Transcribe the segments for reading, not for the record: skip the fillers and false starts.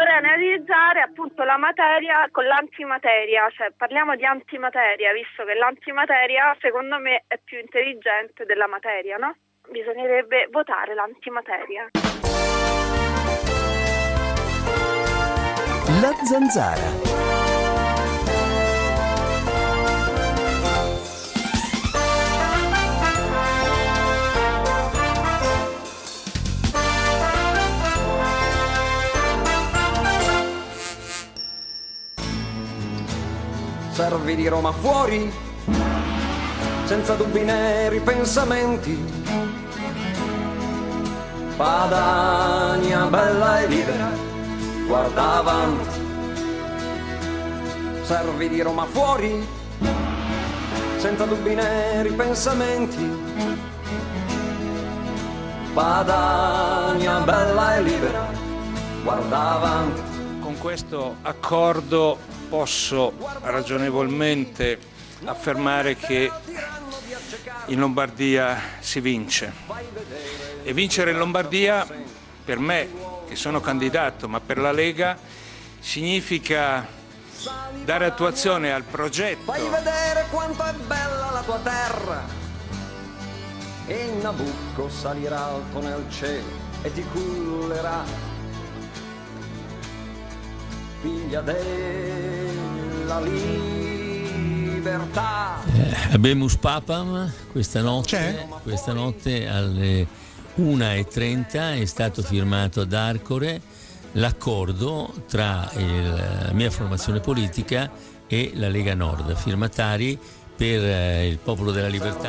vorrei analizzare appunto la materia con l'antimateria, cioè parliamo di antimateria, visto che l'antimateria secondo me è più intelligente della materia, no? Bisognerebbe votare l'antimateria. La Zanzara. Servi di Roma fuori, senza dubbi né ripensamenti. Padania bella e libera, guarda avanti. Servi di Roma fuori, senza dubbi né ripensamenti. Padania bella e libera, guarda avanti. Con questo accordo posso ragionevolmente affermare che in Lombardia si vince. E vincere in Lombardia, per me, che sono candidato, ma per la Lega, significa dare attuazione al progetto. Fai vedere quanto è bella la tua terra. E Nabucco salirà alto nel cielo e ti cullerà. Figlia della libertà. Habemus Papam questa notte alle 1:30 è stato firmato ad Arcore l'accordo tra la mia formazione politica e la Lega Nord, firmatari per il Popolo della Libertà.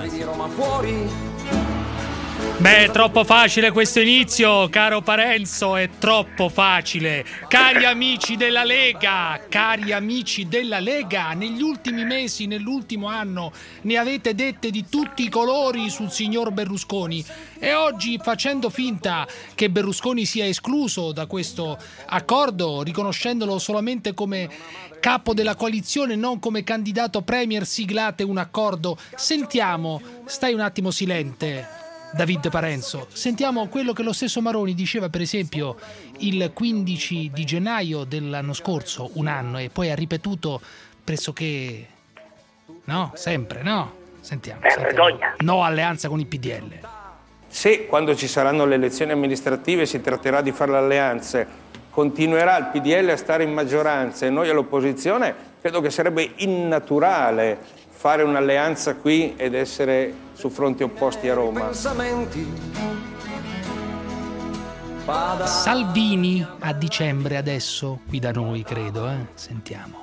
Beh, è troppo facile questo inizio, caro Parenzo, è troppo facile. Cari amici della Lega, negli ultimi mesi, nell'ultimo anno, ne avete dette di tutti i colori sul signor Berlusconi. E oggi, facendo finta che Berlusconi sia escluso da questo accordo, riconoscendolo solamente come capo della coalizione, non come candidato premier, siglate un accordo. Sentiamo, stai un attimo silente, David Parenzo, sentiamo quello che lo stesso Maroni diceva per esempio il 15 di gennaio dell'anno scorso, un anno, e poi ha ripetuto pressoché, sempre. Sentiamo. No alleanza con il PDL. Se quando ci saranno le elezioni amministrative si tratterà di fare le alleanze, continuerà il PDL a stare in maggioranza e noi all'opposizione, credo che sarebbe innaturale fare un'alleanza qui ed essere su fronti opposti a Roma. Salvini a dicembre adesso, qui da noi credo, sentiamo.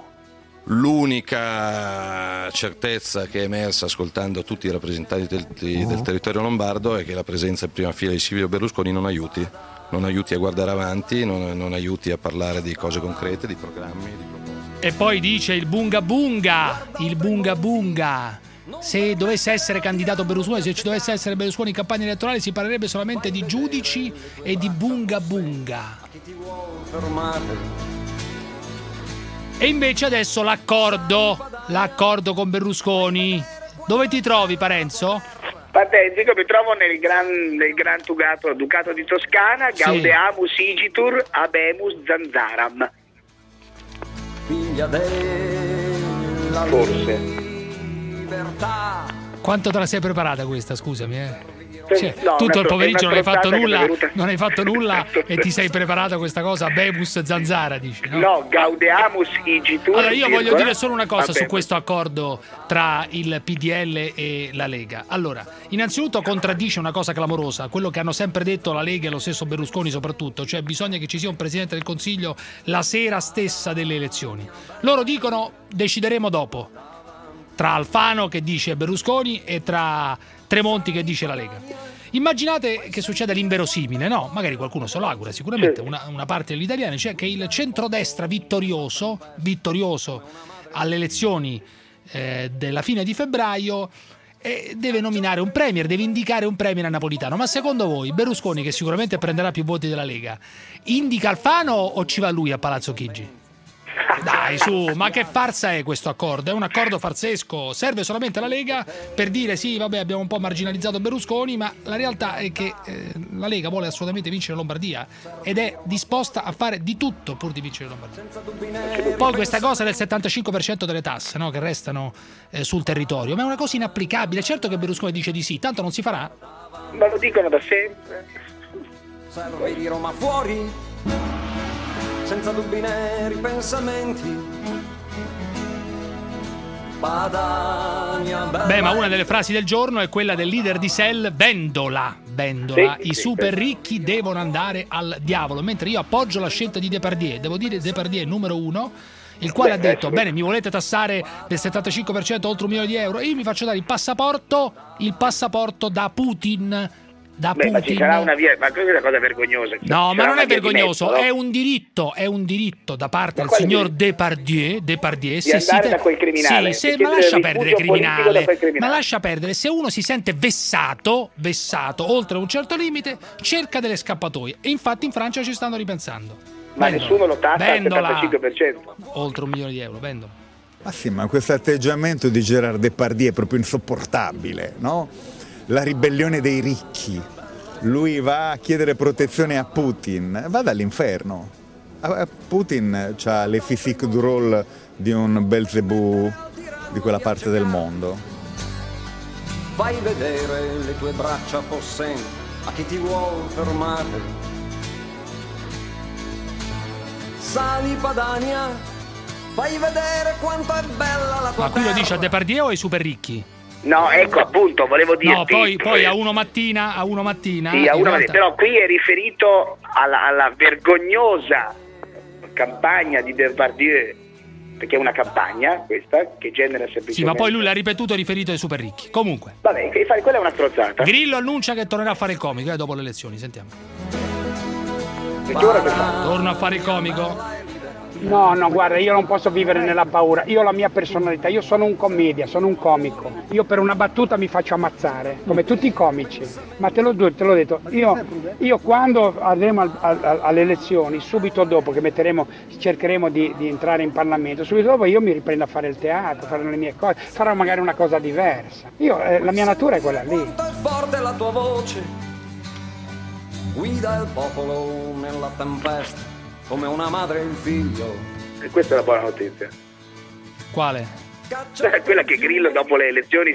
L'unica certezza che è emersa ascoltando tutti i rappresentanti del territorio lombardo è che la presenza in prima fila di Silvio Berlusconi non aiuti a guardare avanti, non aiuti a parlare di cose concrete, di programmi, di proposte. E poi dice il bunga bunga. Se dovesse essere candidato Berlusconi, se ci dovesse essere Berlusconi in campagna elettorale, si parlerebbe solamente di giudici e di bunga bunga. E invece adesso l'accordo con Berlusconi. Dove ti trovi, Parenzo? Io mi trovo nel Gran Ducato di Toscana, Gaudeamus Igitur, Habemus Zanzaram. Figlia della libertà. Quanto te la sei preparata questa, scusami? No, tutto il pomeriggio non hai fatto nulla Esatto. e ti sei preparata questa cosa, Habemus Zanzara, dici, no? No, Gaudeamus Igitur. Allora io voglio dire solo una cosa su questo accordo tra il PDL e la Lega. Allora, innanzitutto contraddice una cosa clamorosa, quello che hanno sempre detto la Lega e lo stesso Berlusconi soprattutto, cioè bisogna che ci sia un Presidente del Consiglio la sera stessa delle elezioni. Loro dicono decideremo dopo, tra Alfano che dice Berlusconi e tra Tremonti che dice la Lega. Immaginate che succeda l'inverosimile, no? Magari qualcuno se lo augura, sicuramente una parte degli italiani, cioè che il centrodestra vittorioso alle elezioni della fine di febbraio deve nominare un premier, deve indicare un premier a Napolitano. Ma secondo voi Berlusconi, che sicuramente prenderà più voti della Lega, indica Alfano o ci va lui a Palazzo Chigi? Dai, su, ma che farsa è questo accordo? È un accordo farsesco, serve solamente la Lega per dire sì, vabbè, abbiamo un po' marginalizzato Berlusconi, ma la realtà è che la Lega vuole assolutamente vincere Lombardia ed è disposta a fare di tutto pur di vincere Lombardia. Poi questa cosa del 75% delle tasse, no, che restano sul territorio, ma è una cosa inapplicabile. Certo che Berlusconi dice di sì, tanto non si farà. Ma lo dicono da sempre. Serve di Roma fuori, senza dubbi né ripensamenti. Padania, Beh, ma una delle frasi del giorno è quella del leader di SEL, Vendola. I super ricchi devono andare al diavolo, mentre io appoggio la scelta di Depardieu. Devo dire Depardieu numero 1, il quale ha detto: bene, mi volete tassare del 75% oltre €1.000.000 e io mi faccio dare il passaporto da Putin. Ma ci sarà una via, ma questa è una cosa vergognosa. No, ma non è vergognoso, no? È un diritto da parte del signor Depardieu se andare da quel criminale. Ma lascia perdere criminale. Ma lascia perdere, se uno si sente vessato oltre un certo limite, cerca delle scappatoie. E infatti in Francia ci stanno ripensando. Ma nessuno lo tassa al 75%. Oltre €1.000.000, Vendola. Ma sì, ma questo atteggiamento di Gérard Depardieu è proprio insopportabile, no? La ribellione dei ricchi. Lui va a chiedere protezione a Putin, va dall'inferno. Putin ha le physique du rôle di un Belzebù di quella parte del mondo. Fai vedere le tue braccia possenti a chi ti vuol fermare. Sali Padania, fai vedere quanto è bella la tua Ma qui lo terra. dice a Depardieu o ai super ricchi? No, ecco, appunto, volevo dirti. No, poi a uno mattina. Sì, a uno mattina. Però qui è riferito alla vergognosa campagna di Depardieu, perché è una campagna questa che genera semplicemente. Sì, ma poi lui l'ha ripetuto riferito ai super ricchi. Comunque. Vabbè, quella è una strozzata. Grillo annuncia che tornerà a fare il comico dopo le elezioni, sentiamo. E che ora che fa? Torna a fare il comico? No, guarda, io non posso vivere nella paura. Io ho la mia personalità, io sono un commedia, sono un comico. Io per una battuta mi faccio ammazzare, come tutti i comici. Ma te l'ho detto, io quando andremo alle elezioni, subito dopo che cercheremo di entrare in Parlamento, subito dopo io mi riprendo a fare il teatro, farò le mie cose, farò magari una cosa diversa. La mia natura è quella lì. Quanto è forte la tua voce, guida il popolo nella tempesta. Come una madre e il figlio. E questa è la buona notizia. Quale? Quella che Grillo dopo le elezioni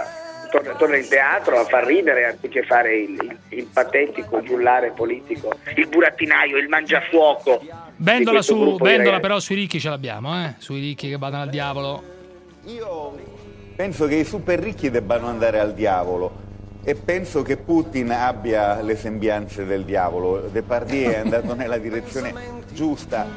torna in teatro a far ridere anziché fare il patetico giullare politico, il burattinaio, il mangiafuoco. Vendola però sui ricchi ce l'abbiamo, sui ricchi che vanno al diavolo. Io penso che i super ricchi debbano andare al diavolo. E penso che Putin abbia le sembianze del diavolo. Depardieu è andato nella direzione giusta.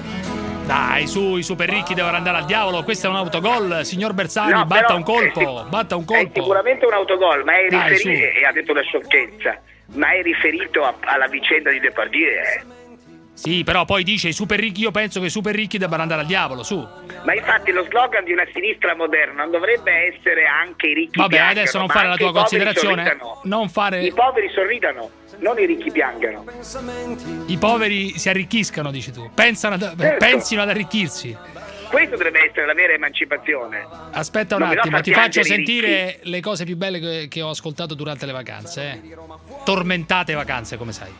Dai, su, i super ricchi devono andare al diavolo. Questo è un autogol, signor Bersani. No, batta un colpo. È sicuramente un autogol, ma è riferito, e ha detto una sciocchezza, ma è riferito alla vicenda di Depardieu. Sì, però poi dice i super ricchi, io penso che i super ricchi debbano andare al diavolo, su. Ma infatti lo slogan di una sinistra moderna non dovrebbe essere anche i ricchi piangano. Vabbè, adesso non fare la tua considerazione. I poveri sorridano, non i ricchi piangano. I poveri si arricchiscano, dici tu. Pensino ad arricchirsi. Questo dovrebbe essere la vera emancipazione. Aspetta un attimo, ti faccio sentire le cose più belle che ho ascoltato durante le vacanze. Tormentate vacanze, come sai.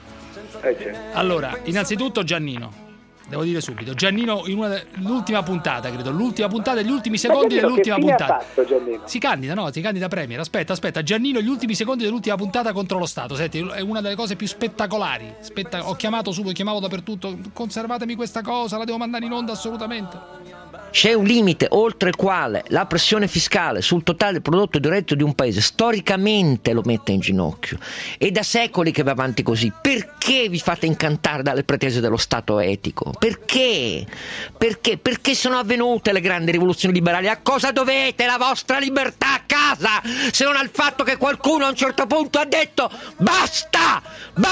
Allora, innanzitutto Giannino, devo dire subito, Giannino in l'ultima puntata, credo, l'ultima puntata, gli ultimi secondi dell'ultima puntata. Si candida premier. Aspetta, Giannino gli ultimi secondi dell'ultima puntata contro lo Stato. Senti, è una delle cose più spettacolari. Ho chiamato subito, chiamavo dappertutto, conservatemi questa cosa, la devo mandare in onda assolutamente. C'è un limite oltre il quale la pressione fiscale sul totale prodotto diretto di un paese storicamente lo mette in ginocchio. È da secoli che va avanti così. Perché vi fate incantare dalle pretese dello Stato etico? Perché? Perché sono avvenute le grandi rivoluzioni liberali? A cosa dovete la vostra libertà a casa? Se non al fatto che qualcuno a un certo punto ha detto basta!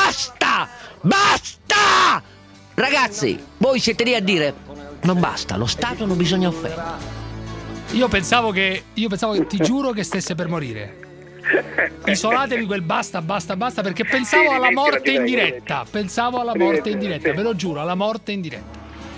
Ragazzi, voi siete lì a dire non basta, lo Stato non bisogna offendere. Io pensavo che ti giuro che stesse per morire. Isolatevi quel basta perché pensavo alla morte in diretta. Ve lo giuro, alla morte in diretta.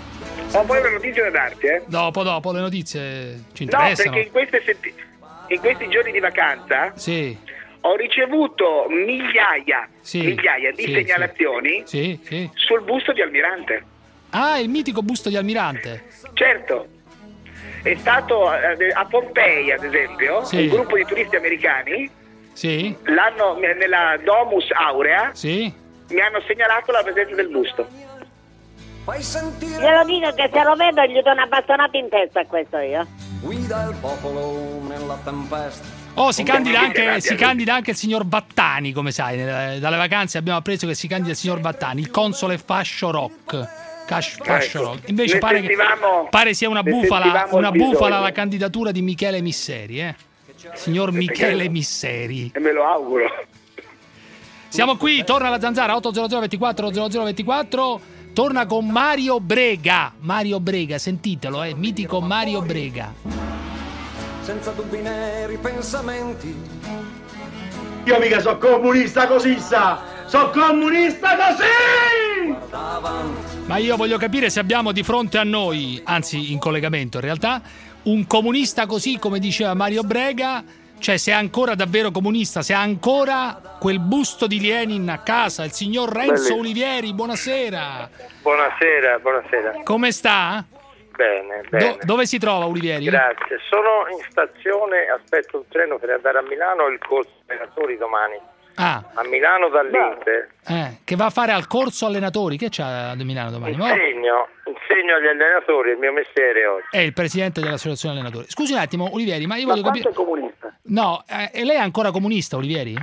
Ho poi una notizia da darti, Dopo le notizie ci interessano. No, perché in questi giorni di vacanza sì. ho ricevuto migliaia di segnalazioni sul busto di Almirante. Ah, il mitico busto di Almirante. Certo. È stato a Pompei, ad esempio, un gruppo di turisti americani. Sì. L'hanno nella Domus Aurea. Sì. Mi hanno segnalato la presenza del busto. Glielo dico che se lo vedo gli do una bastonata in testa a questo io. Guida il popolo nella tempesta. Si candida anche il signor Battani, come sai, dalle vacanze abbiamo appreso che si candida il signor Battani, il console Fascio Rock. Invece pare sia una bufala la candidatura di Michele Misseri, signor Michele Misseri. E me lo auguro. Siamo qui, torna la Zanzara 800 24 0024, torna con Mario Brega, sentitelo, mitico Mario Brega. Senza dubbi né ripensamenti. Io mica sono comunista così, sono comunista così! Ma io voglio capire se abbiamo di fronte a noi, anzi in collegamento in realtà, un comunista così come diceva Mario Brega, cioè se è ancora davvero comunista, se ha ancora quel busto di Lenin a casa, il signor Renzo Olivieri, buonasera. Buonasera. Come sta? Bene. Dove si trova Olivieri? Grazie, sono in stazione, aspetto un treno per andare a Milano, il corso allenatori domani. A Milano dall'Inter. Che va a fare al corso allenatori? Che c'ha a Milano domani? Insegno agli allenatori, il mio mestiere oggi. È il presidente dell'associazione allenatori. Scusi un attimo, Olivieri, ma io voglio capire. È comunista? No, e lei è ancora comunista, Olivieri?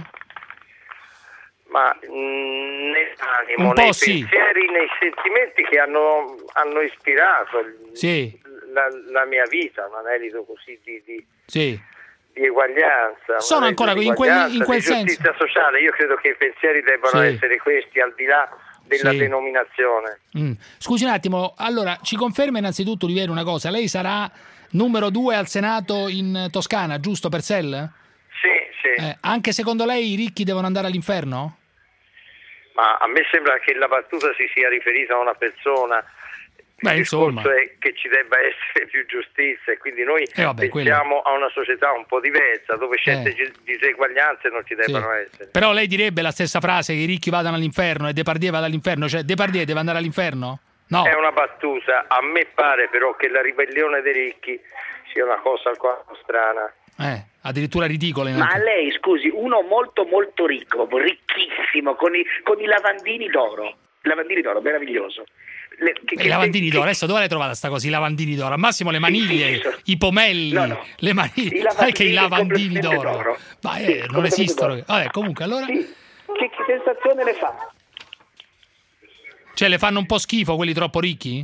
Ma nell'animo, nei pensieri, nei sentimenti che hanno ispirato la mia vita, un anelito così di eguaglianza. Sono ancora in quel senso. Di giustizia sociale, io credo che i pensieri debbano essere questi, al di là della denominazione. Scusi un attimo, allora ci conferma innanzitutto Olivieri una cosa, lei sarà numero 2 al Senato in Toscana, giusto per SEL? Sì. Anche secondo lei i ricchi devono andare all'inferno? Ma a me sembra che la battuta si sia riferita a una persona. Il discorso è che ci debba essere più giustizia e quindi noi pensiamo a una società un po' diversa dove certe diseguaglianze non ci debbano essere. Però lei direbbe la stessa frase, che i ricchi vadano all'inferno e Depardieu vada all'inferno, cioè Depardieu deve andare all'inferno? No. È una battuta, a me pare però che la ribellione dei ricchi sia una cosa alquanto strana. Addirittura ridicola. Ma lei, scusi, uno molto molto ricco, ricchissimo, con i lavandini d'oro, meraviglioso. I lavandini d'oro, adesso dove l'hai trovata sta cosa? I lavandini d'oro, al massimo le maniglie, i pomelli, le maniglie, sai che i lavandini d'oro. Ma non esistono. Vabbè, comunque allora. Che sensazione le fa? Cioè le fanno un po' schifo quelli troppo ricchi?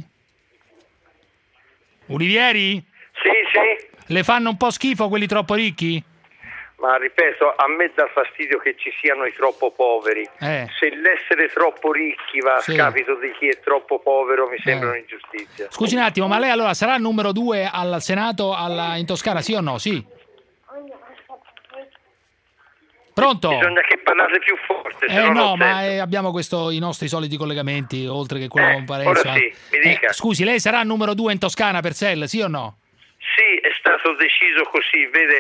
Olivieri? Sì. Le fanno un po' schifo quelli troppo ricchi? Ma ripeto, a me dà fastidio che ci siano i troppo poveri. Se l'essere troppo ricchi va a scapito di chi è troppo povero mi sembra un'ingiustizia. Scusi un attimo, ma lei allora sarà numero 2 al Senato in Toscana, sì o no? Sì. Pronto? Bisogna che parlate più forte. Ma abbiamo i nostri soliti collegamenti, oltre che quello con Parenzo. Mi dica. Scusi, lei sarà numero 2 in Toscana per SEL, sì o no? Sì, è stato deciso così, vede.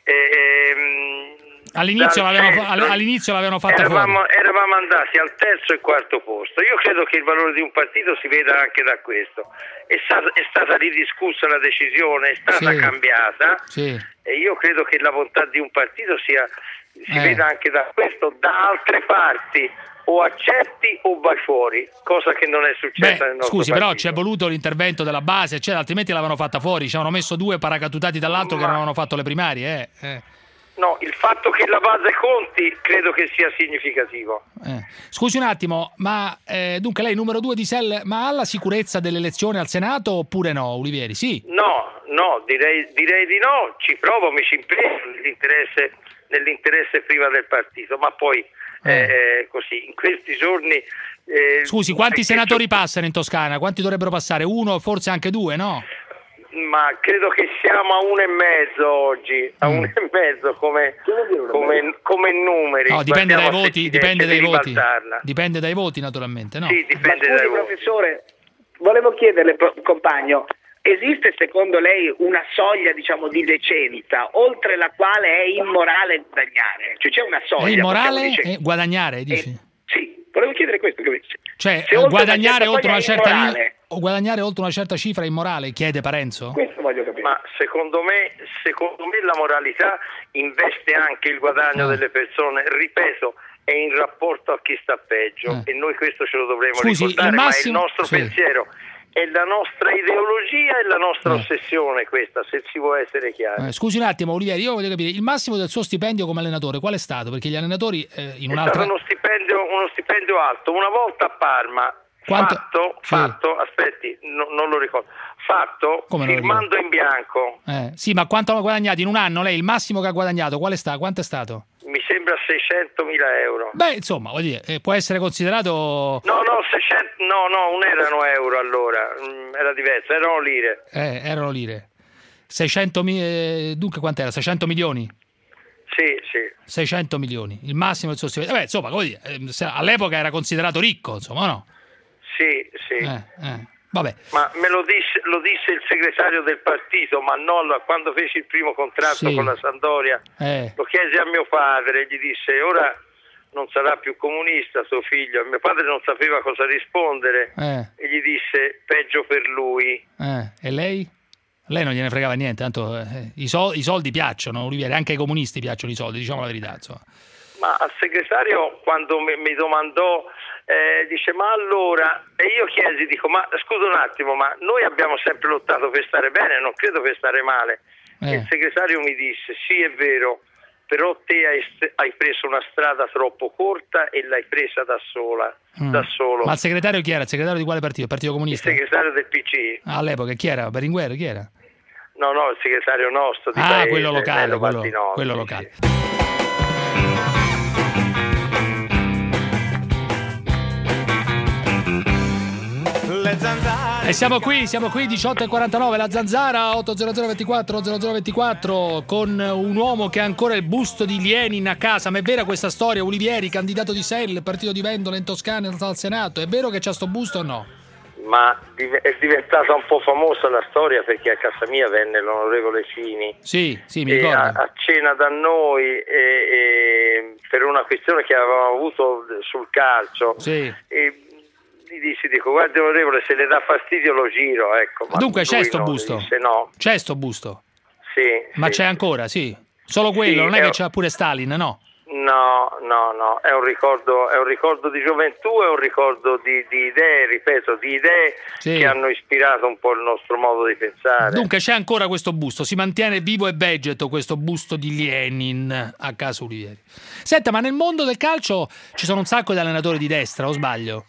All'inizio l'avevano fatta fuori. Eravamo andati al terzo e quarto posto. Io credo che il valore di un partito si veda anche da questo. È stata ridiscussa la decisione, è stata cambiata e io credo che la volontà di un partito si veda anche da questo. Da altre parti o accetti o vai fuori, cosa che non è successa nel nostro partito. Però c'è voluto l'intervento della base, altrimenti l'avevano fatta fuori, ci avevano messo 2 paracadutati dall'altro che non avevano fatto le primarie. No, il fatto che la base conti credo che sia significativo. Scusi un attimo, ma dunque lei numero 2 di SEL, ma ha la sicurezza dell'elezione al Senato oppure no, Olivieri? Sì. No, direi di no, ci provo, mi ci impegno nell'interesse prima del partito, ma poi così, in questi giorni... Scusi, quanti senatori passano in Toscana? Quanti dovrebbero passare? 1, forse anche 2, no? Ma credo che siamo a 1,5 oggi, a 1,5 come numeri. No, dipende dai voti, dipende dai voti naturalmente, no? Sì, dipende dai voti. Professore, volevo chiederle, compagno, esiste secondo lei una soglia, diciamo, di decenza oltre la quale è immorale guadagnare? Cioè c'è una soglia. È immorale guadagnare, dici? Sì, volevo chiedere questo. Cioè guadagnare oltre una certa o guadagnare oltre una certa cifra è immorale, chiede Parenzo? Questo voglio capire. Ma secondo me la moralità investe anche il guadagno delle persone, ripeto, è in rapporto a chi sta peggio e noi questo ce lo dovremo ricordare, ma è il nostro pensiero, è la nostra ideologia e la nostra ossessione questa, se si vuole essere chiari. Scusi un attimo Olivieri, io voglio capire, il massimo del suo stipendio come allenatore qual è stato? Perché gli allenatori in un'altra... È stato uno stipendio alto, una volta a Parma. Fatto, aspetti, non lo ricordo. Fatto firmando in bianco. Sì, ma quanto ha guadagnato in un anno lei? Il massimo che ha guadagnato, quanto è stato? Mi sembra 600.000 euro. Beh, insomma, voglio dire, può essere considerato... No, non erano euro allora, era diverso, erano lire. Erano lire. 600.000, dunque quant'era? 600 milioni? Sì. 600 milioni, il massimo del suo stipendio. Beh, insomma, come dire, all'epoca era considerato ricco, insomma, no? Sì. Vabbè. Ma me lo disse il segretario del partito, Mannolla, quando fece il primo contratto con la Sampdoria. Lo chiese a mio padre, gli disse: ora non sarà più comunista suo figlio. E mio padre non sapeva cosa rispondere e gli disse: peggio per lui. E lei? Lei non gliene fregava niente, tanto i soldi piacciono, Olivieri, anche ai comunisti piacciono i soldi, diciamo la verità, insomma. Ma al segretario, quando mi domandò, dice: ma allora, e io chiesi, dico: ma scusa un attimo, ma noi abbiamo sempre lottato per stare bene, non credo per stare male. E il segretario mi disse: sì, è vero, però te hai preso una strada troppo corta e l'hai presa da solo. Ma il segretario chi era? Il segretario di quale partito? Il Partito Comunista? Il segretario del PC. All'epoca chi era? Berlinguer, chi era? No, il segretario nostro di paese, quello locale, quello locale. E siamo qui 18:49, la Zanzara 80024 con un uomo che ha ancora il busto di Lenin a casa. Ma è vera questa storia? Olivieri, candidato di SEL, partito di Vendola in Toscana al Senato, è vero che c'ha sto busto o no? Ma è diventata un po' famosa la storia perché a casa mia venne l'onorevole Fini. Sì, mi ricordo. A cena da noi per una questione che avevamo avuto sul calcio. Sì. Gli dico: guardi onorevole, se le dà fastidio lo giro, ecco. Ma dunque c'è sto busto? Disse no. C'è sto busto? Sì. Ma c'è ancora, sì? Solo quello, non è che c'ha pure Stalin, no? No, è un ricordo di gioventù, è un ricordo di idee, ripeto, che hanno ispirato un po' il nostro modo di pensare. Dunque c'è ancora questo busto, si mantiene vivo e vegeto questo busto di Lenin a casa Olivieri. Senta, ma nel mondo del calcio ci sono un sacco di allenatori di destra, o sbaglio?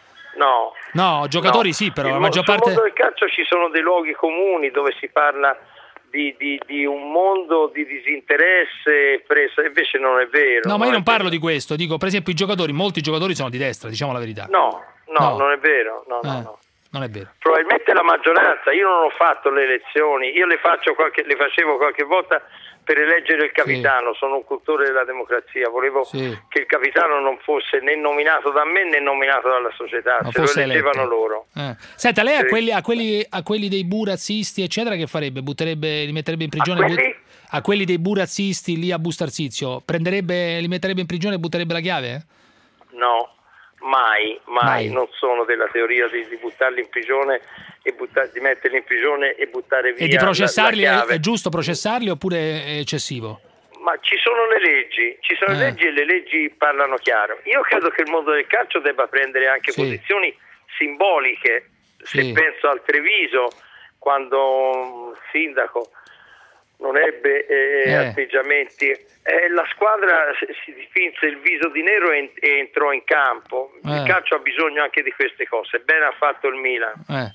No, giocatori sì, però la maggior parte... Nel mondo del calcio ci sono dei luoghi comuni dove si parla di un mondo di disinteresse preso, invece non è vero. No, ma io non parlo di questo, dico per esempio molti giocatori sono di destra, diciamo la verità. No, non è vero, no. Non è vero. Probabilmente la maggioranza, io non ho fatto le elezioni, io le facevo qualche volta per eleggere il capitano, sono un cultore della democrazia, volevo che il capitano non fosse né nominato da me né nominato dalla società, se lo eleggevano loro. Senta, lei a quelli dei burazzisti eccetera che farebbe? Li metterebbe in prigione? A quelli dei burazzisti lì a Bustarsizio, li metterebbe in prigione e butterebbe la chiave? No. Mai, non sono della teoria di buttarli in prigione di metterli in prigione e buttare via. E di processarli, la chiave. È giusto processarli oppure è eccessivo? Ma ci sono le leggi, e le leggi parlano chiaro. Io credo che il mondo del calcio debba prendere anche posizioni simboliche. Se penso al Treviso, quando un sindaco non ebbe atteggiamenti, la squadra si dipinse il viso di nero e entrò in campo. Il calcio ha bisogno anche di queste cose, bene ha fatto il Milan.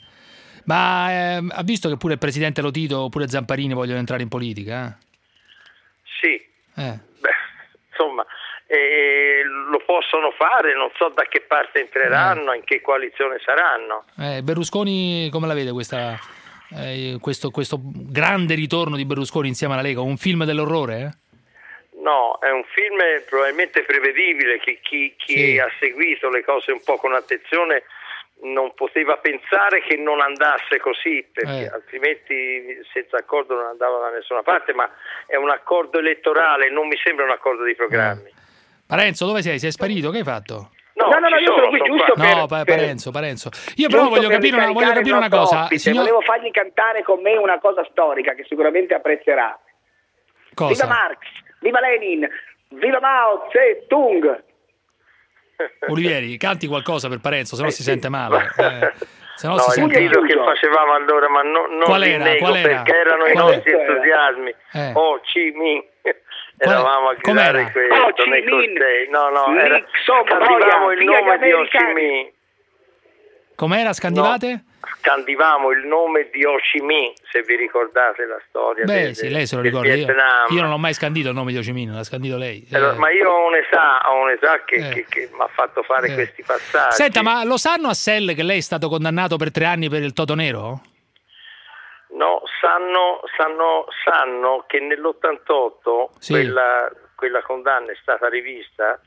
Ma ha visto che pure il presidente Lotito oppure Zamparini vogliono entrare in politica? Sì. Insomma, lo possono fare, non so da che parte entreranno, in che coalizione saranno. Berlusconi come la vede questo grande ritorno di Berlusconi insieme alla Lega? Un film dell'orrore? No, è un film probabilmente prevedibile, che chi ha seguito le cose un po' con attenzione non poteva pensare che non andasse così, perché altrimenti senza accordo non andava da nessuna parte, ma è un accordo elettorale, non mi sembra un accordo di programmi. Parenzo, dove sei? Sei sparito? Che hai fatto? No, io sono qui giusto Parenzo. Io però voglio capire una cosa. Volevo fargli cantare con me una cosa storica che sicuramente apprezzerà. Cosa? Viva Marx, viva Lenin, viva Mao Zedong. Olivieri, canti qualcosa per Parenzo, se no si sente male. No, il titolo che facevamo allora, ma non perché erano i nostri entusiasmi. Ho Chi Minh. Eravamo a gridare questo nei cortei. Scandivamo il nome di Ho Chi Minh. Com'era? Scandivate? Scandivamo il nome di Ho Chi Minh, se vi ricordate la storia. Sì, lei se lo ricorda. Io non ho mai scandito il nome di Ho Chi Minh, l'ha scandito lei. Ma io ho un'età che mi ha fatto fare questi passaggi. Senta, ma lo sanno a Selle che lei è stato condannato per 3 anni per il Toto Nero? No, sanno che nell'88 quella condanna è stata rivista,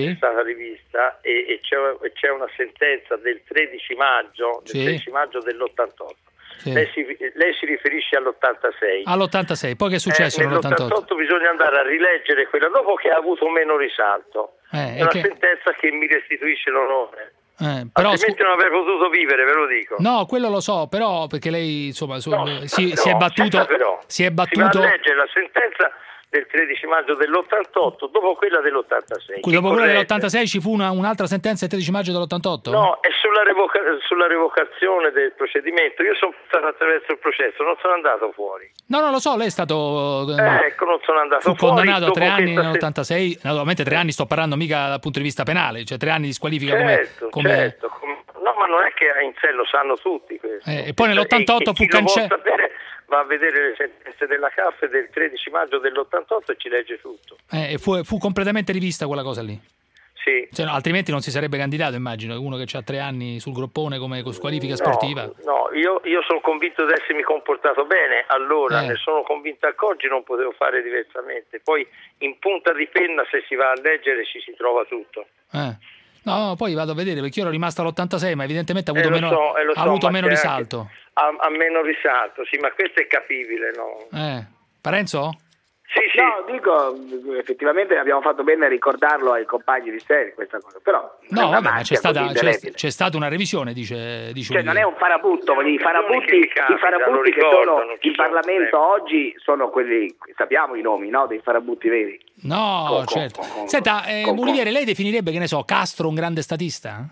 e c'è una sentenza del 13 maggio dell'88. Sì. Lei si riferisce all'86. All'86, poi che è successo nell'88? Nell'88 bisogna andare a rileggere quella dopo, che ha avuto meno risalto. È una sentenza che mi restituisce l'onore. Però altrimenti non avrei potuto vivere, ve lo dico. No, quello lo so, però perché lei insomma si è battuto. Si va a leggere la sentenza del 13 maggio dell'88, dopo quella dell'86. Dopo quella dell'86 ci fu un'altra sentenza il 13 maggio dell'88? No, è sulla revocazione del procedimento. Io sono passato attraverso il processo, non sono andato fuori. No, lo so, lei è stato non sono andato fu fuori. Condannato a 3 anni nell'86, naturalmente 3 anni sto parlando mica dal punto di vista penale, cioè 3 anni di squalifica come... No, ma non è che in sé lo sanno tutti questo. E poi nell'88 fu cancellato. Va a vedere le sentenze della CAF del 13 maggio dell'88 e ci legge tutto. E fu completamente rivista quella cosa lì? Sì. Cioè, altrimenti non si sarebbe candidato, immagino, uno che ha 3 anni sul groppone come squalifica sportiva. No, io sono convinto di essermi comportato bene, allora ne sono convinto anche oggi, non potevo fare diversamente. Poi in punta di penna, se si va a leggere, ci si trova tutto. No, poi vado a vedere, perché io ero rimasto all'86, ma evidentemente ha avuto meno risalto. Ha meno risalto, sì, ma questo è capibile, no? Parenzo? Sì. No, dico, effettivamente abbiamo fatto bene a ricordarlo ai compagni di serie questa cosa, però... No, vabbè, ma c'è stata una revisione, dice cioè non è un farabutto, i farabutti che sono in Parlamento oggi sono quelli, sappiamo i nomi, no, dei farabutti veri. No, certo. Senta, Olivieri, lei definirebbe, che ne so, Castro un grande statista?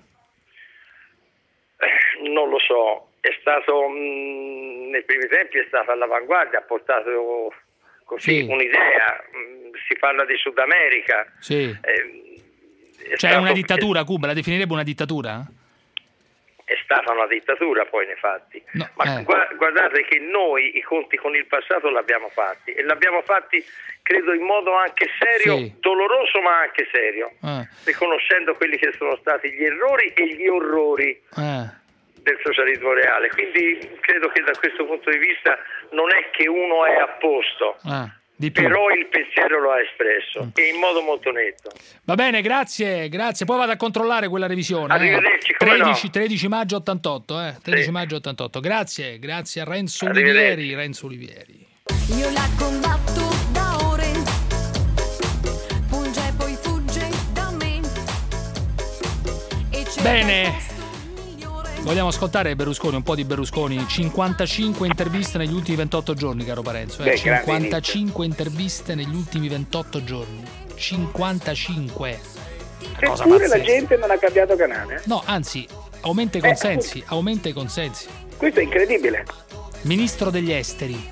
Non lo so, è stato, nei primi tempi è stato all'avanguardia, ha portato... un'idea, si parla di Sud America. Sì. Cioè una dittatura, Cuba, la definirebbe una dittatura? È stata una dittatura poi nei fatti. No, ma guardate che noi i conti con il passato l'abbiamo fatti, e l'abbiamo fatti credo in modo anche serio, doloroso ma anche serio, riconoscendo quelli che sono stati gli errori e gli orrori del socialismo reale, quindi credo che da questo punto di vista non è che uno è a posto, però il pensiero lo ha espresso e in modo molto netto. Va bene, grazie, poi vado a controllare quella revisione. Arrivederci, 13 maggio 88, 13 maggio 88. Grazie a Renzo Olivieri. Io la combatto da ore, punge e poi fugge da me. Bene. Vogliamo ascoltare Berlusconi, un po' di Berlusconi. 55 interviste negli ultimi 28 giorni, caro Parenzo. 55 interviste negli ultimi 28 giorni. 55. Eppure la gente non ha cambiato canale. No, anzi, aumenta i consensi. Questo è incredibile. Ministro degli Esteri.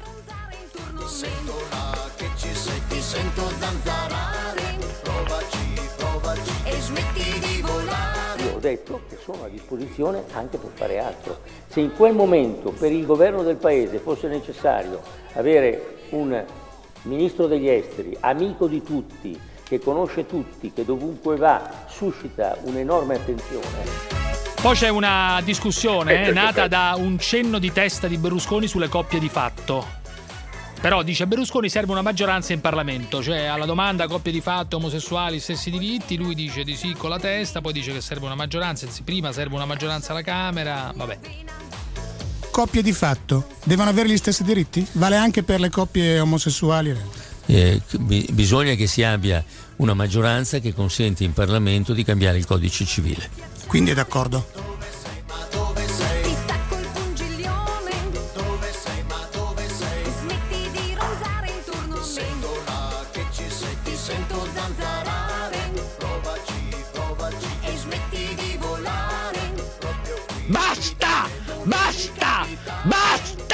Ti sento zanzarare, provaci e smetti di volare. Io ho detto che sono a disposizione anche per fare altro. Se in quel momento per il governo del paese fosse necessario avere un ministro degli esteri, amico di tutti, che conosce tutti, che dovunque va suscita un'enorme attenzione. Poi c'è una discussione nata da un cenno di testa di Berlusconi sulle coppie di fatto. Però dice: a Berlusconi serve una maggioranza in Parlamento, cioè alla domanda coppie di fatto, omosessuali, stessi diritti, lui dice di sì con la testa, poi dice che serve una maggioranza, prima serve una maggioranza alla Camera, vabbè. Coppie di fatto devono avere gli stessi diritti? Vale anche per le coppie omosessuali? Bisogna che si abbia una maggioranza che consente in Parlamento di cambiare il codice civile. Quindi è d'accordo. Basta! Basta! Basta!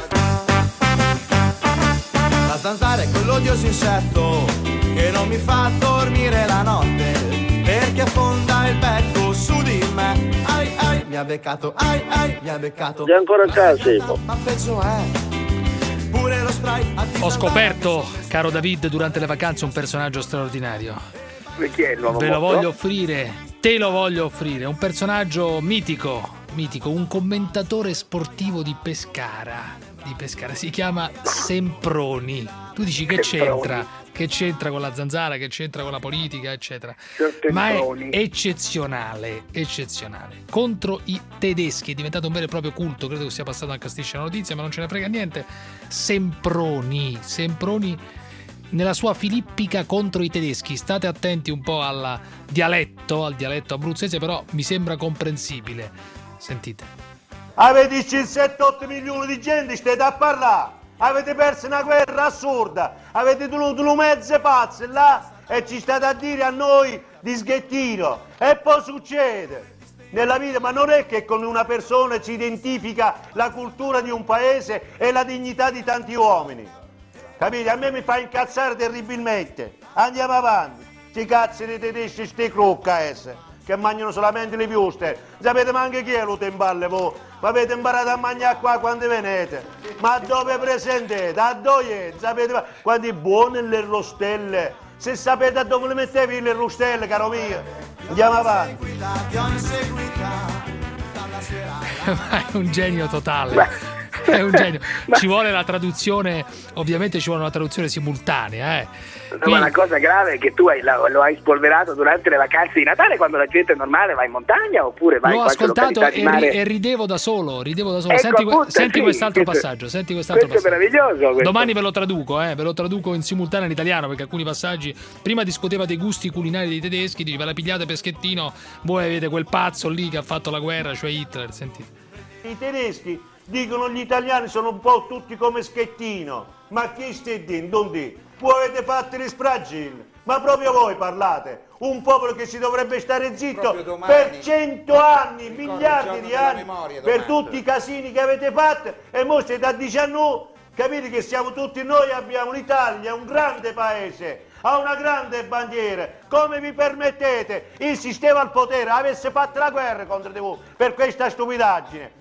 La zanzara è quell'odioso insetto che non mi fa dormire la notte, perché affonda il becco su di me. Ai ai, mi ha beccato, ai ai, mi ha beccato. Sei ancora a casa, ma peggio è. Pure lo spray. Ho scoperto, caro David, durante le vacanze un personaggio straordinario. Chi è il nuovo Ve lo motto? voglio offrire, te lo voglio offrire, un personaggio mitico, un commentatore sportivo di Pescara, si chiama Semproni. Tu dici che c'entra? Che c'entra con la zanzara, che c'entra con la politica, eccetera. Ma è eccezionale. Contro i tedeschi, è diventato un vero e proprio culto, credo che sia passato anche a Striscia la Notizia, ma non ce ne frega niente. Semproni nella sua filippica contro i tedeschi. State attenti un po' al dialetto abruzzese, però mi sembra comprensibile. Sentite. Avete 7-8 milioni di gente, state a parlare. Avete perso una guerra assurda. Avete tenuto mezze pazze là e ci state a dire a noi di sghettino. E poi succede nella vita, ma non è che con una persona ci identifica la cultura di un paese e la dignità di tanti uomini. Capite? A me mi fa incazzare terribilmente. Andiamo avanti. Sti cazzi di tedeschi, sti crocca che mangiano solamente le piuste. Sapete manco chi è lo temballe voi? Ma avete imparato a mangiare qua quando venite? Ma dove presentete? A dove? Sapete quando buone le rostelle? Se sapete a dove le mettevi le rostelle, caro mio. Andiamo avanti. È un genio totale. È un genio. Ci vuole la traduzione, ovviamente ci vuole una traduzione simultanea. Ma la cosa grave è che tu lo hai spolverato durante le vacanze di Natale, quando la gente normale va in montagna, oppure vai in L'ho qualche ascoltato località di mare. e ridevo da solo. Ecco, Senti, appunto, senti sì, quest'altro questo- passaggio. questo è meraviglioso. Questo. Domani ve lo traduco in simultanea in italiano, perché alcuni passaggi prima discuteva dei gusti culinari dei tedeschi, diceva la pigliate peschettino, voi avete quel pazzo lì che ha fatto la guerra, cioè Hitler, sentite. I tedeschi dicono gli italiani sono un po' tutti come Schettino. Ma chi stai dicendo? Non di. Voi avete fatto gli spragini. Ma proprio voi parlate. Un popolo che si dovrebbe stare zitto per 100 anni, miliardi di anni, per tutti i casini che avete fatto. E mo siete a 19. Capite che siamo tutti noi, abbiamo l'Italia, un grande paese, ha una grande bandiera. Come vi permettete, il sistema al potere avesse fatto la guerra contro di voi per questa stupidaggine?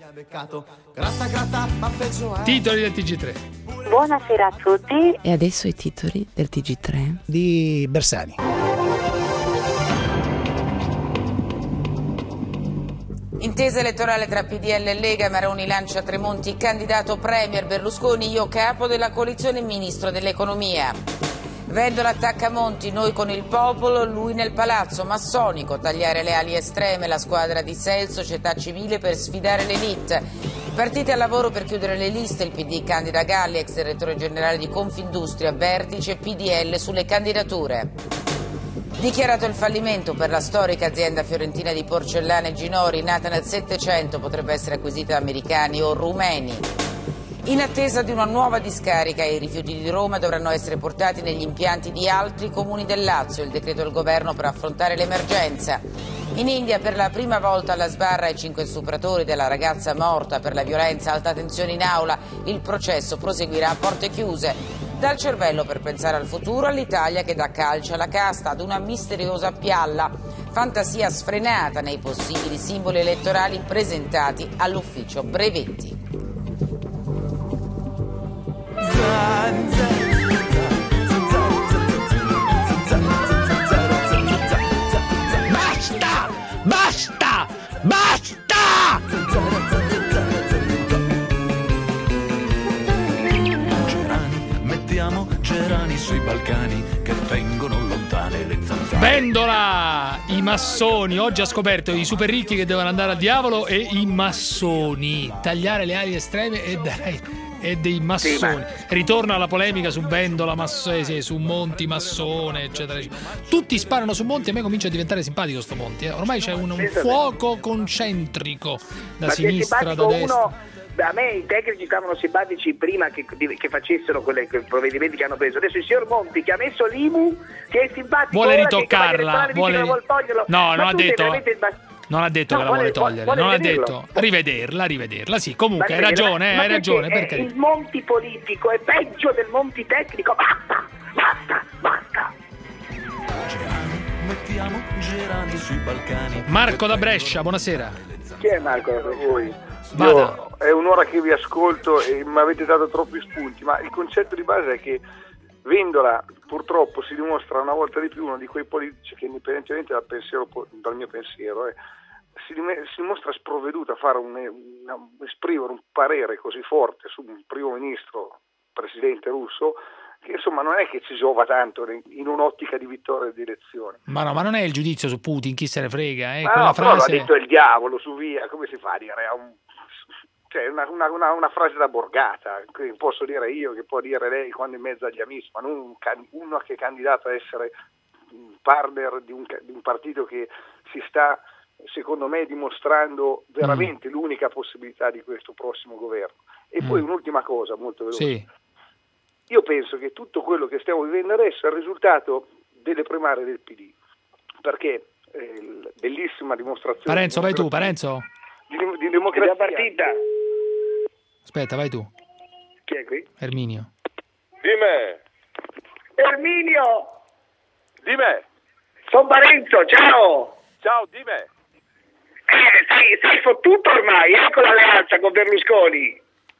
Titoli del TG3. Buonasera a tutti. E adesso i titoli del TG3 di Bersani. Intesa elettorale tra PDL e Lega, Maroni lancia Tremonti candidato premier, Berlusconi io capo della coalizione ministro dell'economia. Vendola attacca Monti, noi con il popolo, lui nel palazzo massonico, tagliare le ali estreme, la squadra di SEL, società civile per sfidare l'elite. Partite al lavoro per chiudere le liste, il PD candida Galli, ex direttore generale di Confindustria, vertice PDL sulle candidature. Dichiarato il fallimento per la storica azienda fiorentina di porcellane Ginori, nata nel Settecento, potrebbe essere acquisita da americani o rumeni. In attesa di una nuova discarica, i rifiuti di Roma dovranno essere portati negli impianti di altri comuni del Lazio, il decreto del governo per affrontare l'emergenza. In India per la prima volta alla sbarra i 5 stupratori della ragazza morta per la violenza, alta tensione in aula, il processo proseguirà a porte chiuse. Dal cervello per pensare al futuro, all'Italia che dà calcio alla casta, ad una misteriosa pialla, fantasia sfrenata nei possibili simboli elettorali presentati all'ufficio brevetti. Basta! Basta! Basta! i massoni. Oggi ha scoperto i super ricchi che devono andare al diavolo e i massoni. Tagliare le ali estreme e dei massoni. Ritorna alla polemica su Vendola, su Monti, massone, eccetera, eccetera. Tutti sparano su Monti, a me comincia a diventare simpatico sto Monti. Ormai c'è un fuoco concentrico da sinistra, da destra. A me i tecnici stavano simpatici prima che facessero quei provvedimenti che hanno preso. Adesso il signor Monti, che ha messo l'IMU, che è simpatico, vuole ritoccarla, vuole toglierlo. No, non ha detto. Non ha detto che la vuole togliere, non ha detto rivederla, sì, comunque hai ragione, per carità. Il Monti politico è peggio del Monti tecnico. Basta. Mettiamo Gerani sui Balcani. Marco da Brescia, buonasera. Chi è Marco da Brescia? Vada. È un'ora che vi ascolto e mi avete dato troppi spunti, ma il concetto di base è che Vendola purtroppo si dimostra una volta di più uno di quei politici che, indipendentemente dal mio pensiero, si dimostra sprovveduto a fare esprimere un parere così forte su un primo ministro, presidente russo, che insomma non è che ci giova tanto in un'ottica di vittoria di elezioni. Ma no, ma non è il giudizio su Putin, chi se ne frega, quella no, frase... l'ha detto il diavolo, su via, come si fa a dire? Cioè una frase da borgata, che posso dire io, che può dire lei quando è in mezzo agli amici, ma non uno che è candidato a essere partner di un partito che si sta, secondo me, dimostrando veramente l'unica possibilità di questo prossimo governo. E poi un'ultima cosa molto veloce. Sì. Io penso che tutto quello che stiamo vivendo adesso è il risultato delle primarie del PD, perché bellissima dimostrazione. Parenzo, vai tu, Parenzo. Di democrazia. Partita. Aspetta, vai tu. Chi è qui? Erminio. Di me. Erminio! Di me. Sono Parenzo, ciao! Ciao, di me. Sei fottuto ormai, ecco l'alleanza con Berlusconi.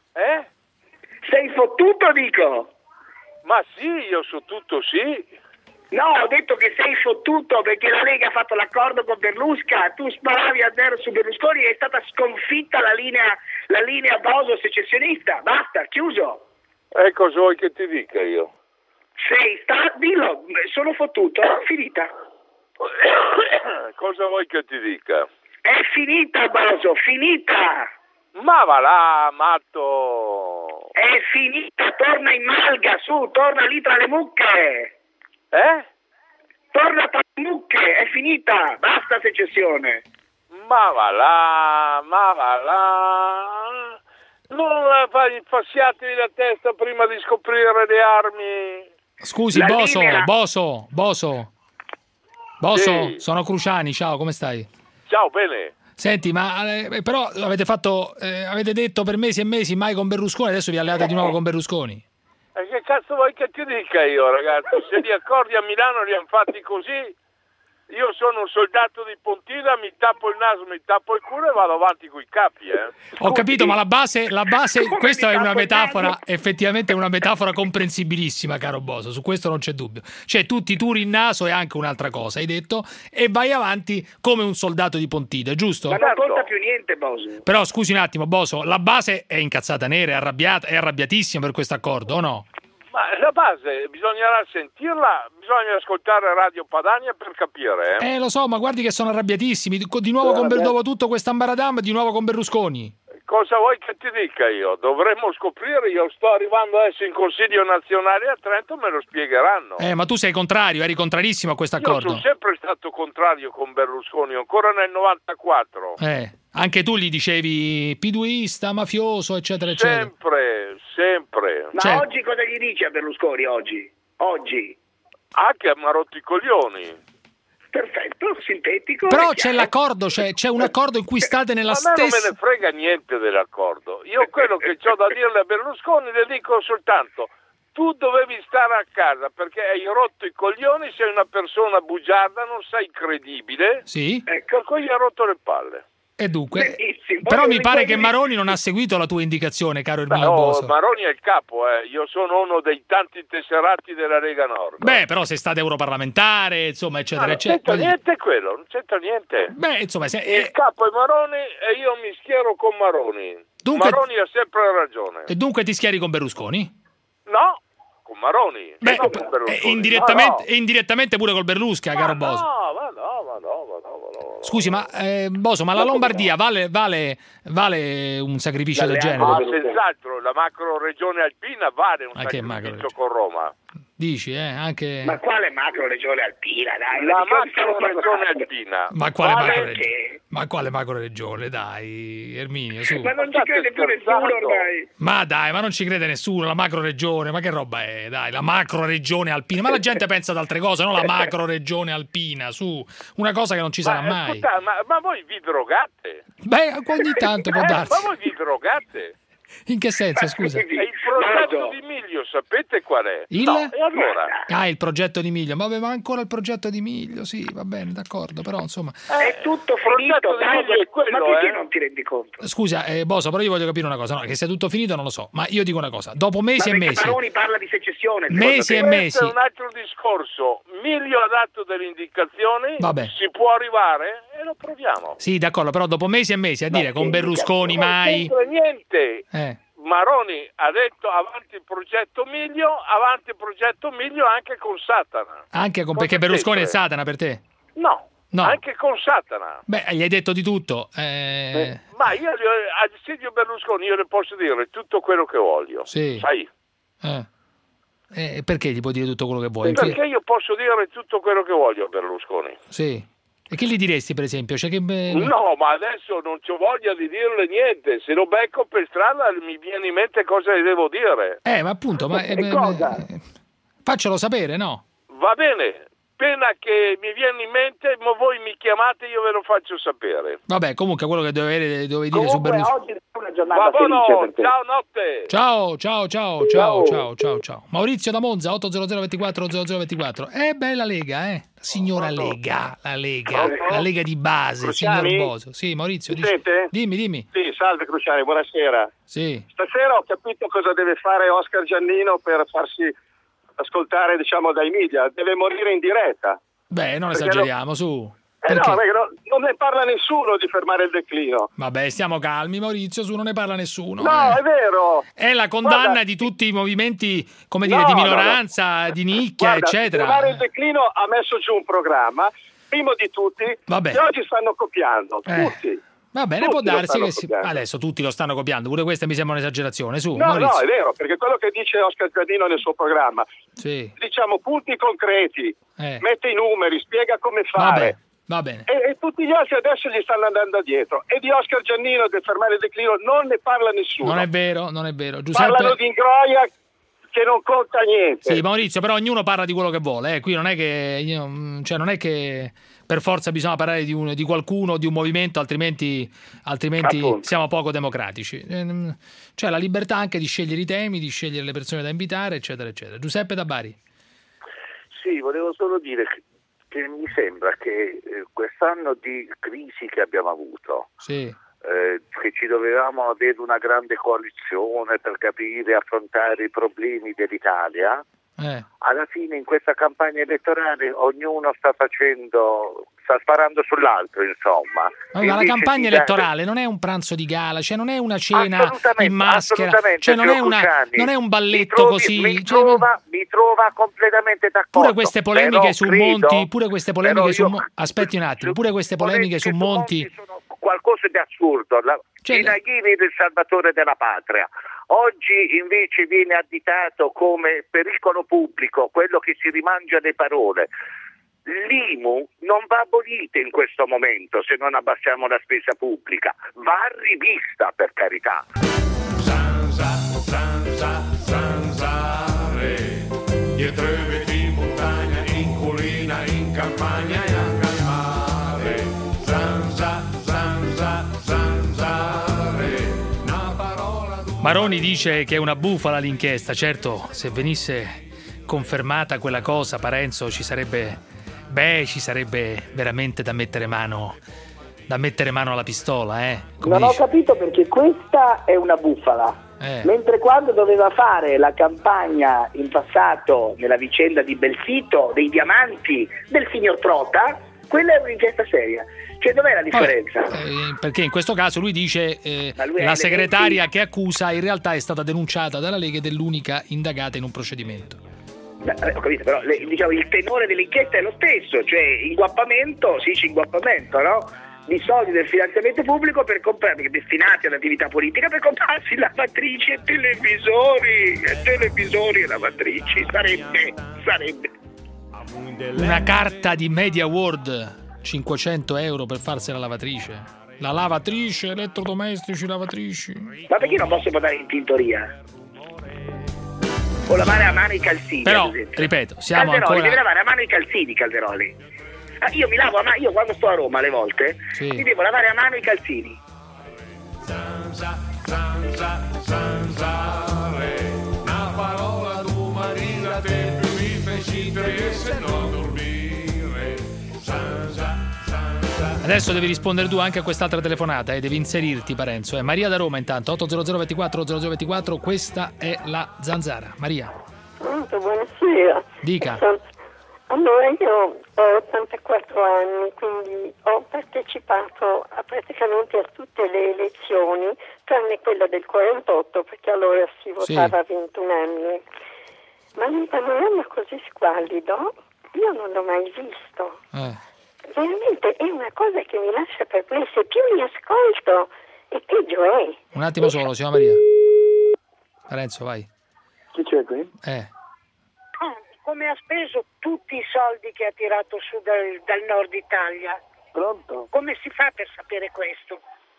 Sei fottuto, dico. Ma sì, io so tutto, sì. No, ho detto che sei fottuto perché la Lega ha fatto l'accordo con Berlusca, tu sparavi a zero su Berlusconi e è stata sconfitta la linea Boso secessionista. Basta, chiuso. Cosa vuoi che ti dica io? Dillo, sono fottuto, finita. Cosa vuoi che ti dica? È finita, Boso, finita. Ma va là, matto. È finita, torna in Malga, su, torna lì tra le mucche. Torna tra le mucche, è finita, basta secessione. Ma va là. Non passiatevi la testa prima di scoprire le armi. Scusi, Boso, sì. Sono Cruciani, ciao, come stai? Ciao, bene. Senti, ma però avete detto per mesi e mesi mai con Berlusconi, adesso vi alleate di nuovo con Berlusconi. Che cazzo vuoi che ti dica io, ragazzi? Se gli accordi a Milano li hanno fatti così, io sono un soldato di Pontida, mi tappo il naso, mi tappo il culo e vado avanti coi capi, Ho capito, ma la base questa è una metafora, effettivamente è una metafora comprensibilissima, caro Boso, su questo non c'è dubbio. Cioè tu ti turi il naso e anche un'altra cosa, hai detto, e vai avanti come un soldato di Pontida, giusto? Ma non conta più niente, Boso. Però scusi un attimo, Boso, la base è incazzata nera, è arrabbiatissima per questo accordo, o no? Ma la base bisognerà sentirla, bisogna ascoltare Radio Padania per capire. Lo so, ma guardi che sono arrabbiatissimi. Di nuovo dopo tutto questo ambaradam, di nuovo con Berlusconi. Cosa vuoi che ti dica io? Dovremmo scoprire, io sto arrivando adesso in Consiglio Nazionale a Trento, me lo spiegheranno. Ma tu sei contrario, eri contrarissimo a questo accordo. Io sono sempre stato contrario con Berlusconi, ancora nel 94. Anche tu gli dicevi piduista, mafioso, eccetera, eccetera. Sempre. Ma oggi cosa gli dici a Berlusconi, oggi? Che mi ha rotto i coglioni. Perfetto, sintetico. Però c'è l'accordo, c'è un accordo in cui state nella stessa... A me non me ne frega niente dell'accordo. Io quello che ho da dirle a Berlusconi le dico soltanto: tu dovevi stare a casa perché hai rotto i coglioni, sei una persona bugiarda, non sei credibile. Sì. Per cui gli ha rotto le palle. E dunque, però mi pare che Maroni non ha seguito la tua indicazione, caro Erminio Boso. Maroni è il capo, io sono uno dei tanti tesserati della Lega Nord. Però sei stato europarlamentare, insomma, eccetera, eccetera. Non c'entra niente quello, non c'entra niente. Insomma, il capo è Maroni e io mi schiero con Maroni. Dunque, Maroni ha sempre ragione. E dunque ti schieri con Berlusconi? No, con Maroni. Indirettamente pure col Berlusca, caro Boso. Ma no. Scusi, ma Boso, ma la Lombardia vale un sacrificio del genere? Ma senz'altro, la macro regione alpina vale un sacrificio con Roma. Dici, anche... Ma quale macro regione alpina, dai? La macro regione alpina. Ma quale macro regione, dai, Erminio, su. Ma non ci crede più nessuno ormai. Ma dai, ma non ci crede nessuno, la macro regione, ma che roba è, dai, la macro regione alpina. Ma la gente pensa ad altre cose, non la macro regione alpina, su, una cosa che non ci sarà mai. Scusa, ma voi vi drogate? Beh, ogni tanto può darsi. Ma voi vi drogate? In che senso, scusa? Il progetto di Miglio, sapete qual è? E allora? Il progetto di Miglio, ma aveva ancora il progetto di Miglio, sì, va bene, d'accordo, però insomma... È tutto finito, ma perché non ti rendi conto? Scusa, Boso, però io voglio capire una cosa, no, che sia tutto finito non lo so, ma io dico una cosa, dopo mesi e mesi... Maroni parla di secessione. Mesi e mesi... Questo è un altro discorso, Miglio ha dato delle indicazioni, vabbè. Si può arrivare e lo proviamo. Sì, d'accordo, però dopo mesi e mesi a dire con Berlusconi mai... Non c'entra niente. Maroni ha detto avanti il progetto Miglio anche con Satana. Anche con, perché Berlusconi è Satana per te? No, anche con Satana. Beh, gli hai detto di tutto. Ma io a Silvio Berlusconi io le posso dire tutto quello che voglio. Sì. Sai? Perché gli puoi dire tutto quello che vuoi? Perché io posso dire tutto quello che voglio a Berlusconi. Sì. E che gli diresti, per esempio? Cioè che... No, ma adesso non c'ho voglia di dirle niente. Se lo becco per strada mi viene in mente cosa le devo dire. Ma appunto, faccelo sapere, no? Va bene. Appena che mi viene in mente, voi mi chiamate, io ve lo faccio sapere. Vabbè, comunque quello che dovevi dire su Berlusconi. Oggi è una giornata felice per te. Ciao, notte. Ciao. Maurizio da Monza, 80024 0024. La Lega, la signora Lega, la Lega di base, Cruciani? signor Boso. Sì, Maurizio, dimmi. Sì, salve Cruciani, buonasera. Sì. Stasera ho capito cosa deve fare Oscar Giannino per farsi ascoltare, diciamo, dai media. Deve morire in diretta. Beh, non esageriamo, su. Perché non ne parla nessuno di fermare il declino. Vabbè, stiamo calmi, Maurizio, su non ne parla nessuno. No, è vero. È la condanna di tutti i movimenti, come dire, di minoranza, di nicchia, eccetera. Fermare il declino ha messo giù un programma, primo di tutti, che oggi stanno copiando, tutti. Va bene, può darsi che adesso tutti lo stanno copiando, pure questa mi sembra un'esagerazione, su. No, Maurizio. no, è vero, perché quello che dice Oscar Giannino nel suo programma, diciamo punti concreti, mette i numeri, spiega come fare. Va bene. E tutti gli altri adesso gli stanno andando dietro. E di Oscar Giannino del fermare il declino non ne parla nessuno. Non è vero. Giuseppe... Parlano di Ingroia che non conta niente. Sì, Maurizio, però ognuno parla di quello che vuole. Qui non è che per forza bisogna parlare di qualcuno, di un movimento, altrimenti siamo poco democratici. C'è la libertà anche di scegliere i temi, di scegliere le persone da invitare, eccetera, eccetera. Giuseppe da Bari. Sì, volevo solo dire che mi sembra che quest'anno di crisi che abbiamo avuto, che ci dovevamo avere una grande coalizione per capire e affrontare i problemi dell'Italia, alla fine in questa campagna elettorale ognuno sta sparando sull'altro, insomma. Ma la campagna elettorale non è un pranzo di gala, cioè non è una cena in maschera, cioè non è un balletto così. Mi trova completamente d'accordo. Pure queste polemiche su Monti, aspetti un attimo, pure queste polemiche su Monti sono qualcosa di assurdo. Inaghini il salvatore della patria. Oggi invece viene additato come pericolo pubblico quello che si rimangia le parole. L'IMU non va abolita in questo momento se non abbassiamo la spesa pubblica, va rivista, per carità. Zanzare, dietro i veti in montagna, in collina, in campagna e anche al mare. Zanzare, una parola. Maroni dice che è una bufala l'inchiesta. Certo, se venisse confermata quella cosa, Parenzo, ci sarebbe veramente da mettere mano alla pistola, Non ho capito perché questa è una bufala. Mentre quando doveva fare la campagna in passato nella vicenda di Belsito, dei diamanti del signor Trota, quella è un'inchiesta seria. Cioè, dov'è la differenza? Perché in questo caso lui dice la segretaria che accusa in realtà è stata denunciata dalla Lega ed è l'unica indagata in un procedimento. Ho capito, però diciamo, il tenore dell'inchiesta è lo stesso, cioè inguappamento, si dice inguappamento, no? Di soldi del finanziamento pubblico per comprare, destinati all'attività politica, per comprarsi lavatrici e televisori e lavatrici. Sarebbe una carta di Media World, 500 euro per farsi la lavatrice. La lavatrice, elettrodomestici, lavatrici. Ma perché non posso votare in tintoria? O lavare a mano i calzini? Però, ripeto, siamo Calderoli ancora... deve lavare a mano i calzini, Calderoli. Io mi lavo a mano, io quando sto a Roma alle volte mi devo lavare a mano i calzini. Zanzare, una parola tu Marina, te più mi feci se non dormire. Adesso devi rispondere tu anche a quest'altra telefonata e devi inserirti, Parenzo. Maria da Roma intanto, 800 24 0024, questa è la Zanzara. Maria. Pronto, buonasera. Dica. Allora, io ho 84 anni, quindi ho partecipato praticamente a tutte le elezioni, tranne quella del 48, perché allora si votava a 21 anni. Ma un panorama così squallido io non l'ho mai visto. Veramente è una cosa che mi lascia perplessa. Più mi ascolto e peggio è. Un attimo solo, signora Maria. Parenzo, vai. Chi c'è qui? Come ha speso tutti i soldi che ha tirato su dal nord Italia? Pronto? Come si fa per sapere questo?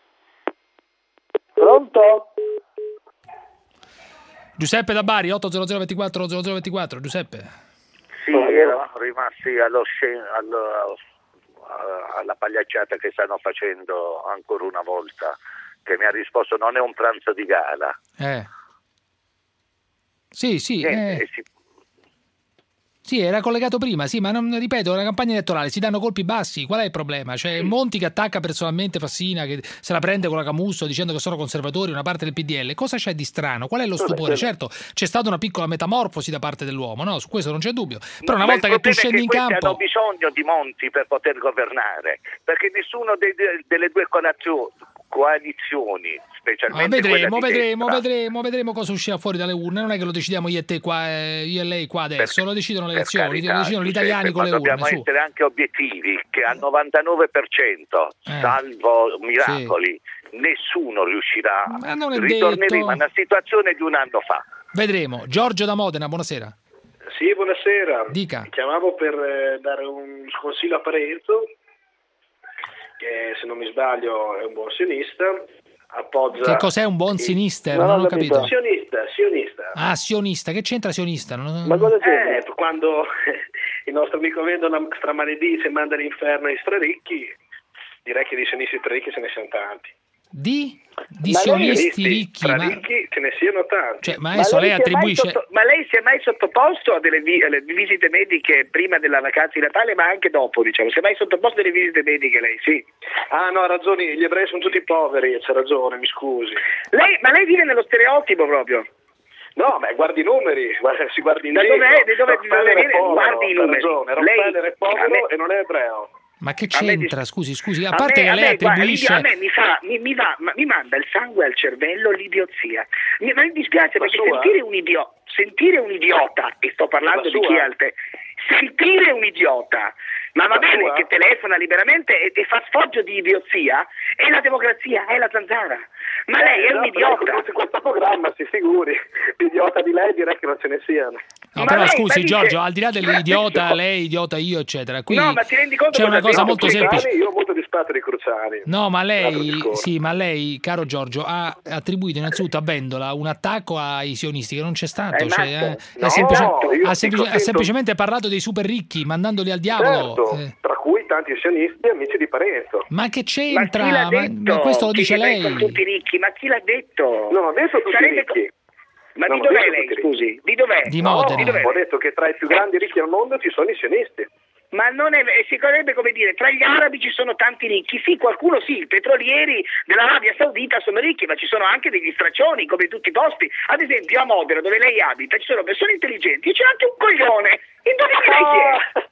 Pronto? Giuseppe da Bari, 800 24 0024, Giuseppe. Sì, eravamo rimasti alla pagliacciata che stanno facendo ancora una volta, che mi ha risposto non è un pranzo di gala. Sì. Sì, era collegato prima, sì, ma non ripeto, è una campagna elettorale, si danno colpi bassi, qual è il problema? C'è Monti che attacca personalmente Fassina, che se la prende con la Camusso dicendo che sono conservatori, una parte del PDL. Cosa c'è di strano? Qual è lo stupore? Certo, c'è stata una piccola metamorfosi da parte dell'uomo, no? Su questo non c'è dubbio. Però una volta che tu scendi in campo... hanno bisogno di Monti per poter governare, perché nessuno delle due coalizioni, specialmente vedremo cosa uscirà fuori dalle urne. Non è che lo decidiamo io e te qua, io e lei qua adesso, lo decidono le elezioni, lo decidono gli italiani con le urne. Dobbiamo essere anche obiettivi, che al 99%, salvo miracoli, nessuno riuscirà. Ma non è ritorneremo a una situazione di un anno fa. Vedremo. Giorgio da Modena, buonasera. Sì, buonasera. Dica. Chiamavo per dare un consiglio a Parenzo, che se non mi sbaglio è un buon sionista, appoggia... Che cos'è un buon sinistra? Non ho capito. Sionista. Ah, sionista, che c'entra sionista? Ma cosa c'è? Quando il nostro amico Vendona stramaledisce e manda all'inferno i straricchi, direi che di sionisti straricchi ce ne siano tanti. Di sionisti ricchi, ricchi ce ne siano tanti. Cioè, ma adesso lei attribuisce... Ma lei si è mai sottoposto a delle visite mediche prima della vacanza di Natale, ma anche dopo, diciamo? Si è mai sottoposto a delle visite mediche lei? Sì. Ah no, ha ragione, gli ebrei sono tutti poveri, c'ha ragione, mi scusi. Ma lei vive nello stereotipo proprio? No, ma guardi i numeri, si guardi in giro. Da dove viene? Guardi i numeri. Rockefeller è povero e non è ebreo. Ma che c'entra? Scusi, a parte che lei attribuisce... A me mi manda il sangue al cervello l'idiozia. Ma mi dispiace perché sentire un idiota, e sto parlando di chi è sentire un idiota, ma va bene che telefona liberamente e fa sfoggio di idiozia, è la democrazia, è la Zanzara. Ma lei è un idiota. Questo programma, si figuri, l'idiota di lei direi che non ce ne siano. No, però scusi Giorgio, al di là dell'idiota, lei, idiota, io, eccetera, qui no, ma ti rendi conto c'è una cosa molto semplice. Io ho molto dispetto di Cruciani. No, ma lei, caro Giorgio, ha attribuito innanzitutto a Vendola un attacco ai sionisti che non c'è stato. Ha semplicemente parlato dei super ricchi, mandandoli al diavolo. Certo, tra cui tanti sionisti amici di Parenzo. Ma che c'entra? Ma questo lo dice lei. Sono tutti ricchi, ma chi l'ha detto? Non ho detto tutti ricchi. Ma di dov'è lei, scusi? Di dov'è? Di Modena. Ho detto che tra i più grandi ricchi al mondo ci sono i sionisti. Ma non è, si vorrebbe come dire, tra gli arabi ci sono tanti ricchi, sì, qualcuno sì, i petrolieri dell'Arabia Saudita sono ricchi, ma ci sono anche degli straccioni, come in tutti i posti. Ad esempio a Modena, dove lei abita, ci sono persone intelligenti e c'è anche un coglione. Indovina lei chi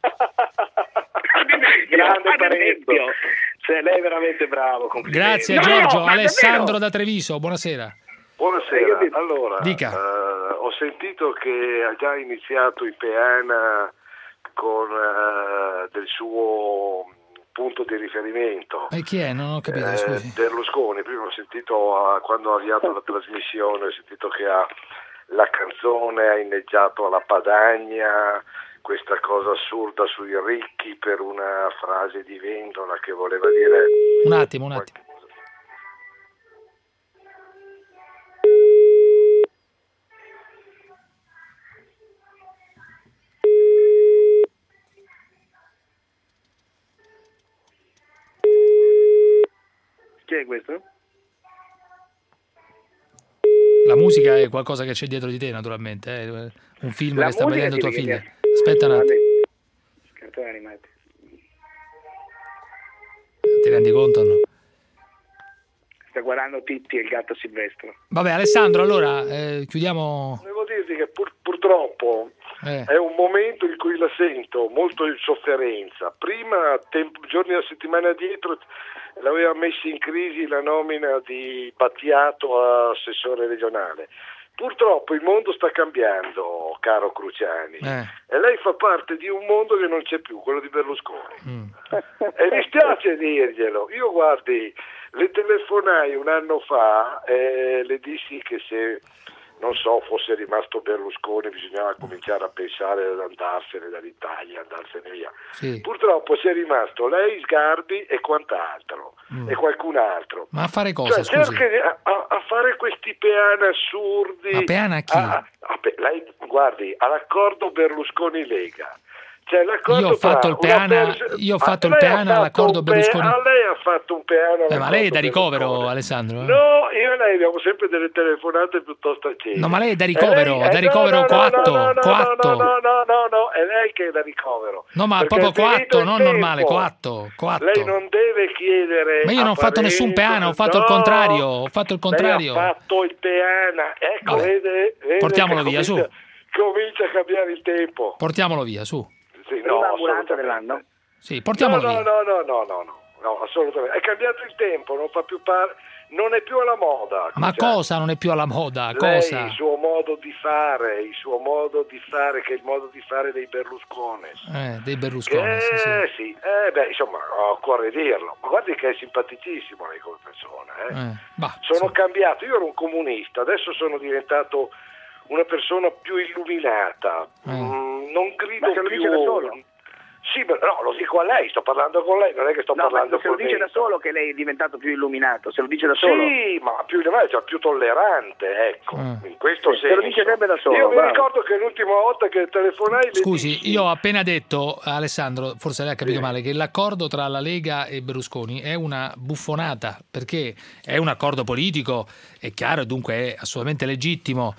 è? Grande Parenzo. Cioè, lei è veramente bravo. Grazie Giorgio. Alessandro da Treviso, buonasera. Buonasera, allora, Dica. ho sentito che ha già iniziato il Peana con del suo punto di riferimento. E chi è? Non ho capito, scusi. Berlusconi, prima ho sentito quando ha avviato la trasmissione, ho sentito che la canzone ha inneggiato alla Padania, questa cosa assurda sui ricchi per una frase di Vendola che voleva dire... Un attimo. Chi è questo? La musica è qualcosa che c'è dietro di te, naturalmente. Un film che sta vedendo tua figlia. Aspetta un attimo. Cartoni animati. Ti rendi conto o no? Sta guardando Titti e il gatto Silvestro. Vabbè, Alessandro, allora chiudiamo. Volevo dirti che purtroppo è un momento in cui la sento molto in sofferenza. Prima, giorni a settimana dietro, l'aveva messa in crisi la nomina di Battiato a assessore regionale. Purtroppo il mondo sta cambiando, caro Cruciani, e lei fa parte di un mondo che non c'è più, quello di Berlusconi. E mi spiace dirglielo. Io, guardi, le telefonai un anno fa e le dissi che se, non so, fosse rimasto Berlusconi bisognava cominciare a pensare ad andarsene dall'Italia, andarsene via. Sì. Purtroppo c'è rimasto lei, Sgarbi e quant'altro, e qualcun altro. Ma a fare cosa, cioè, scusi? cerca a fare questi peana assurdi. Ma peana a chi? Lei, guardi, all'accordo Berlusconi-Lega. Cioè, io ho fatto il peana all'accordo Berlusconi. Lei ha fatto un peana. Ma lei è da ricovero, Alessandro? No, io e lei abbiamo sempre delle telefonate piuttosto accese. No, ma lei è da ricovero, coatto. No, è lei che è da ricovero. No, ma proprio coatto, non normale, coatto. Lei non deve chiedere. Ma io non ho fatto nessun peana, ho fatto il contrario. Lei ha fatto il peana. Ecco, vede, portiamolo via, su. Comincia a cambiare il tempo. Portiamolo via, su. Prima ambulante dell'anno? Sì, portiamolo via. No, assolutamente. È cambiato il tempo, non è più alla moda. Ma cosa non è più alla moda? Lei, Cosa? il suo modo di fare, che è il modo di fare dei Berlusconi. Dei Berlusconi, sì. Insomma, occorre dirlo. Ma guardi che è simpaticissimo lei come persona. Sono cambiato, io ero un comunista, adesso sono diventato una persona più illuminata. Non grido più. Ma se lo dice da solo? Sì, no, lo dico a lei, sto parlando con lei, non è che sto parlando con lei. Se lo dice da solo che lei è diventato più illuminato, se lo dice da solo. Sì, ma più illuminato, cioè più tollerante, ecco, in questo senso. Se lo dice sempre da solo. Io mi ricordo che l'ultima volta che telefonai... Scusi, io ho appena detto, Alessandro, forse lei ha capito male, che l'accordo tra la Lega e Berlusconi è una buffonata, perché è un accordo politico, è chiaro, dunque è assolutamente legittimo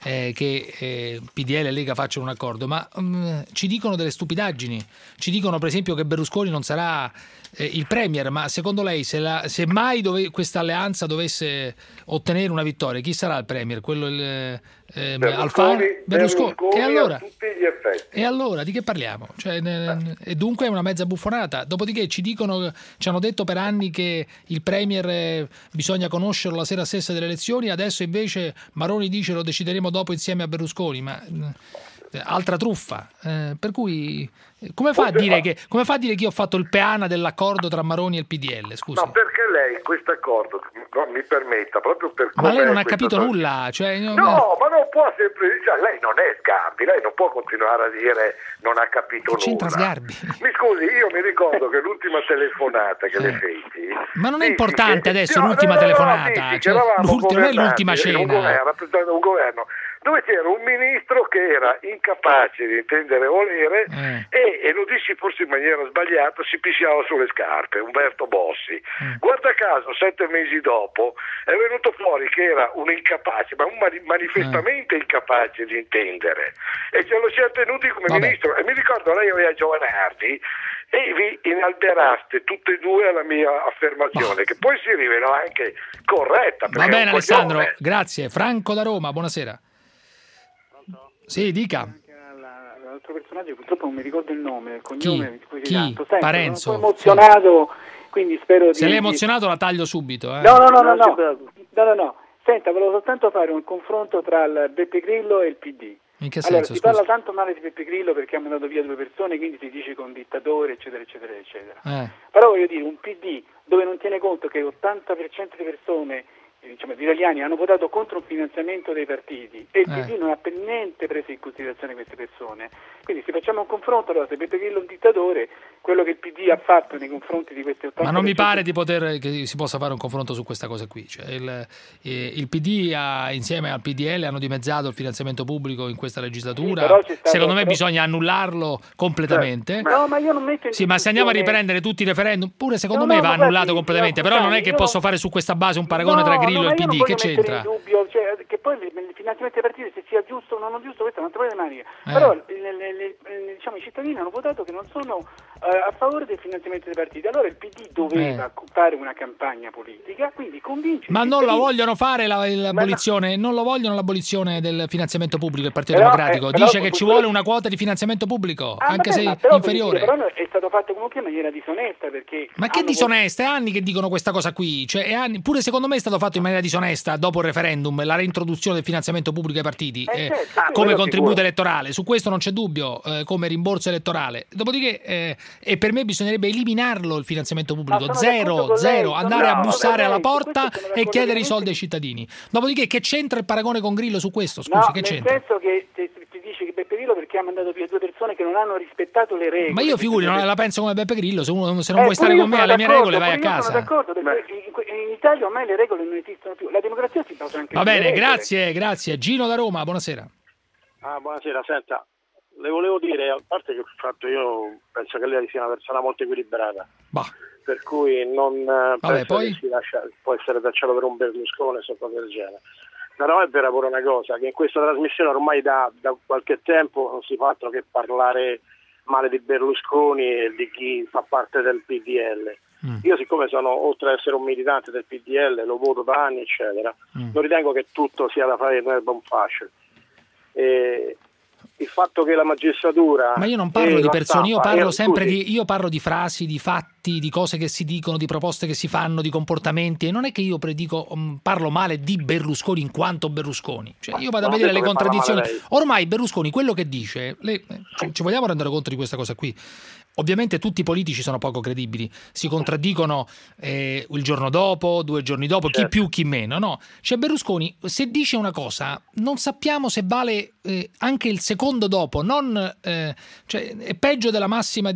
che PDL e Lega facciano un accordo, ma ci dicono delle stupidaggini. Ci dicono per esempio che Berlusconi non sarà il premier, ma secondo lei se mai questa alleanza dovesse ottenere una vittoria, chi sarà il premier? Quello Alfano? Berlusconi. E allora di che parliamo? Cioè, e dunque è una mezza buffonata. Dopodiché ci hanno detto per anni che il premier bisogna conoscerlo la sera stessa delle elezioni, adesso invece Maroni dice lo decideremo dopo insieme a Berlusconi, ma altra truffa. Per cui come fa a dire che io ho fatto il peana dell'accordo tra Maroni e il PDL? Scusi. No, perché lei questo accordo, mi permetta, proprio per ma lei non ha capito nulla, cioè, ma non può sempre, cioè, lei non è Sgarbi, lei non può continuare a dire non ha capito nulla. C'entra Sgarbi? Mi scusi, io mi ricordo che l'ultima telefonata che le feci, ma non è importante adesso l'ultima telefonata, non è l'ultima cena, rappresentando un governo dove c'era un ministro che era incapace di intendere volere e lo dissi forse in maniera sbagliata, si pisciava sulle scarpe, Umberto Bossi. Guarda caso 7 mesi dopo è venuto fuori che era un incapace, ma un manifestamente incapace di intendere, e ce lo siamo tenuti come ministro. E mi ricordo lei aveva Giovanardi e vi inalberaste tutte e due alla mia affermazione, che poi si rivelò anche corretta. Va bene Alessandro, grazie. Franco da Roma, buonasera. Sì, dica. L'altro personaggio purtroppo non mi ricordo il nome, il cognome. Chi? Parenzo. Sono emozionato, quindi spero di... Se l'è emozionato la taglio subito. No. Senta, volevo soltanto fare un confronto tra il Beppe Grillo e il PD. In che allora, senso? si parla tanto male di Beppe Grillo perché ha mandato via 2 persone, quindi si dice che è un dittatore, eccetera, eccetera, eccetera. Però voglio dire, un PD dove non tiene conto che l'80% di persone, diciamo, di italiani hanno votato contro un finanziamento dei partiti e il PD non ha per niente preso in considerazione queste persone. Quindi se facciamo un confronto, allora se Beppe Grillo è un dittatore, quello che il PD ha fatto nei confronti di queste 80%... Ma non mi pare che si possa fare un confronto su questa cosa qui. Cioè, il PD insieme al PDL hanno dimezzato il finanziamento pubblico in questa legislatura. Sì, secondo me bisogna annullarlo completamente. No, ma io non metto in Sì, ma se andiamo a riprendere tutti i referendum, pure secondo me va annullato completamente. Però non è che posso fare su questa base un paragone tra Grillo e il PD. Che c'entra? In dubbio, cioè, che poi il finanziamento dei partiti, se sia giusto o non giusto, questo non te puoi maniche. Però diciamo, i cittadini hanno votato che non sono a favore del finanziamento dei partiti. Allora il PD doveva fare una campagna politica, quindi convincere. Ma non la vogliono fare l'abolizione, non lo vogliono l'abolizione del finanziamento pubblico il Partito Democratico. Dice che ci vuole una quota di finanziamento pubblico, anche se inferiore. Però è stato fatto comunque in maniera disonesta, perché ma che disonesta? È anni che dicono questa cosa qui, cioè è anni, pure secondo me è stato fatto in maniera disonesta dopo il referendum, la reintroduzione del finanziamento pubblico ai partiti come contributo elettorale, su questo non c'è dubbio, come rimborso elettorale. Dopodiché e per me bisognerebbe eliminarlo il finanziamento pubblico, zero, andare a bussare alla porta e chiedere i soldi ai cittadini. Dopodiché che c'entra il paragone con Grillo su questo? Scusi, che c'entra? Nel senso che ti dice che Beppe Grillo perché ha mandato via 2 persone che non hanno rispettato le regole. Ma io figuri, non la penso come Beppe Grillo, se non vuoi stare con me alle mie regole vai a casa. Sono d'accordo, perché in Italia ormai le regole non esistono più, la democrazia si basa anche va bene, grazie. Gino da Roma, buonasera. Buonasera, senta, le volevo dire, a parte che il fatto io penso che lei sia una persona molto equilibrata, per cui non penso che si può essere tacciato per un Berlusconi o cose del genere. Però è vera pure una cosa, che in questa trasmissione ormai da qualche tempo non si fa altro che parlare male di Berlusconi e di chi fa parte del PDL. Io siccome sono, oltre ad essere un militante del PDL, lo voto da anni eccetera, non ritengo che tutto sia da fare in erba un fascio. Il fatto che la magistratura... Ma io non parlo di persone, io parlo sempre io parlo di frasi, di fatti, di cose che si dicono, di proposte che si fanno, di comportamenti, e non è che io parlo male di Berlusconi in quanto Berlusconi. Cioè, io vado a vedere le contraddizioni. Ormai Berlusconi, quello che dice, ci vogliamo rendere conto di questa cosa qui. Ovviamente tutti i politici sono poco credibili, si contraddicono il giorno dopo, 2 giorni dopo, chi più chi meno, no? Cioè Berlusconi, se dice una cosa, non sappiamo se vale anche il secondo dopo, cioè, è peggio della massima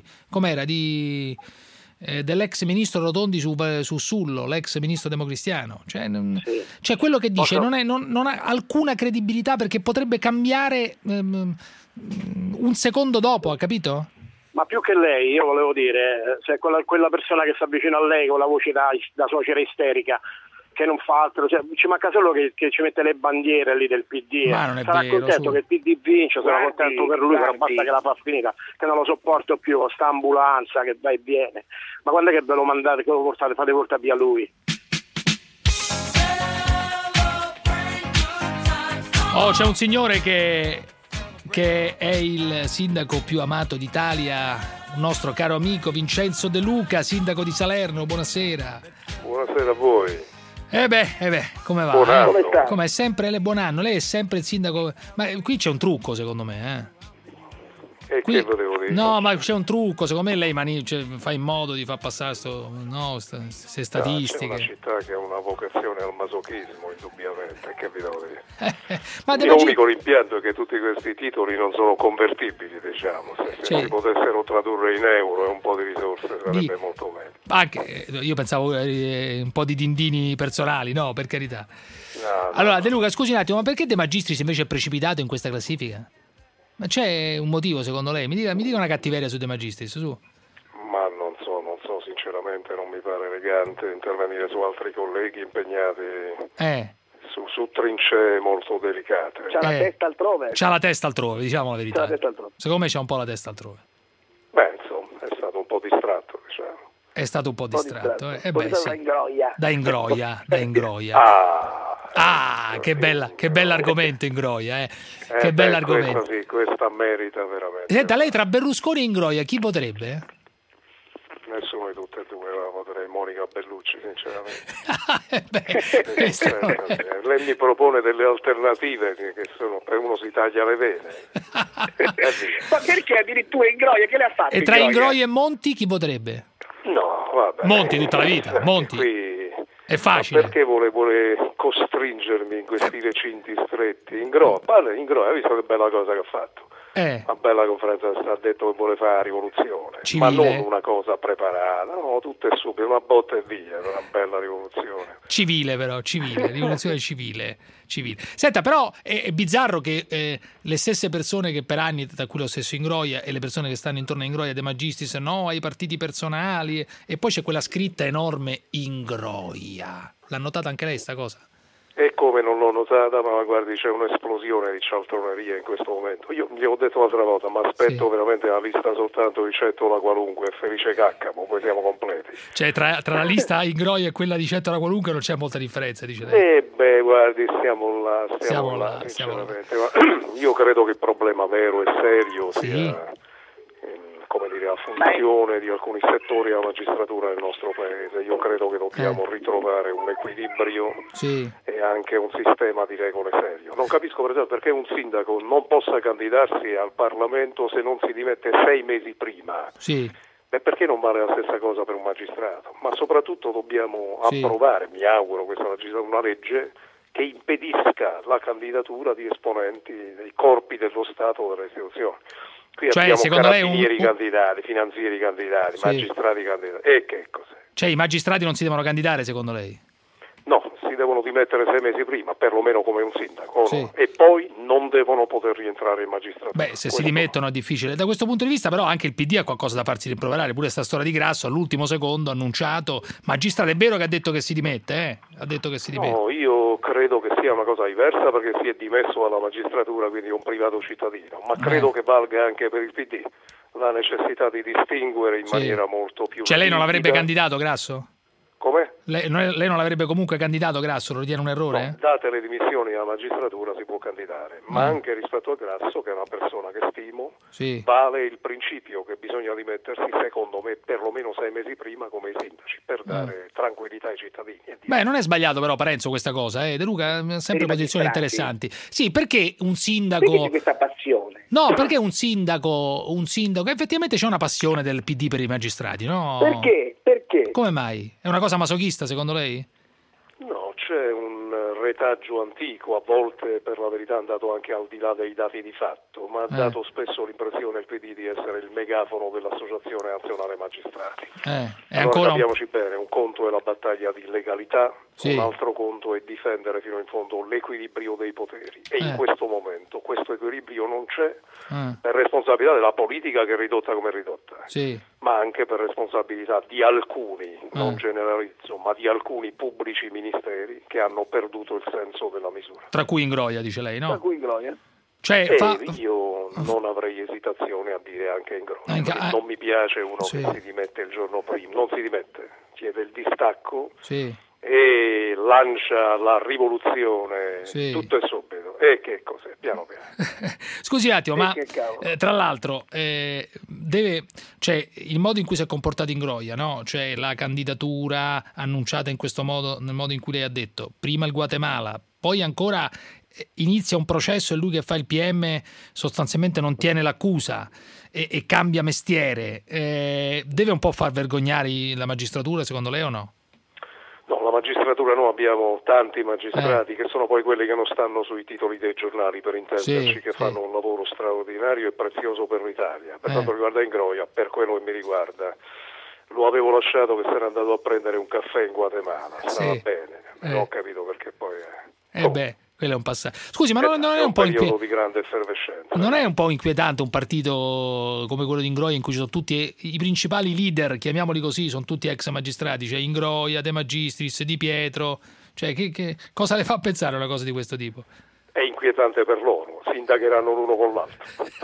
dell'ex ministro Rotondi su Sullo, l'ex ministro democristiano. Cioè quello che dice non ha alcuna credibilità, perché potrebbe cambiare un secondo dopo, ha capito? Ma più che lei, io volevo dire, se quella persona che sta vicino a lei con la voce da suocera isterica, che non fa altro, cioè, ci manca solo che ci mette le bandiere lì del PD. Sarà contento che il PD vince, sono contento per lui, però basta che la fa finita, che non lo sopporto più, sta ambulanza che va e viene. Ma quando è che ve lo mandate, che lo portate, fate portare via lui? C'è un signore che è il sindaco più amato d'Italia, un nostro caro amico Vincenzo De Luca, sindaco di Salerno. Buonasera. Buonasera a voi. Come va? Buon anno. Come è sempre buon anno, lei è sempre il sindaco. Ma qui c'è un trucco secondo me, E qui, che potevo dire? No, ma c'è un trucco, secondo me lei fa in modo di far passare queste statistiche. C'è una città che ha una vocazione al masochismo, indubbiamente, che vi devo dire. Il mio unico rimpianto è che tutti questi titoli non sono convertibili, diciamo. Se si potessero tradurre in euro e un po' di risorse sarebbe molto meglio. Anche io pensavo un po' di dindini personali, no, per carità. Allora, De Luca, scusi un attimo, ma perché De Magistris invece è precipitato in questa classifica? Ma c'è un motivo secondo lei? Mi dica una cattiveria su De Magistris, su. Ma non so, sinceramente non mi pare elegante intervenire su altri colleghi impegnati su trincee molto delicate. C'ha la testa altrove. C'ha la testa altrove, diciamo la verità. Secondo me c'ha un po' la testa altrove. Beh, insomma, è stato un po' distratto, diciamo. È stato un po' distratto. Da ingroia. Che bell'argomento Ingroia, che bell'argomento. Questa merita veramente. Senta, lei tra Berlusconi e Ingroia chi voterebbe? Nessuno di tutte e due, voterei Monica Bellucci, sinceramente. Lei mi propone delle alternative che sono, per uno si taglia le vene. Ma perché addirittura Ingroia, che le ha fatto? E tra Ingroia e Monti chi voterebbe? No, vabbè. Monti tutta la vita, Monti. Qui... È facile. Ma perché vuole costringermi in questi recinti stretti? Ingroia, hai visto che bella cosa che ha fatto? Una bella conferenza, ha detto che vuole fare la rivoluzione, civile. Ma non una cosa preparata, no, tutto è subito, una botta e via, una bella rivoluzione. Civile però, rivoluzione civile. Senta, però è bizzarro che le stesse persone che per anni, tra cui lo stesso Ingroia e le persone che stanno intorno a Ingroia, De Magistris, no, ai partiti personali, e poi c'è quella scritta enorme Ingroia. L'ha notata anche lei sta cosa? E come non l'ho notata, ma guardi, c'è un'esplosione di cialtroneria in questo momento. Io gli ho detto l'altra volta, ma aspetto veramente la lista soltanto di Cettola Qualunque e Felice Caccamo, poi siamo completi. Cioè tra la lista Ingroia e quella di Cettola Qualunque non c'è molta differenza, dice lei? Guardi, siamo là, sinceramente. Ma io credo che il problema vero e serio sia... la funzione di alcuni settori della magistratura del nostro paese. Io credo che dobbiamo ritrovare un equilibrio e anche un sistema di regole serio. Non capisco per esempio perché un sindaco non possa candidarsi al Parlamento se non si dimette 6 mesi prima. Perché non vale la stessa cosa per un magistrato? Ma soprattutto dobbiamo approvare, mi auguro, questa legislatura, una legge che impedisca la candidatura di esponenti dei corpi dello Stato o delle istituzioni. Qui abbiamo carabinieri candidati, finanzieri candidati, magistrati candidati. E che cos'è? Cioè i magistrati non si devono candidare secondo lei? No, si devono dimettere 6 mesi prima, perlomeno come un sindaco, no? E poi non devono poter rientrare in magistratura. Beh, se si dimettono è difficile. Da questo punto di vista però anche il PD ha qualcosa da farsi rimproverare, pure sta storia di Grasso all'ultimo secondo annunciato, magistrato è vero che ha detto che si dimette, Ha detto che si dimette. No, io credo che sia una cosa diversa perché si è dimesso dalla magistratura, quindi è un privato cittadino, ma credo che valga anche per il PD la necessità di distinguere in maniera molto più... Cioè lei non l'avrebbe candidato Grasso? Come? Lei non l'avrebbe comunque candidato Grasso? Lo ritiene un errore? No, date le dimissioni alla magistratura si può candidare, ma anche rispetto a Grasso, che è una persona che stimo, vale il principio che bisogna dimettersi, secondo me, perlomeno 6 mesi prima come i sindaci, per dare tranquillità ai cittadini. Beh, non è sbagliato però, Parenzo, questa cosa, De Luca, sempre posizioni interessanti. Sì, perché un sindaco... Perché c'è questa passione? No, perché un sindaco effettivamente c'è una passione del PD per i magistrati, no? Perché? Come mai? È una cosa masochista secondo lei? No, c'è un retaggio antico, a volte per la verità è andato anche al di là dei dati di fatto, ma ha dato spesso l'impressione al PD di essere il megafono dell'Associazione Nazionale Magistrati. Allora capiamoci bene, un conto è la battaglia di legalità, un altro conto è difendere fino in fondo l'equilibrio dei poteri e in questo momento questo equilibrio non c'è per responsabilità della politica che è ridotta come è ridotta, ma anche per responsabilità di alcuni, non generalizzo, ma di alcuni pubblici ministeri che hanno perduto il senso della misura. Tra cui Ingroia, dice lei, no? Tra cui Ingroia. Cioè, io non avrei esitazione a dire anche Ingroia. Non mi piace uno che si dimette il giorno prima, non si dimette, chiede il distacco e lancia la rivoluzione tutto e subito. E che cos'è? Piano piano. Scusi un attimo, ma tra l'altro il modo in cui si è comportato Ingroia, no? Cioè la candidatura annunciata in questo modo, nel modo in cui lei ha detto, prima il Guatemala, poi ancora inizia un processo e lui che fa il PM sostanzialmente non tiene l'accusa e cambia mestiere, deve un po' far vergognare la magistratura secondo lei o no? No, la magistratura noi abbiamo tanti magistrati che sono poi quelli che non stanno sui titoli dei giornali, per intenderci, che fanno un lavoro straordinario e prezioso per l'Italia. Per quanto riguarda Ingroia, per quello che mi riguarda, lo avevo lasciato che si era andato a prendere un caffè in Guatemala, stava bene, non ho capito perché poi... quello è un passaggio. Scusi, ma non è un po' periodo di grande effervescenza. Non è un po' inquietante un partito come quello di Ingroia in cui ci sono tutti i principali leader, chiamiamoli così, sono tutti ex magistrati, cioè Ingroia, De Magistris, Di Pietro, cioè che cosa le fa pensare una cosa di questo tipo? È inquietante per loro, si indagheranno l'uno con l'altro.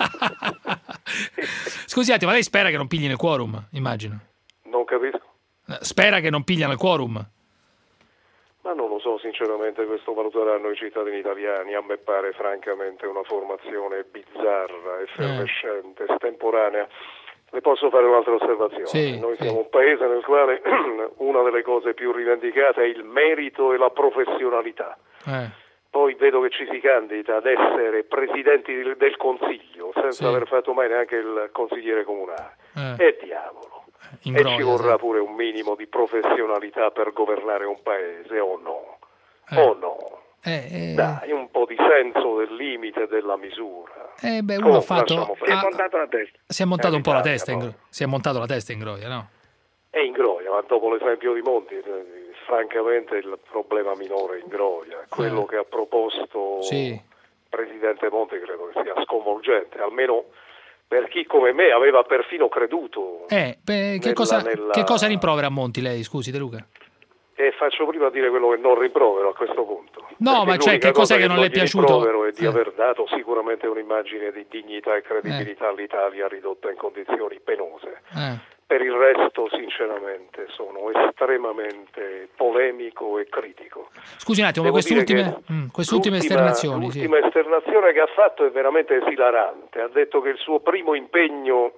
Scusi, ma lei spera che non piglino il quorum, immagino? Non capisco. Spera che non pigliano il quorum? Ma non lo so, sinceramente questo valuteranno i cittadini italiani. A me pare francamente una formazione bizzarra, effervescente, estemporanea. Le posso fare un'altra osservazione? Sì, Noi siamo un paese nel quale una delle cose più rivendicate è il merito e la professionalità. Poi vedo che ci si candida ad essere presidenti del Consiglio senza aver fatto mai neanche il consigliere comunale. E diavolo. E ci vorrà pure un minimo di professionalità per governare un paese, o no? O no? Dai, un po' di senso del limite e della misura. Uno ha fatto... Si è montato la testa. Si è montato un po' la testa, si è montato la testa in Groia, no? È in Groia, ma dopo l'esempio di Monti, francamente il problema minore è in Groia. Quello che ha proposto il Presidente Monti credo che sia sconvolgente, almeno per chi come me aveva perfino creduto. Che cosa rimprovera a Monti lei, scusi De Luca? E faccio prima dire quello che non rimprovero a questo punto. No, ma cioè, che cos'è che non le è piaciuto? Rimprovero è di aver dato sicuramente un'immagine di dignità e credibilità all'Italia ridotta in condizioni penose. Per il resto, sinceramente, sono estremamente polemico e critico. Scusi un attimo, quest'ultime esternazioni. L'ultima esternazione che ha fatto è veramente esilarante. Ha detto che il suo primo impegno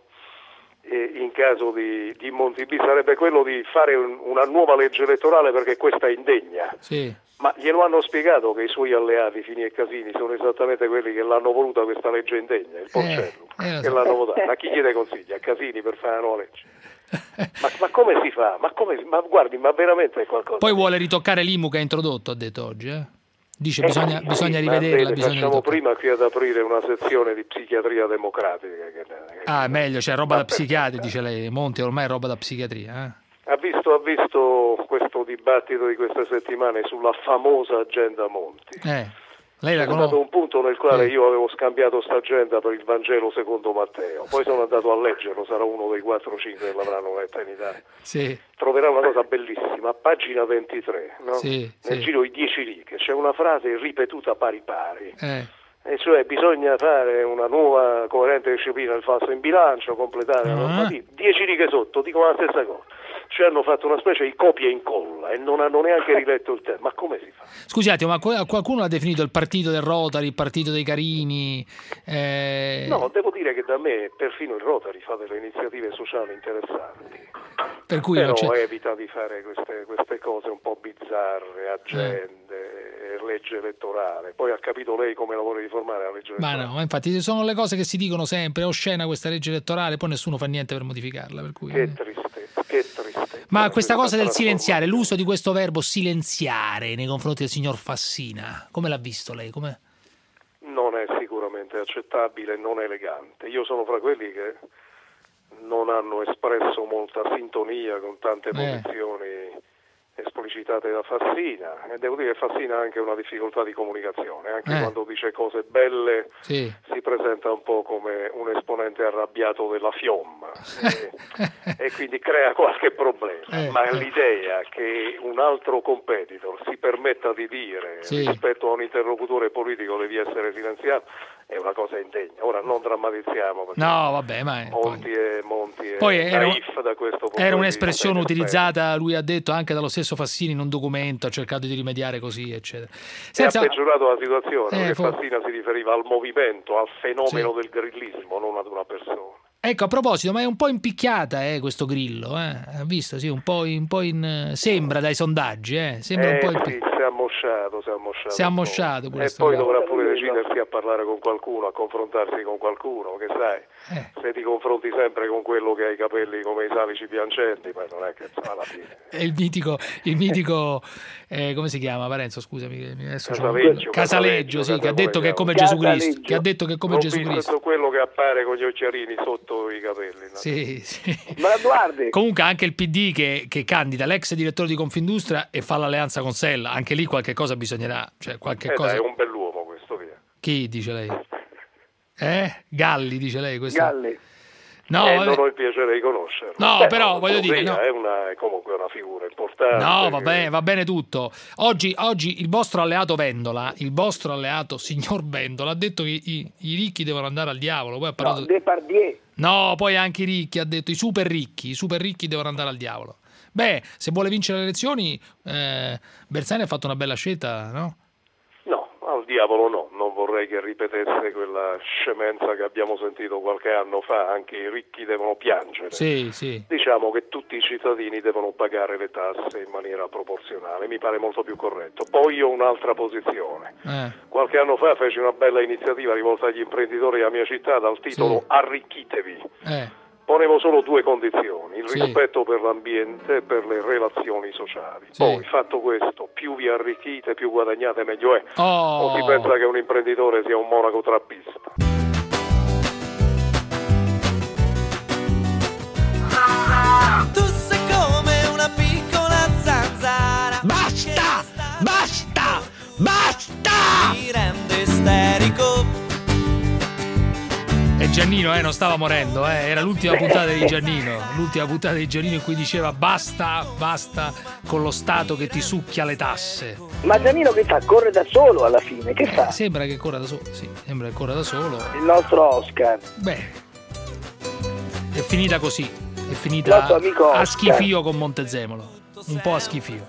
in caso di Monti B sarebbe quello di fare una nuova legge elettorale perché questa è indegna. Ma glielo hanno spiegato che i suoi alleati Fini e Casini sono esattamente quelli che l'hanno voluta questa legge indegna, il Porcello, che l'hanno votata. Ma chi gliene consiglia? A Casini per fare la nuova legge? Ma come si fa? Ma guardi, ma veramente è qualcosa. Poi vuole ritoccare l'IMU che ha introdotto, ha detto oggi, Dice bisogna rivederla. Facciamo prima qui ad aprire una sezione di psichiatria democratica. Meglio, cioè roba da psichiatri, dice lei. Monti ormai è roba da psichiatria. Ha visto questo dibattito di queste settimane sulla famosa agenda Monti. Lei la È stato un punto nel quale io avevo scambiato sta agenda per il Vangelo secondo Matteo, poi sono andato a leggerlo, sarà uno dei 4 o 5 che l'avranno letta in Italia. Troverà una cosa bellissima, a pagina 23, no? Nel giro di 10 righe, c'è una frase ripetuta pari pari, e cioè bisogna fare una nuova coerente disciplina del falso in bilancio, completare la normativa. 10 righe sotto dicono la stessa cosa. Cioè hanno fatto una specie di copia e incolla e non hanno neanche riletto il tema. Ma come si fa? Scusi un attimo, ma qualcuno ha definito il partito del Rotary, il partito dei Carini? No, devo dire che da me perfino il Rotary fa delle iniziative sociali interessanti. Per cui però evita di fare queste cose un po' bizzarre, agende, legge elettorale. Poi ha capito lei come la vuole riformare la legge elettorale? Ma no, infatti sono le cose che si dicono sempre, è oscena questa legge elettorale, poi nessuno fa niente per modificarla. Per cui, che tristezza. Ma questa cosa del silenziare, l'uso di questo verbo silenziare nei confronti del signor Fassina, come l'ha visto lei? Non è sicuramente accettabile, non è elegante. Io sono fra quelli che non hanno espresso molta sintonia con tante posizioni esplicitate da Fassina, e devo dire che Fassina ha anche una difficoltà di comunicazione, anche quando dice cose belle si presenta un po' come un esponente arrabbiato della FIOM e quindi crea qualche problema, ma l'idea che un altro competitor si permetta di dire rispetto a un interlocutore politico devi essere silenziato è una cosa indegna. Ora non drammatizziamo, no, vabbè, ma Monti poi è naif da questo punto era un'espressione utilizzata, lui ha detto, anche dallo stesso Fassini in un documento, ha cercato di rimediare così, eccetera. Ha peggiorato la situazione, perché Fassina si riferiva al movimento, al fenomeno del grillismo, non ad una persona. Ecco, a proposito, ma è un po' impicchiata questo Grillo, ha visto? Sì, un po' sembra dai sondaggi, sembra un po' si è ammosciato pure e poi dovrà pure decidersi a parlare con qualcuno, a confrontarsi con qualcuno, che sai, se ti confronti sempre con quello che ha i capelli come i salici piangenti, poi non è che alla fine. È il mitico come si chiama, Parenzo, scusami, Casaleggio, sì, che ha detto che è come Gesù Cristo, che ha detto che è come Gesù Cristo. Quello che appare con gli occhialini sotto i capelli, no? Sì. Ma guardi, comunque anche il PD che candida l'ex direttore di Confindustria e fa l'alleanza con Sella, anche lì qualche cosa bisognerà, cioè qualche cosa. È un bell'uomo questo, via. Chi dice lei? Galli dice lei questo? Galli. No, non ho il piacere di conoscerlo. No, però voglio dire, è comunque una figura importante. No, va bene tutto. Oggi il vostro alleato Vendola, signor Vendola, ha detto che i ricchi devono andare al diavolo. Poi ha parlato Depardieu. No, poi anche i ricchi, ha detto i super ricchi devono andare al diavolo. Beh, se vuole vincere le elezioni, Bersani ha fatto una bella scelta, no? No, ha Al diavolo no, non vorrei che ripetesse quella scemenza che abbiamo sentito qualche anno fa, anche i ricchi devono piangere. Sì, sì. Diciamo che tutti i cittadini devono pagare le tasse in maniera proporzionale, mi pare molto più corretto. Poi io ho un'altra posizione. Qualche anno fa feci una bella iniziativa rivolta agli imprenditori della mia città dal titolo Arricchitevi. Ponevo solo 2 condizioni, il rispetto per l'ambiente e per le relazioni sociali. Poi, fatto questo, più vi arricchite, più guadagnate, meglio è. O si pensa che un imprenditore sia un monaco trappista. Tu sei come una piccola zanzara. Basta! Basta! Basta! Mi rende isterico. E Giannino non stava morendo, era l'ultima puntata di Giannino, in cui diceva basta con lo Stato che ti succhia le tasse. Ma Giannino che fa? Corre da solo alla fine, che fa? Sembra che corra da solo, sì, sembra che corra da solo. Il nostro Oscar. Beh, è finita così, è finita a schifio con Montezemolo, un po' a schifio.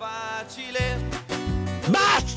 Basta!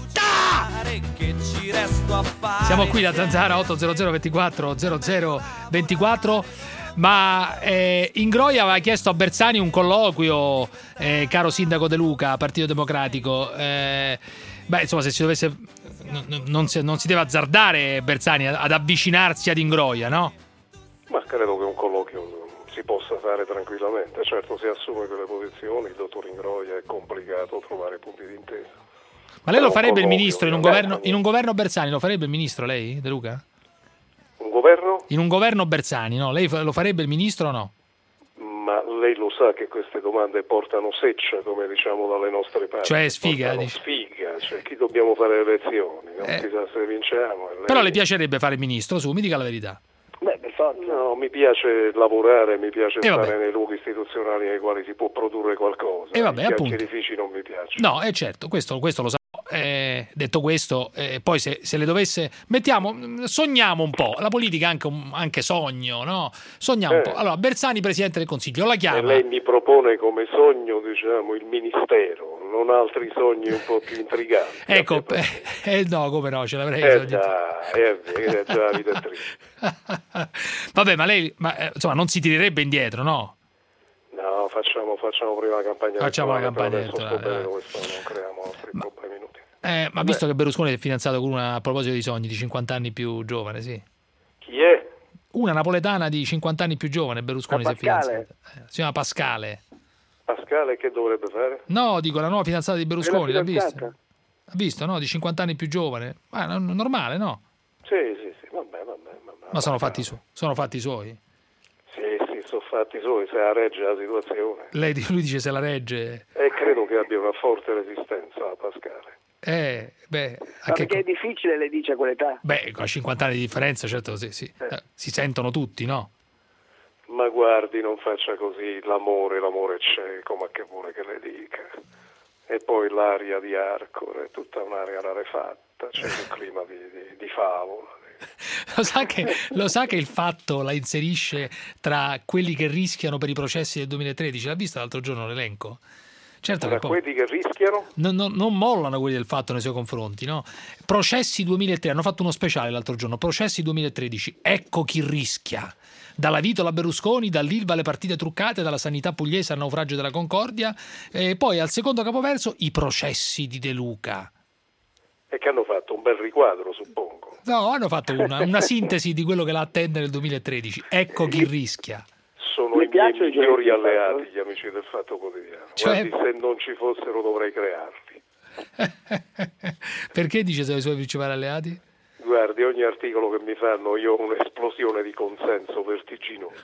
Siamo qui da Zanzara 800 24 00 24, ma Ingroia aveva chiesto a Bersani un colloquio, caro sindaco De Luca, Partito Democratico. Insomma, se si dovesse non si deve azzardare Bersani ad avvicinarsi ad Ingroia, no? Ma credo che un colloquio si possa fare tranquillamente. Certo, si assume quelle posizioni, il dottor Ingroia, è complicato trovare punti di intesa. Ma lei lo farebbe il ministro in un governo Bersani? Lo farebbe il ministro lei, De Luca? Un governo? In un governo Bersani, no? Lei lo farebbe il ministro o no? Ma lei lo sa che queste domande portano seccia, come diciamo dalle nostre parti. Cioè sfiga? Sfiga, cioè chi dobbiamo fare le elezioni, non si sa se vinciamo. Però le piacerebbe fare il ministro, su, mi dica la verità. Beh, per forza. No, mi piace lavorare, mi piace stare nei luoghi istituzionali nei quali si può produrre qualcosa. E vabbè, appunto. Gli edifici non mi piacciono. No, certo, questo lo sa. Detto questo, poi se le dovesse sogniamo un po', la politica anche sogno, no? Sogniamo un po'. Allora, Bersani presidente del Consiglio, la chiama. E lei mi propone come sogno, diciamo, il ministero, non altri sogni un po' più intriganti. Ecco, no, come no, ce l'avrei già vita triste. Vabbè, ma lei insomma non si tirerebbe indietro, no? No, facciamo prima la campagna elettorale. Facciamo la campagna elettorale. Questo non creiamo altri problemi inutili. Ma visto che Berlusconi è fidanzato con una, a proposito di sogni, di 50 anni più giovane, sì. Chi è? Una napoletana di 50 anni più giovane, Berlusconi si è fidanzato. Si chiama Pascale. Pascale che dovrebbe fare? No, dico la nuova fidanzata di Berlusconi, l'ha vista? Ha visto, no? Di 50 anni più giovane. Normale, no? Sì, vabbè. Ma sono fatti suoi? Sì, sono fatti suoi, se la regge la situazione. Lui dice se la regge. E credo che abbia una forte resistenza a Pascale. Ma perché è difficile, lei dice, a quell'età? Beh, con 50 anni di differenza, certo, sì. Si sentono tutti, no? Ma guardi, non faccia così, l'amore c'è, come che vuole che le dica. E poi l'aria di Arcore è tutta un'aria rarefatta, c'è un clima di favola. Lo sa che il Fatto la inserisce tra quelli che rischiano per i processi del 2013? L'ha vista l'altro giorno l'elenco? Certo che quelli che rischiano? Non mollano quelli del Fatto nei suoi confronti, no? Processi 2003, hanno fatto uno speciale l'altro giorno, processi 2013, ecco chi rischia. Dalla Vito alla Berlusconi, dall'Ilva alle partite truccate, dalla sanità pugliese al naufragio della Concordia, e poi al secondo capoverso i processi di De Luca. E che hanno fatto un bel riquadro, suppongo. No, hanno fatto una sintesi di quello che la attende nel 2013. Ecco chi rischia. Sono i miei migliori alleati, gli amici del Fatto Quotidiano. Guardi, se non ci fossero dovrei crearli. Perché dice sono i suoi principali alleati? Guardi, ogni articolo che mi fanno io ho un'esplosione di consenso vertiginosa.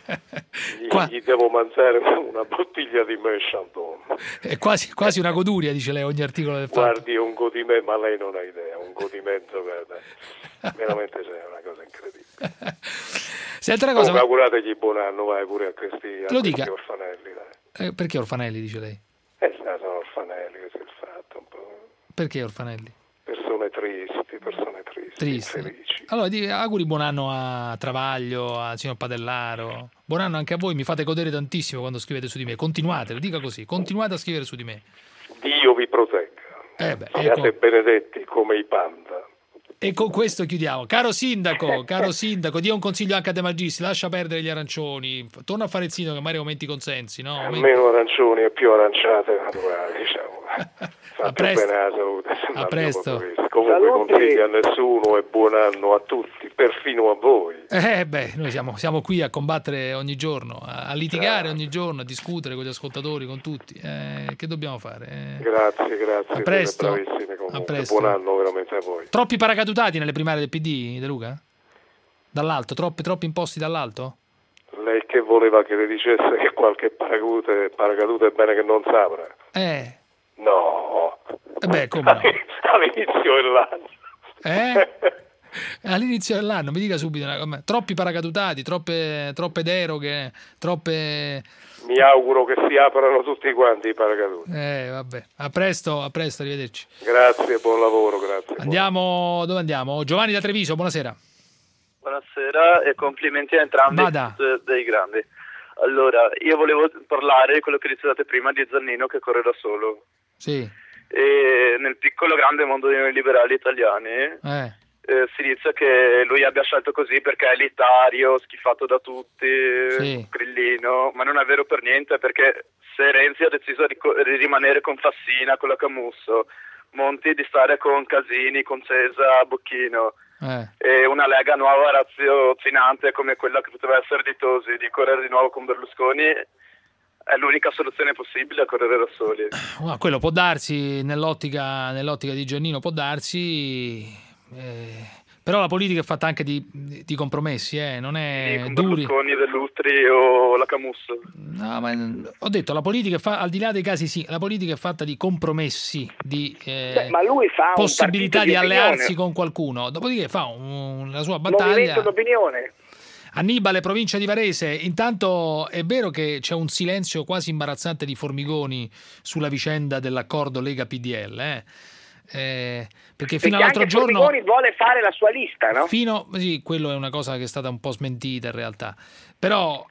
Gli devo mangiare una bottiglia di Chandon. È quasi una goduria, dice lei, ogni articolo del Fatto. Guardi, è un godimento, ma lei non ha idea, un godimento, guarda, veramente c'è una cosa incredibile. Senta una cosa, augurategli buon anno, vai pure a questi orfanelli. Dai. Perché orfanelli, dice lei? Sono orfanelli, questo è il fatto un po'. Perché orfanelli? Persone tristi, infelici. Allora, auguri buon anno a Travaglio, a signor Padellaro. Buon anno anche a voi, mi fate godere tantissimo quando scrivete su di me. Continuate, lo dica così, continuate a scrivere su di me. Dio vi protegga. Siate benedetti come i panda. E con questo chiudiamo. Caro sindaco, dia un consiglio anche a De Magistris, lascia perdere gli arancioni, torna a fare il sindaco che magari aumenti i consensi, no? Meno arancioni e più aranciate naturali, diciamo. A presto. Bene la salute. A presto. Comunque consigli a nessuno e buon anno a tutti, perfino a voi. Noi siamo qui a combattere ogni giorno, a litigare ogni giorno, a discutere con gli ascoltatori, con tutti. Che dobbiamo fare? Grazie. A presto. Bravissimi comunque. A presto. Buon anno veramente a voi. Troppi paracadutati nelle primarie del PD, De Luca? Dall'alto, troppi imposti dall'alto? Lei che voleva che le dicesse che qualche paracaduto è bene che non s'apra? No. Come no? All'inizio dell'anno. All'inizio dell'anno, mi dica subito troppi paracadutati, troppe deroghe, troppe... Mi auguro che si aprano tutti quanti i paracaduti. Vabbè. A presto, arrivederci. Grazie, buon lavoro, grazie. Andiamo, dove andiamo? Giovanni da Treviso, buonasera. Buonasera e complimenti a entrambi dei grandi. Allora, io volevo parlare di quello che dicevate prima di Zannino che corre da solo. Sì. E nel piccolo grande mondo dei liberali italiani si dice che lui abbia scelto così perché è elitario, schifato da tutti, grillino, ma non è vero per niente, perché se Renzi ha deciso di rimanere con Fassina, con la Camusso, Monti di stare con Casini, con Cesa, Bocchino, e una Lega nuova raziocinante come quella che poteva essere di Tosi, di correre di nuovo con Berlusconi, è l'unica soluzione possibile a correre da soli. Quello può darsi, nell'ottica di Giannino può darsi, però la politica è fatta anche di compromessi, non è duri. Berlusconi, Dell'Utri o la Camusso. No, ma ho detto, la politica al di là dei casi la politica è fatta di compromessi, di ma lui fa possibilità di allearsi con qualcuno, dopodiché fa la sua battaglia. Movimento d'opinione. Annibale, provincia di Varese. Intanto è vero che c'è un silenzio quasi imbarazzante di Formigoni sulla vicenda dell'accordo Lega-PDL, perché fino all'altro giorno Formigoni vuole fare la sua lista, no? Sì, quello è una cosa che è stata un po' smentita in realtà. Però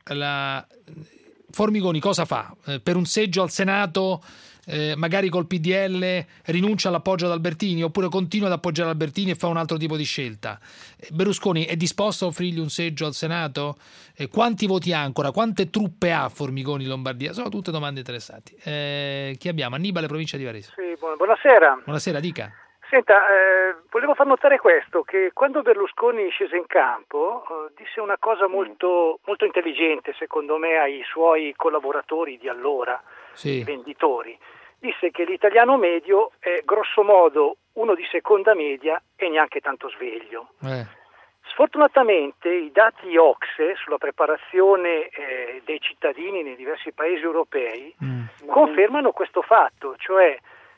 Formigoni cosa fa? Per un seggio al Senato, magari col PDL, rinuncia all'appoggio ad Albertini, oppure continua ad appoggiare Albertini e fa un altro tipo di scelta. Berlusconi è disposto a offrirgli un seggio al Senato? Quanti voti ha ancora? Quante truppe ha Formigoni in Lombardia? Sono tutte domande interessanti. Chi abbiamo? Annibale, provincia di Varese. Sì, buonasera. Buonasera, dica. Senta, volevo far notare questo, che quando Berlusconi scese in campo disse una cosa molto, molto intelligente, secondo me, ai suoi collaboratori di allora, i venditori. Disse che l'italiano medio è grosso modo uno di seconda media e neanche tanto sveglio. Sfortunatamente i dati OCSE sulla preparazione dei cittadini nei diversi paesi europei confermano questo fatto, cioè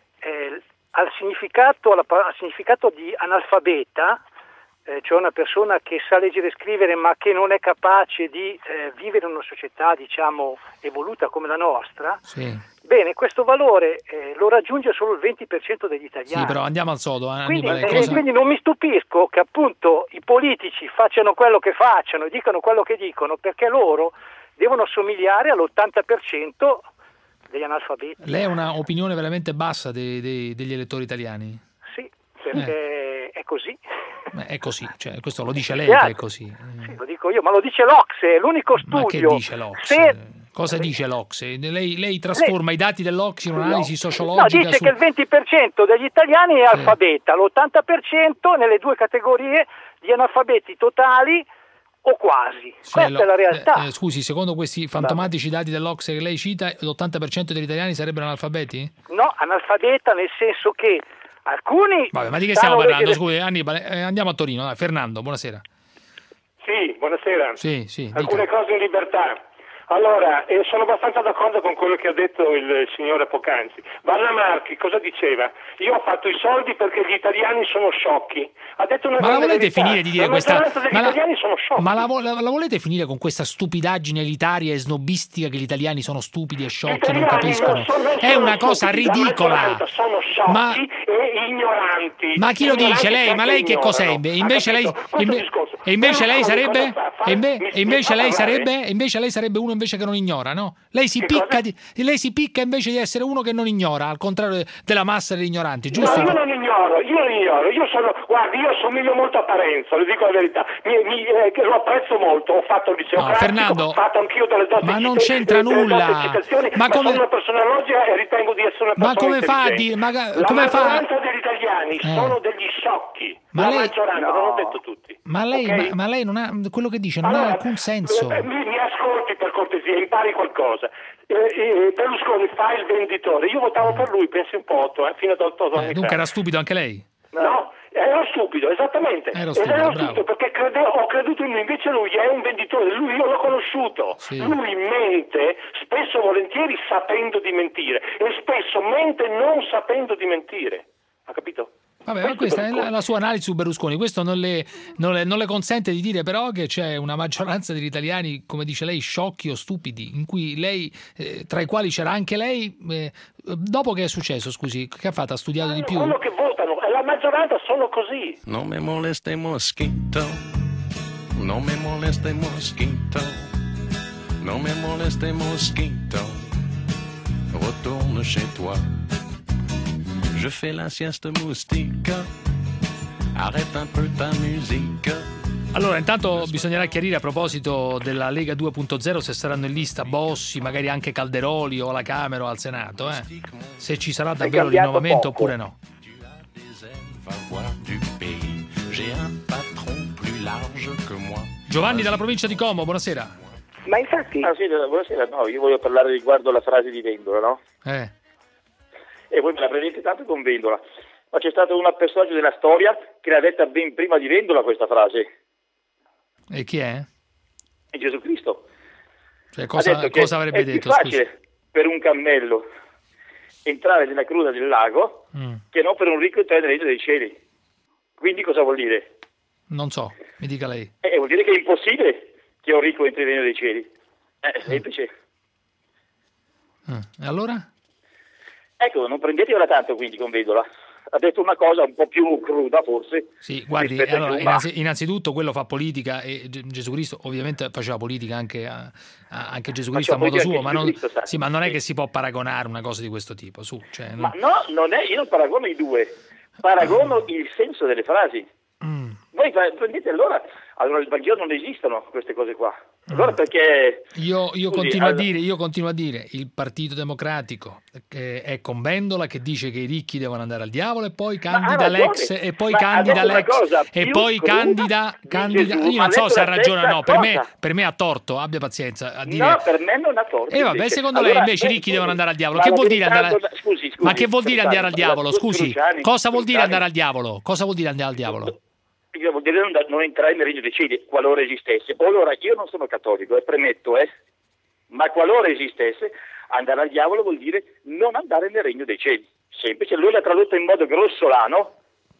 al significato di analfabeta, cioè una persona che sa leggere e scrivere ma che non è capace di vivere in una società, diciamo, evoluta come la nostra, bene, questo valore lo raggiunge solo il 20% degli italiani. Sì, però andiamo al sodo. Quindi non mi stupisco che appunto i politici facciano quello che facciano e dicano quello che dicono, perché loro devono somigliare all'80% degli analfabeti. Lei ha una opinione veramente bassa degli elettori italiani? Sì, perché è così. È così, cioè, questo lo dice lei che è così. Sì, lo dico io, ma lo dice l'Ocse, è l'unico studio. Ma che dice l'Ocse? Cosa dice l'Ocse? Lei trasforma i dati dell'Ocse in un'analisi sociologica? No, dice che il 20% degli italiani è alfabeta, l'80% nelle due categorie di analfabeti totali o quasi. Questa è la realtà. Scusi, secondo questi fantomatici dati dell'Ocse che lei cita, l'80% degli italiani sarebbero analfabeti? No, analfabeta nel senso che alcuni... Vabbè, ma di che stiamo parlando? Scusi, Annibale, andiamo a Torino. Fernando, buonasera. Sì, buonasera. Sì, alcune cose in libertà. Allora, sono abbastanza d'accordo con quello che ha detto il signore poc'anzi. Vanna Marchi cosa diceva? Io ho fatto i soldi perché gli italiani sono sciocchi. Ha detto una ma la volete finire di dire questa? Gli italiani sono sciocchi. Ma la volete finire con questa stupidaggine elitaria e snobistica che gli italiani sono stupidi e sciocchi e non capiscono? È una cosa ridicola. Sono sciocchi e ignoranti. Ma chi lo dice? Lei? Ma lei che cos'è? Invece lei sarebbe uno invece che non ignora, no? Lei si picca invece di essere uno che non ignora, al contrario della massa degli ignoranti, giusto? No, io non ignoro, guardi, io somiglio molto a Parenzo, le dico la verità, lo apprezzo molto, ho fatto il liceo classico, Fernando, ho fatto anch'io delle dosi ma non c'entra nulla. Ma sono una persona logica e ritengo di essere una persona intelligente. La maggioranza degli italiani sono degli sciocchi, la maggioranza, non ho detto tutti. Ma lei non ha, quello che dice non ha alcun senso. Mi ascolti per cortesia, impari qualcosa. Berlusconi fa il venditore, io votavo per lui, pensi un po', fino ad 8 anni fa. Dunque era stupido anche lei? No, ero stupido, esattamente. Ero stupido perché ho creduto in lui, invece lui è un venditore, io l'ho conosciuto. Sì. Lui mente, spesso volentieri sapendo di mentire, e spesso mente non sapendo di mentire. Ha capito? Vabbè, ma questa è la sua analisi su Berlusconi. Questo non le consente di dire però che c'è una maggioranza degli italiani, come dice lei, sciocchi o stupidi, in cui lei, tra i quali c'era anche lei. Dopo che è successo, scusi, che ha fatto? Ha studiato di più? Quello che votano, la maggioranza sono così. Non me moleste mosquito, non me moleste mosquito, non me moleste mosquito, retourne chez toi. Je fais la sieste moustique, arrête un peu ta musique. Allora, intanto bisognerà chiarire a proposito della Lega 2.0 se saranno in lista Bossi, magari anche Calderoli o alla Camera o al Senato, se ci sarà davvero rinnovamento oppure no. Giovanni dalla provincia di Como, buonasera. Ma infatti... buonasera, no, io voglio parlare riguardo alla frase di Vendola, no? E voi me la prendete tanto con Vendola, ma c'è stato un personaggio della storia che l'ha detta ben prima di Vendola questa frase. E chi è? È Gesù Cristo. Cioè, cosa avrebbe detto? È più facile per un cammello entrare nella cruda del lago che non per un ricco entrare nel regno dei cieli. Quindi cosa vuol dire? Non so, mi dica lei. Vuol dire che è impossibile che un ricco entri nel regno dei cieli. È semplice. E allora? Ecco, non prendetela tanto quindi con Vendola. Ha detto una cosa un po' più cruda forse. Sì, guardi, allora, innanzitutto quello fa politica e Gesù Cristo ovviamente faceva politica anche Gesù Cristo a modo suo, ma non è che si può paragonare una cosa di questo tipo. Ma no, io non paragono i due, paragono il senso delle frasi. Voi prendete allora il Vangelo non esistono queste cose qua. Allora perché io continuo a dire il Partito Democratico che è con Vendola che dice che i ricchi devono andare al diavolo e poi candida l'ex io non so se ha ragione o no, per me ha torto, abbia pazienza a dire. No, per me non ha torto. E vabbè, secondo lei invece i ricchi devono andare al diavolo. Che vuol dire andare Ma che vuol dire andare al diavolo? Scusi, cosa vuol dire andare al diavolo? Cosa vuol dire andare al diavolo? Vuol dire non entrare nel regno dei cieli qualora esistesse. Allora io non sono cattolico, premetto, ma qualora esistesse andare al diavolo vuol dire non andare nel regno dei cieli. Semplice, lui l'ha tradotto in modo grossolano,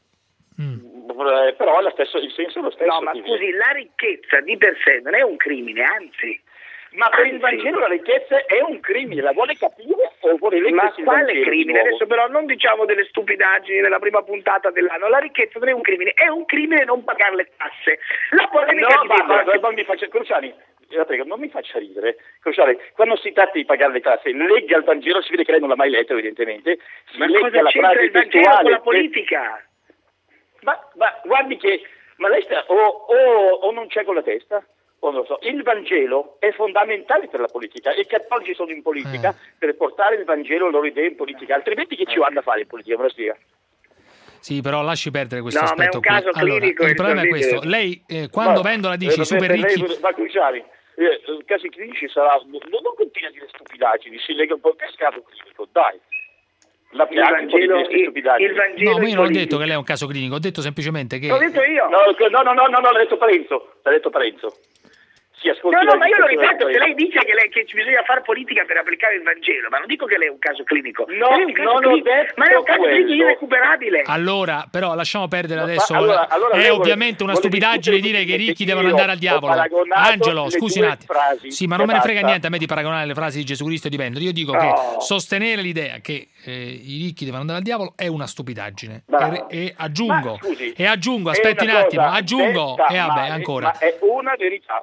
però il senso è lo stesso. No, ma scusi, la ricchezza di per sé non è un crimine, anzi. Ma per il Vangelo la ricchezza è un crimine, la vuole capire o vuole leggersi il Vangelo? Ma quale crimine? Adesso però non diciamo delle stupidaggini nella prima puntata dell'anno, la ricchezza non è un crimine non pagare le tasse. La polemica non mi faccia, Cruciani, la prego, non mi faccia ridere. Cruciani, quando si tratta di pagare le tasse, legga il Vangelo, si vede che lei non l'ha mai letto evidentemente, ma cosa c'entra il Vangelo con la politica? Ma guardi che, ma lei sta, o non c'è con la testa? Non lo so. Il Vangelo è fondamentale per la politica e i cattolici sono in politica per portare il Vangelo, le loro idee in politica, altrimenti che ci vanno a fare in politica? Me lo spiega? Sì, però lasci perdere questo Ma è aspetto un caso clinico. Il problema è questo. Lei, quando Vendola dice i super ricchi... Casi clinici sarà... Non continua a dire stupidaggini, si lega un po' il cascato clinico, dai. Il Vangelo no, ma io non ho detto che lei è un caso clinico, ho detto semplicemente che... L'ho detto io. No, l'ha detto Parenzo. No, ma io lo ripeto, se lei dice che bisogna fare politica per applicare il Vangelo, ma non dico che lei è un caso clinico. No, non ho detto ma è un caso clinico irrecuperabile. Allora, però lasciamo perdere adesso. È ovviamente una stupidaggine dire che i ricchi devono andare al diavolo. Angelo, scusi un attimo. Sì, ma non me ne frega niente a me di paragonare le frasi di Gesù Cristo e di Vendola. Io dico che sostenere l'idea che i ricchi devono andare al diavolo è una stupidaggine. E aggiungo, aspetti un attimo, e vabbè, ancora. Ma è una verità, basta.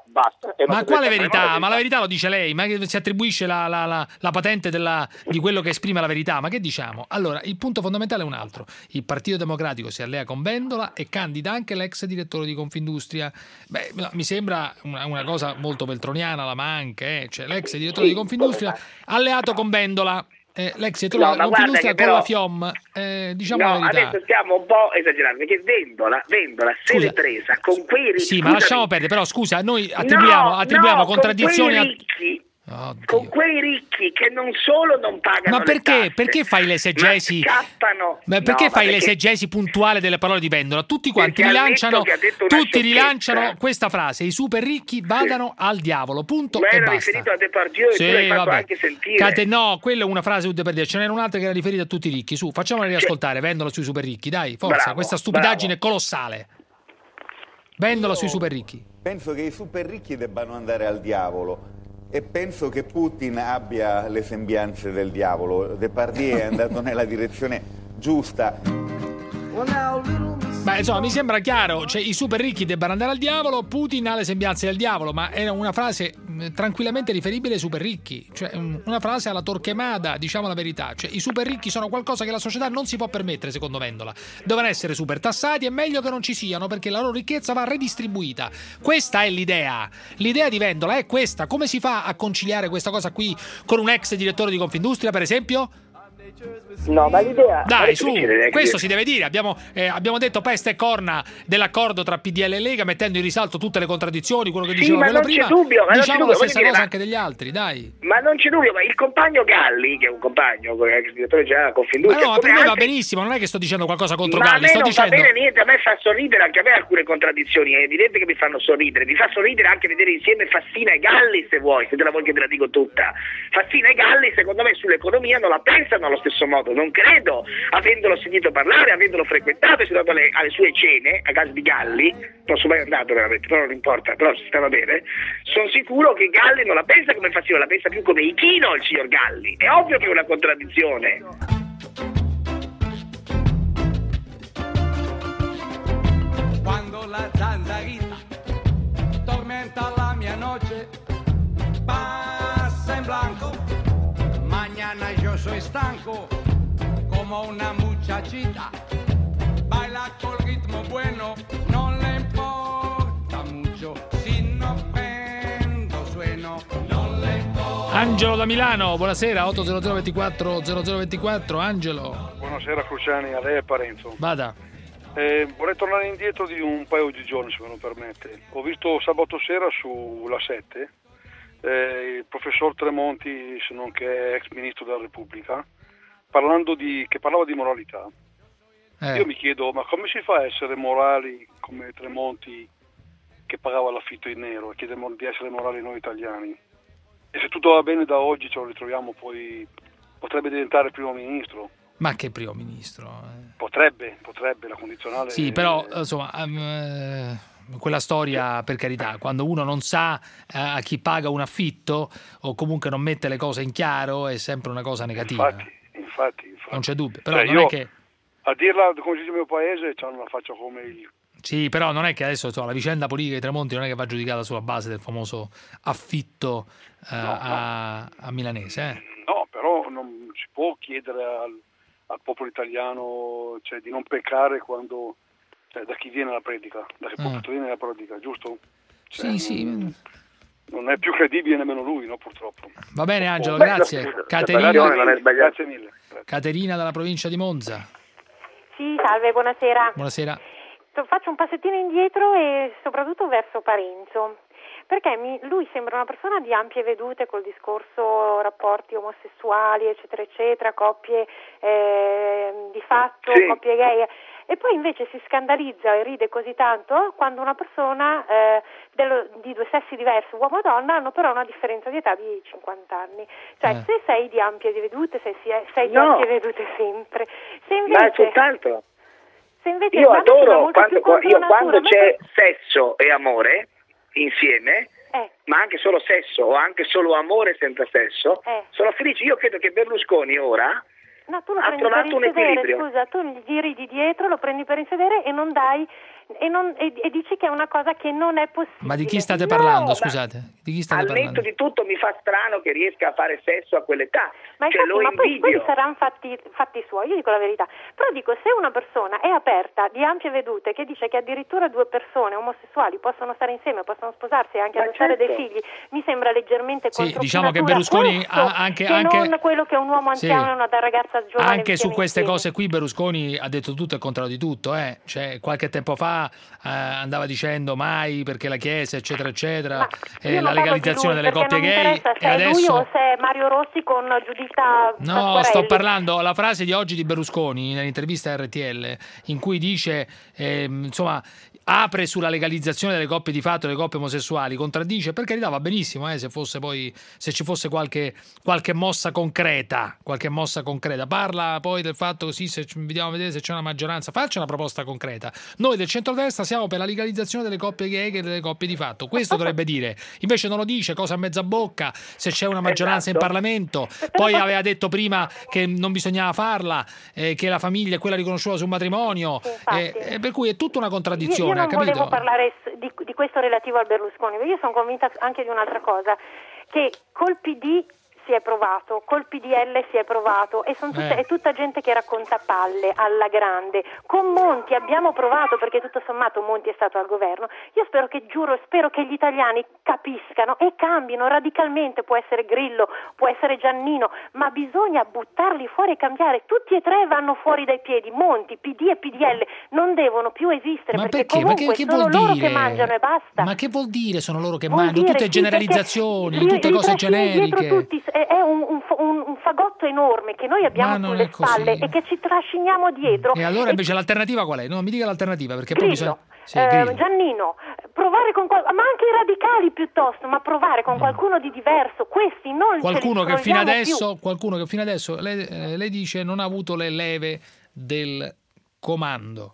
Ma quale verità? Ma la verità lo dice lei, ma si attribuisce la patente di quello che esprime la verità. Ma che diciamo? Allora, il punto fondamentale è un altro. Il Partito Democratico si allea con Vendola e candida anche l'ex direttore di Confindustria. Beh, mi sembra una cosa molto veltroniana, la manca, cioè l'ex direttore di Confindustria alleato con Vendola. L'ex direttore di Confindustria con la FIOM, diciamo la verità. Adesso stiamo un po' esagerando, perché Vendola se l'è presa con quei ricchi. Sì, ma lasciamo perdere, però scusa, noi attribuiamo contraddizioni con quei ricchi che non solo non pagano ma perché? le tasse, perché fai l'esegesi? Ma perché fai l'esegesi puntuale delle parole di Vendola? Tutti quanti rilanciano questa frase: i super ricchi vadano al diavolo, punto. Ma era riferito a Depardieu e tu l'hai fatto anche sentire. No, quella è una frase di Depardieu, ce n'era un'altra che era riferita a tutti i ricchi. Su, facciamola riascoltare. Vendola sui super ricchi, dai, forza, questa stupidaggine colossale. Vendola sui super ricchi. Penso che i super ricchi debbano andare al diavolo. E penso che Putin abbia le sembianze del diavolo. Depardieu è andato nella direzione giusta. Beh, insomma, mi sembra chiaro, cioè i super ricchi debbano andare al diavolo, Putin ha le sembianze del diavolo, ma era una frase tranquillamente riferibile ai super ricchi, cioè una frase alla Torquemada, diciamo la verità, cioè i super ricchi sono qualcosa che la società non si può permettere, secondo Vendola, devono essere super tassati, è meglio che non ci siano perché la loro ricchezza va redistribuita. Questa è l'idea di Vendola, è questa. Come si fa a conciliare questa cosa qui con un ex direttore di Confindustria, per esempio? No, ma l'idea... Dai, su, questo si deve dire. Abbiamo detto peste e corna dell'accordo tra PDL e Lega, mettendo in risalto tutte le contraddizioni, quello che diceva quello prima. Diciamo la stessa cosa anche degli altri, dai. Ma non c'è dubbio, ma il compagno Galli, che è un compagno, ex direttore generale Confindustria... Ma no, per me va benissimo, non è che sto dicendo qualcosa contro Galli, sto dicendo... Ma a me non va bene niente, a me fa sorridere, anche a me alcune contraddizioni, è evidente che mi fanno sorridere, mi fa sorridere anche vedere insieme Fassina e Galli, se vuoi, se te la vuoi che te la dico tutta. Fassina e Galli, secondo me, sull'economia non la pensano allo stesso modo, non credo, avendolo sentito parlare, avendolo frequentato, sono andato alle sue cene a casa di Galli, non sono mai andato veramente, però non importa, però si stava bene, sono sicuro che Galli non la pensa come Fassino, la pensa più come Ichino il signor Galli, è ovvio che è una contraddizione. Quando la zanzarita tormenta la mia noche, passa in blanco, mañana yo soy stanco, como una muchachita, baila col ritmo bueno, non le importa mucho, si no prendo sueno, non le importa. Angelo da Milano, buonasera, 80024 0024, Angelo. Buonasera Cruciani, a lei e Parenzo. Vada. Vorrei tornare indietro di un paio di giorni, se me lo permette. Ho visto sabato sera sulla 7 il professor Tremonti, nonché ex ministro della Repubblica, che parlava di moralità. Io mi chiedo, ma come si fa a essere morali come Tremonti, che pagava l'affitto in nero, e chiediamo di essere morali noi italiani? E se tutto va bene da oggi ce lo ritroviamo, poi potrebbe diventare primo ministro. Ma che primo ministro? Potrebbe, la condizionale... Sì, però, insomma... quella storia, per carità, quando uno non sa a chi paga un affitto o comunque non mette le cose in chiaro, è sempre una cosa negativa. Infatti. Non c'è dubbio. Però non è che... A dirla come dice il mio paese, c'hanno una faccia come il... Sì, però non è che adesso la vicenda politica di Tremonti non è che va giudicata sulla base del famoso affitto a Milanese. No, però non si può chiedere al popolo italiano, cioè, di non peccare quando... da chi viene la predica, da che popolo viene la predica, giusto? Cioè, sì. Non è più credibile nemmeno lui, no, purtroppo. Va bene Angelo, grazie. Caterina, grazie mille. Caterina dalla provincia di Monza. Sì, salve, buonasera. Buonasera. Faccio un passettino indietro e soprattutto verso Parenzo, perché lui sembra una persona di ampie vedute col discorso rapporti omosessuali, eccetera, eccetera, coppie di fatto, sì. Coppie gay. E poi invece si scandalizza e ride così tanto quando una persona di due sessi diversi, uomo e donna, hanno però una differenza di età di 50 anni. Cioè, se sei di ampie vedute, sei di ampie vedute sempre. Se invece, ma è tutt'altro. Se invece io adoro quando c'è sesso e amore insieme, ma anche solo sesso o anche solo amore senza sesso, sono felice. Io credo che Berlusconi ora... No, tu lo prendi per il sedere, scusa, tu gli ridi dietro, lo prendi per il sedere e non dai e dice che è una cosa che non è possibile. Ma di chi state parlando, scusate? Di chi state parlando? Al netto di tutto mi fa strano che riesca a fare sesso a quell'età. Ma infatti, poi quelli saranno fatti suoi, io dico la verità. Però dico, se una persona è aperta, di ampie vedute, che dice che addirittura 2 persone omosessuali possono stare insieme, possono sposarsi e anche adottare dei figli, mi sembra leggermente contro diciamo che Berlusconi anche non quello che un uomo anziano e una ragazza giovane. Anche su queste cose qui Berlusconi ha detto tutto e il contrario di tutto, Cioè, qualche tempo fa andava dicendo mai perché la Chiesa eccetera eccetera, la legalizzazione delle coppie gay, e adesso lui o se è Mario Rossi con Giuditta Pasquarelli. Sto parlando la frase di oggi di Berlusconi nell'intervista a RTL in cui dice insomma apre sulla legalizzazione delle coppie di fatto, delle coppie omosessuali, contraddice, per carità va benissimo se ci fosse qualche mossa concreta, parla poi del fatto così, se vediamo a vedere se c'è una maggioranza, faccia una proposta concreta. Noi del centrodestra siamo per la legalizzazione delle coppie gay e delle coppie di fatto, questo dovrebbe dire, invece non lo dice, cosa a mezza bocca, se c'è una maggioranza in Parlamento, poi aveva detto prima che non bisognava farla, che la famiglia è quella riconosciuta sul matrimonio, per cui è tutta una contraddizione. Io non volevo parlare di questo relativo al Berlusconi, io sono convinta anche di un'altra cosa, che col PD si è provato, col PDL si è provato e è tutta gente che racconta palle alla grande. Con Monti abbiamo provato, perché tutto sommato Monti è stato al governo. Io spero che gli italiani capiscano e cambino radicalmente. Può essere Grillo, può essere Giannino, ma bisogna buttarli fuori e cambiare. Tutti e tre vanno fuori dai piedi. Monti, PD e PDL non devono più esistere, ma perché comunque sono loro che mangiano e basta. Ma che vuol dire sono loro che mangiano? Tutte generalizzazioni, tutte cose generiche. È un fagotto enorme che noi abbiamo sulle spalle e che ci trasciniamo dietro. E allora invece l'alternativa qual è? No, mi dica l'alternativa, perché Grillo, poi bisogna... Giannino, provare con ma anche i radicali piuttosto, ma provare con qualcuno di diverso. Questi non qualcuno che fino adesso lei dice non ha avuto le leve del comando.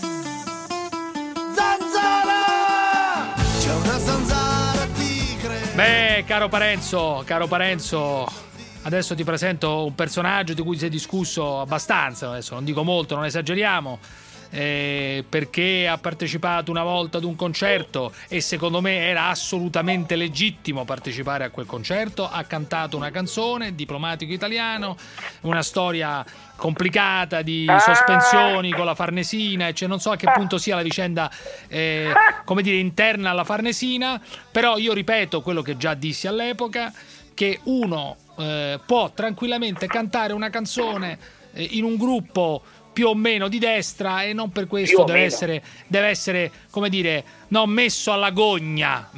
Zanzara! C'è una zanzara tigre. Beh, caro Parenzo, adesso ti presento un personaggio di cui si è discusso abbastanza, adesso non dico molto, non esageriamo, perché ha partecipato una volta ad un concerto e secondo me era assolutamente legittimo partecipare a quel concerto, ha cantato una canzone, Diplomatico Italiano, una storia complicata di sospensioni con la Farnesina, cioè non so a che punto sia la vicenda interna alla Farnesina, però io ripeto quello che già dissi all'epoca, che uno può tranquillamente cantare una canzone in un gruppo più o meno di destra e non per questo deve essere come dire, no, messo alla gogna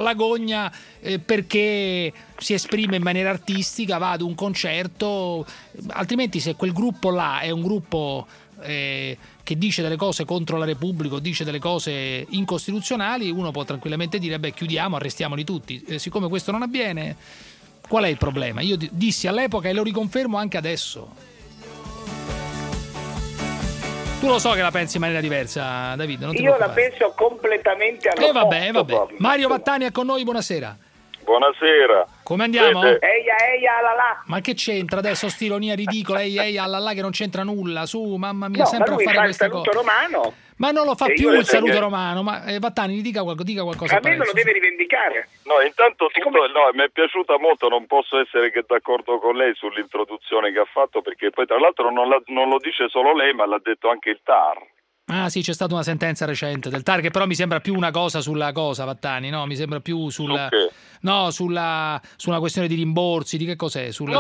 perché si esprime in maniera artistica, va ad un concerto, altrimenti se quel gruppo là è un gruppo che dice delle cose contro la Repubblica o dice delle cose incostituzionali, uno può tranquillamente dire chiudiamo, arrestiamoli tutti. Siccome questo non avviene, qual è il problema? Io dissi all'epoca e lo riconfermo anche adesso. Tu lo so che la pensi in maniera diversa, Davide. Non ti Io la penso completamente all'opposto. Vabbè. Mario Vattani è con noi, buonasera. Buonasera. Come andiamo? Eia, alala. Ma che c'entra adesso sta ironia ridicola, eia, alala, che non c'entra nulla, su, mamma mia, sempre a fare questa cosa. Il saluto romano. Ma non lo fa più il saluto romano, ma Vattani, dica qualcosa. A me non lo deve rivendicare. No, intanto mi è piaciuta molto, non posso essere che d'accordo con lei sull'introduzione che ha fatto, perché poi tra l'altro non lo dice solo lei, ma l'ha detto anche il TAR. Ah sì, c'è stata una sentenza recente del TAR che però mi sembra più una cosa sulla cosa, Vattani, no? Mi sembra più sulla una questione di rimborsi, di che cos'è? No,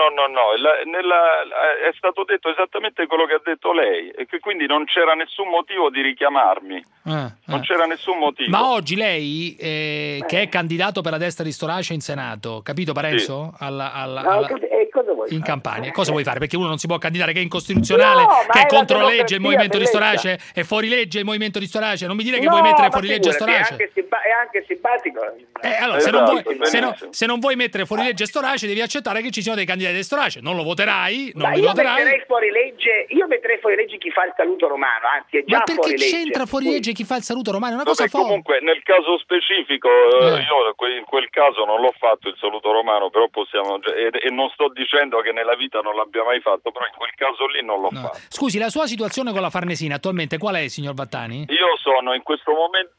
è stato detto esattamente quello che ha detto lei e che quindi non c'era nessun motivo di richiamarmi. Non c'era nessun motivo. Ma oggi lei, che è candidato per la destra di Storace in Senato, capito Parenzo? Sì. Cosa vuoi in Campania. Cosa vuoi fare? Perché uno non si può candidare, che è incostituzionale, che è contro legge il movimento di Storace, è fuori legge il movimento di Storace. Non mi dire che vuoi mettere fuori legge Storace. È anche simpatico. Allora, se non vuoi mettere fuori legge Storace, devi accettare che ci siano dei candidati di Storace. Non lo voterai? Metterei fuori legge. Io metterei fuori legge chi fa il saluto romano, anzi è già fuori legge. Ma perché c'entra fuori legge chi fa il saluto romano? È una cosa forte. Comunque nel caso specifico io in quel caso non l'ho fatto il saluto romano, però possiamo, e non sto dicendo dicendo che nella vita non l'abbia mai fatto, però in quel caso lì non l'ho fatto. Scusi, la sua situazione con la Farnesina attualmente qual è, signor Vattani? Io sono in questo momento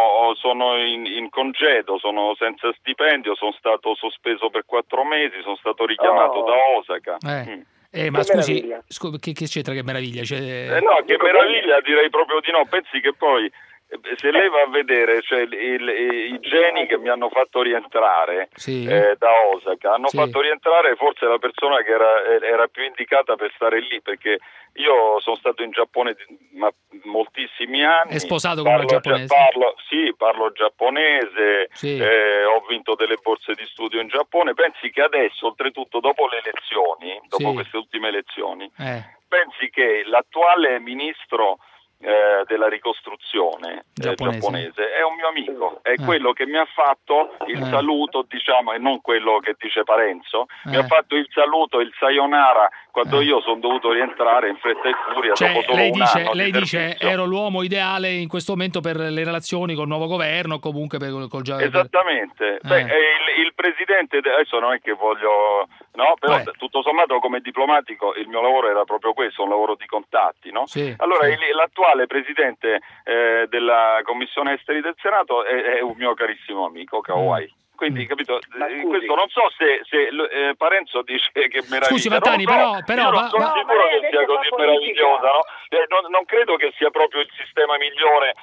in congedo, sono senza stipendio, sono stato sospeso per 4 mesi, sono stato richiamato da Osaka. Ma scusi, che c'entra che meraviglia? No, che meraviglia, direi proprio di no. Pensi che poi, se lei va a vedere, cioè, i geni che mi hanno fatto rientrare da Osaka hanno fatto rientrare forse la persona che era più indicata per stare lì, perché io sono stato in Giappone moltissimi anni. È sposato con una giapponese? Parlo giapponese, ho vinto delle borse di studio in Giappone. Pensi che adesso, oltretutto, dopo le elezioni, dopo queste ultime elezioni, pensi che l'attuale ministro della ricostruzione giapponese è un mio amico, è quello che mi ha fatto il saluto, diciamo, e non quello che dice Parenzo, mi ha fatto il saluto, il sayonara, quando io sono dovuto rientrare in fretta e furia, dopo solo un anno. Lei dice ero l'uomo ideale in questo momento per le relazioni col nuovo governo, comunque col esattamente. Il presidente, adesso non è che voglio, no, però tutto sommato come diplomatico il mio lavoro era proprio questo, un lavoro di contatti, no? Allora l'attuale presidente della Commissione Esteri del Senato è un mio carissimo amico, Kawai. Quindi, capito, questo non so se Parenzo dice che meraviglia. Scusi, Vattani, però non sono sicuro che sia così meravigliosa, no? Non credo che sia proprio il sistema migliore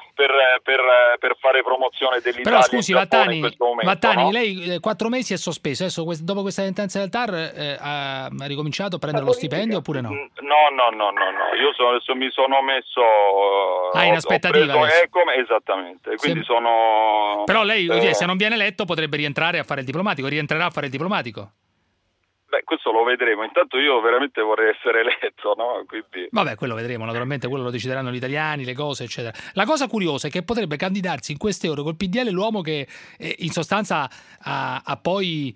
per fare promozione dell'Italia. Però scusi, Vattani, in questo momento, Vattani, no? lei 4 mesi è sospeso. Adesso, dopo questa sentenza del TAR, ha ricominciato a prendere lo stipendio oppure no? No. Io adesso mi sono messo. In aspettativa. Esattamente. Quindi sono. Però lei, se non viene eletto, potrebbe rientrare a fare il diplomatico. Rientrerà a fare il diplomatico? Beh, questo lo vedremo. Intanto io veramente vorrei essere eletto, no? Quindi. Vabbè, quello vedremo, naturalmente, quello lo decideranno gli italiani, le cose, eccetera. La cosa curiosa è che potrebbe candidarsi in queste ore col PDL l'uomo che in sostanza ha poi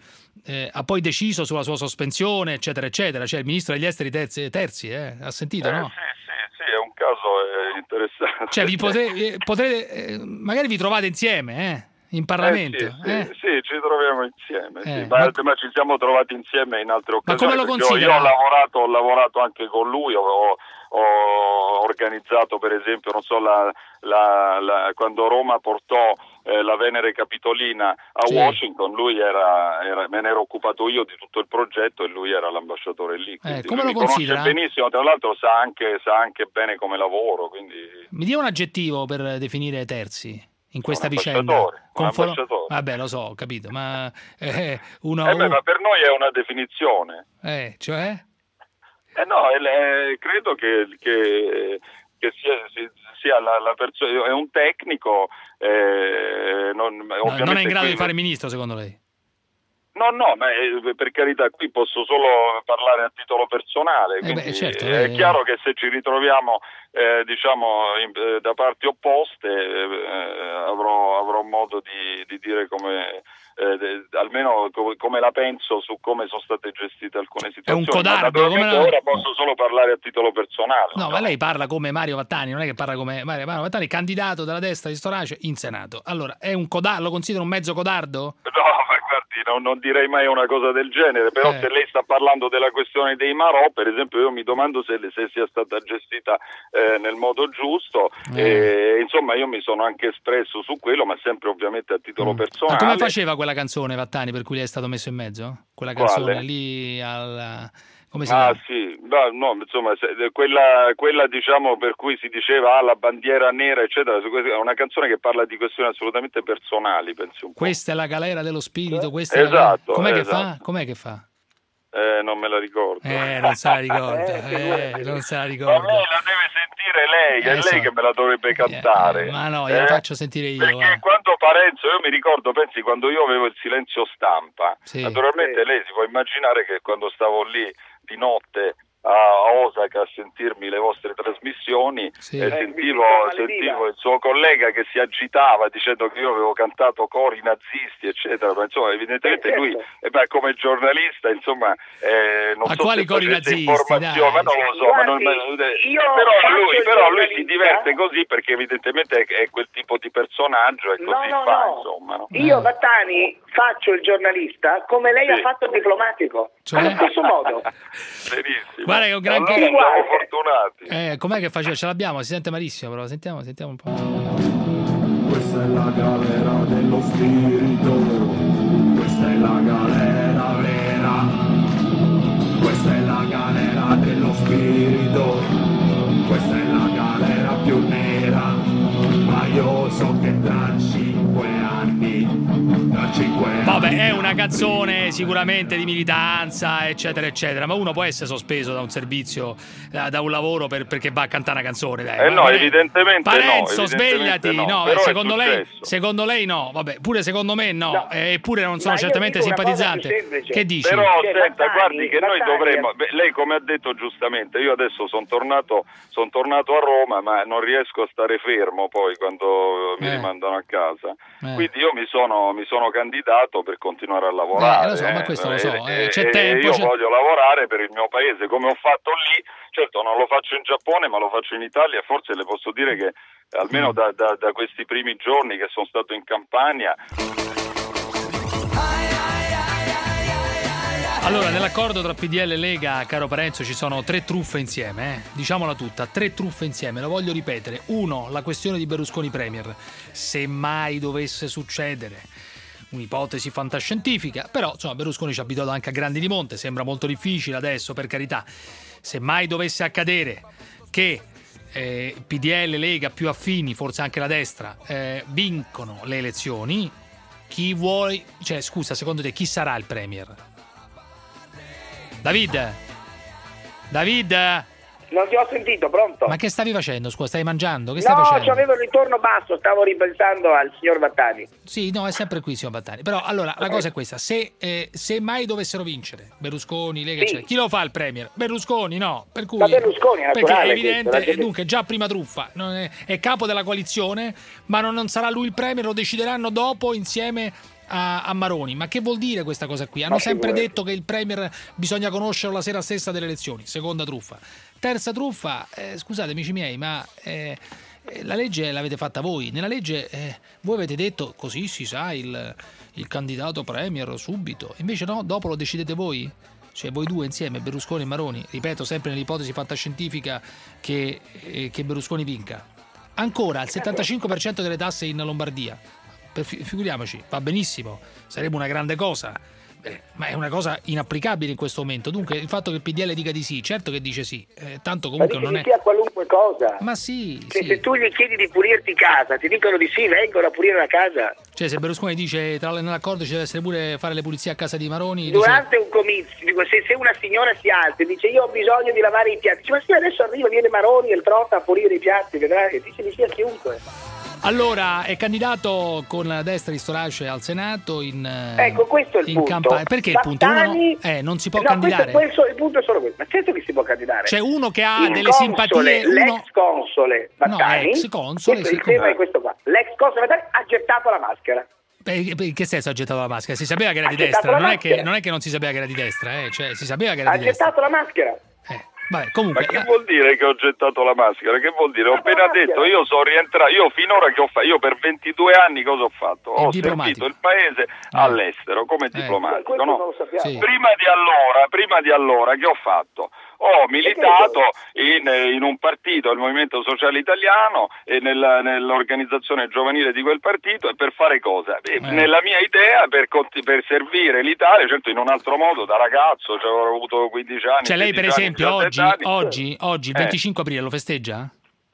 deciso sulla sua sospensione, eccetera, eccetera. Cioè il ministro degli esteri Terzi, ha sentito, no? Sì, è un caso interessante. Cioè potrete magari vi trovate insieme, in Parlamento. Sì, ci troviamo insieme. Ma ci siamo trovati insieme in altre occasioni. Ma come lo considera? Io ho lavorato anche con lui, ho organizzato per esempio, non so, quando Roma portò la Venere Capitolina a Washington, lui me ne ero occupato io di tutto il progetto e lui era l'ambasciatore lì. Come lo considera? Conosce benissimo, tra l'altro sa anche bene come lavoro. Quindi. Mi dia un aggettivo per definire Terzi in questa vicenda. Ambasciatore. Vabbè, lo so, ho capito, ma ma per noi è una definizione. Cioè? Credo che sia la persona, è un tecnico. Non è in grado di fare ministro, secondo lei? No, ma per carità, qui posso solo parlare a titolo personale, quindi certo, è chiaro che se ci ritroviamo da parti opposte avrò modo di dire come almeno come la penso su come sono state gestite alcune situazioni. È un codardo, ora posso solo parlare a titolo personale. No, ma lei parla come Mario Vattani, non è che parla come Mario Vattani, candidato della destra di Storace in Senato. Allora, è un codardo, lo considera un mezzo codardo? No, ma guardi, non direi mai una cosa del genere, però se lei sta parlando della questione dei Marò, per esempio, io mi domando se sia stata gestita nel modo giusto, insomma io mi sono anche espresso su quello, ma sempre ovviamente a titolo personale. Ma come faceva quella canzone, Vattani, per cui lei è stato messo in mezzo? Quella canzone lì come si chiama? Sì, no, insomma, quella diciamo per cui si diceva la bandiera nera, eccetera, è una canzone che parla di questioni assolutamente personali, penso un po'. Questa è la galera dello spirito, questa esatto. Com'è che fa? Com'è che fa? Non me la ricordo. Non se la ricorda. Non se la ricorda. Ma lei la deve sentire lei, è lei che me la dovrebbe cantare. Ma no, gliela faccio sentire io. Perché quando Parenzo, io mi ricordo, pensi, quando io avevo il silenzio stampa, naturalmente lei si può immaginare che quando stavo lì di notte a Osaka a sentirmi le vostre trasmissioni e sentivo il suo collega che si agitava dicendo che io avevo cantato cori nazisti eccetera, ma insomma evidentemente lui come giornalista insomma non ma so quali se cori nazisti, informazioni, ma non lo so, però lui si diverte così perché evidentemente è quel tipo di personaggio e così insomma. No? Io Battani faccio il giornalista come lei ha fatto il diplomatico, allo stesso modo. Benissimo. Guarda che è un gran siamo fortunati. Com'è che faceva? Ce l'abbiamo, si sente malissimo, però sentiamo un po'. Questa è la galera dello spirito, questa è la galera vera, questa è la galera dello spirito, questa è la galera più nera, ma io so che tra 5 anni. Vabbè, è una canzone sicuramente di militanza, eccetera, eccetera, ma uno può essere sospeso da un servizio, da un lavoro perché va a cantare una canzone, dai. No, evidentemente Parenzo, no. svegliati, no, secondo lei no, vabbè, pure secondo me no. Eppure non sono certamente simpatizzante. Che dici? Però senta, guardi che noi dovremmo, lei come ha detto giustamente, io adesso sono tornato a Roma, ma non riesco a stare fermo poi quando mi rimandano a casa. Quindi io mi sono candidato per continuare a lavorare. Lo so, ma questo lo so. C'è tempo. Io voglio lavorare per il mio paese, come ho fatto lì. Certo, non lo faccio in Giappone, ma lo faccio in Italia e forse le posso dire che almeno da questi primi giorni che sono stato in Campania. Allora, nell'accordo tra PDL e Lega, caro Parenzo, ci sono 3 truffe insieme, diciamola tutta, 3 truffe insieme, lo voglio ripetere. 1, la questione di Berlusconi Premier, se mai dovesse succedere, un'ipotesi fantascientifica, però insomma Berlusconi ci ha abituato anche a grandi di monte, sembra molto difficile adesso, per carità. Se mai dovesse accadere che PDL, Lega più affini, forse anche la destra, vincono le elezioni, secondo te chi sarà il Premier? David? Non ti ho sentito, pronto? Ma che stavi facendo? Scusa, stai mangiando? Che stai facendo? No, c'avevo il ritorno basso, stavo ripensando al signor Battani. Sì, no, è sempre qui, signor Battani. Però, allora, la cosa è questa. Se mai dovessero vincere Berlusconi, Lega, eccetera, chi lo fa il Premier? Berlusconi, no. Per cui, ma Berlusconi è naturale. Perché è evidente, dunque, già prima truffa. È capo della coalizione, ma non sarà lui il Premier, lo decideranno dopo insieme a Maroni. Ma che vuol dire questa cosa qui? Hanno sempre detto che il Premier bisogna conoscerlo la sera stessa delle elezioni. Seconda truffa. Terza truffa, scusate amici miei, ma la legge l'avete fatta voi. Nella legge voi avete detto così si sa il candidato Premier subito. Invece no, dopo lo decidete voi. Cioè voi due insieme, Berlusconi e Maroni. Ripeto, sempre nell'ipotesi fantascientifica che Berlusconi vinca. Ancora, il 75% delle tasse in Lombardia. Figuriamoci, va benissimo, sarebbe una grande cosa, ma è una cosa inapplicabile in questo momento. Dunque il fatto che il PDL dica di sì, certo che dice sì, tanto comunque non è a qualunque cosa. Ma sì, se tu gli chiedi di pulirti casa, ti dicono di sì, vengono a pulire la casa. Cioè se Berlusconi dice nell'accordo ci deve essere pure fare le pulizie a casa di Maroni durante un comizio, dico, se una signora si alza e dice io ho bisogno di lavare i piatti, dice, ma sì, adesso arriva, viene Maroni e il Trota a pulire i piatti, vedrai, e dice di sì a chiunque. Allora, è candidato con la destra di Storace al Senato ecco, questo è il punto. Perché il punto? Uno non si può candidare. Il punto è solo questo. Ma certo che si può candidare. C'è uno che ha delle simpatie. L'ex console Battani. Ex console. Il tema è questo qua. L'ex console Battani ha gettato la maschera. In che senso ha gettato la maschera? Si sapeva che era di destra. Non è che non si sapeva che era di destra, Cioè, si sapeva che era di destra. Ha gettato la maschera. Vabbè, comunque, ma che vuol dire che ho gettato la maschera? Che vuol dire? Ho appena detto, io sono rientrato, io finora che ho fatto, io per 22 anni cosa ho fatto? Ho servito il paese all'estero come diplomatico, no? Sì. Prima di allora che ho fatto? Ho militato in un partito, il Movimento Sociale Italiano, e nell'organizzazione giovanile di quel partito, e per fare cosa? Nella mia idea per servire l'Italia, certo in un altro modo, da ragazzo, cioè ho avuto 15 anni. Cioè lei per esempio oggi il 25 aprile lo festeggia?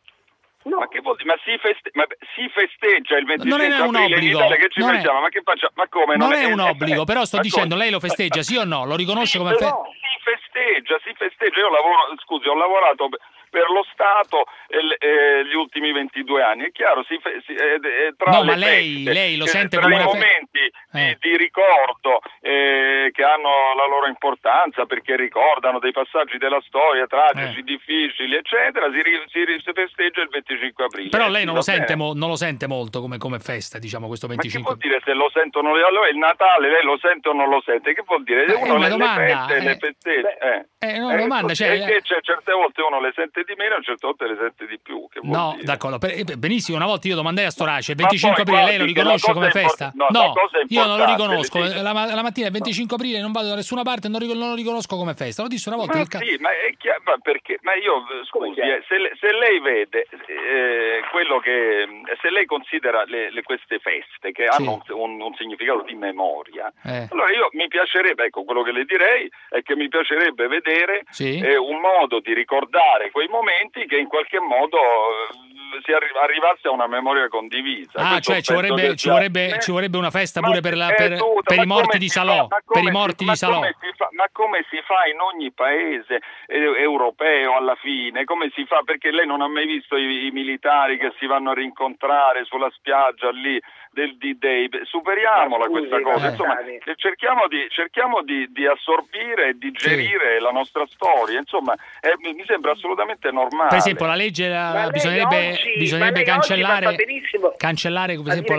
No. Ma che vuol dire? Ma si festeggia il 25 non è un aprile obbligo. in Italia, che ci facciamo? Ma che facciamo? Ma come? Non è un obbligo, però sto dicendo, lei lo festeggia, sì o no? Lo riconosce come si festeggia. Io ho lavorato per lo Stato gli ultimi 22 anni. È chiaro, tra no, le ma lei lo sente tra come i momenti di ricordo che hanno la loro importanza perché ricordano dei passaggi della storia tragici, difficili, eccetera, si festeggia il 25 aprile. Però lei non lo sente molto come festa, diciamo, questo 25. Ma che vuol dire se lo sentono? Allora il Natale lei lo sente o non lo sente? Che vuol dire? Uno le festeggia. Una domanda, certe volte uno le sente di meno, certe volte le sente di più. Che vuol dire? D'accordo. Benissimo, una volta io domandai a Storace, il 25 aprile lei lo riconosce come festa? No, io non lo riconosco. La mattina il 25 aprile non vado da nessuna parte, non lo riconosco come festa. Lo disse una volta. Ma è chiaro, perché? Ma io, scusi, se lei vede quello che... Se lei considera queste feste che hanno un significato di memoria, allora mi piacerebbe, ecco, quello che le direi è che mi piacerebbe vedere un modo di ricordare quei momenti che in qualche modo si arrivasse a una memoria condivisa. Cioè ci vorrebbe una festa pure per i morti di Salò, per i morti di Salò. Ma come si fa in ogni paese europeo alla fine? Come si fa? Perché lei non ha mai visto i militari che si vanno a rincontrare sulla spiaggia lì del D-Day? Superiamola questa cosa, insomma, cerchiamo di assorbire e digerire la nostra storia, insomma, mi sembra assolutamente normale. Per esempio la legge bisognerebbe cancellare per esempio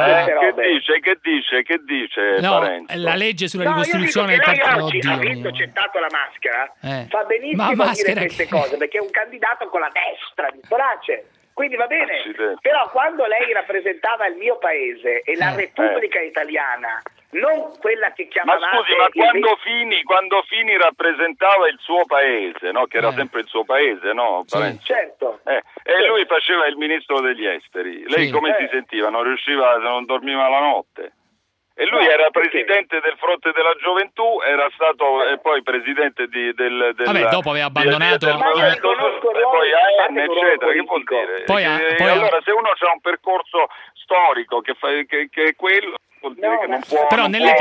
che dice Parenzo? La legge sulla ricostruzione del partito. Ha visto accettato la maschera? Fa benissimo dire queste cose perché è un candidato con la destra di Storace. Quindi va bene, però quando lei rappresentava il mio paese e la Repubblica Italiana, non quella che chiamavate... Ma scusi, quando Fini rappresentava il suo paese, no? Che era sempre il suo paese, no? Certo. E lui faceva il ministro degli esteri. Lei come si sentiva? Non dormiva la notte? E lui era presidente del Fronte della Gioventù, era stato poi presidente dopo aveva abbandonato poi AN, eccetera. Che vuol dire? Allora se uno ha un percorso storico che è quello, vuol dire che non può. Però nelle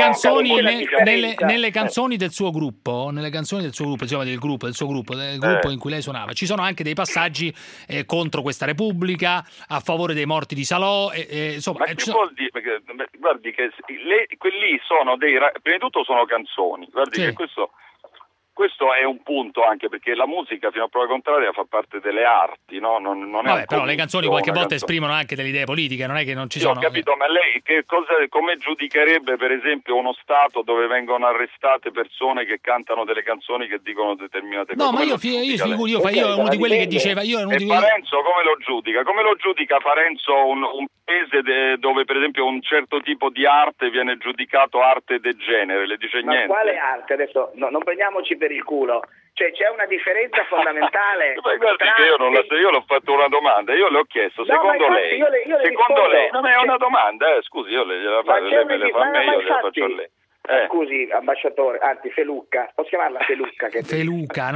canzoni del suo gruppo, insomma del gruppo in cui lei suonava, ci sono anche dei passaggi contro questa Repubblica, a favore dei morti di Salò, insomma. Ma che vuol dire? Perché, guardi che quelli sono prima di tutto sono canzoni, guardi che questo è un punto, anche perché la musica fino a prova contraria fa parte delle arti, no? Non è però le canzoni qualche volta esprimono anche delle idee politiche, non è che non ci sono. Ho capito, ma lei come giudicherebbe per esempio uno Stato dove vengono arrestate persone che cantano delle canzoni che dicono determinate cose? No, ma io ero uno di quelli che diceva... Parenzo come lo giudica? Come lo giudica Parenzo un paese dove per esempio un certo tipo di arte viene giudicato arte degenere? Le dice niente. Ma quale arte? Adesso non prendiamoci per il culo. Cioè c'è una differenza fondamentale. Ma guardi che io non la so, io l'ho fatto una domanda, io le ho chiesto, secondo lei, non è una domanda, scusi, io gliela faccio, lei me le fa a me, io gliela faccio a lei. Scusi, ambasciatore, anzi Felucca, posso chiamarla Felucca? Felucca,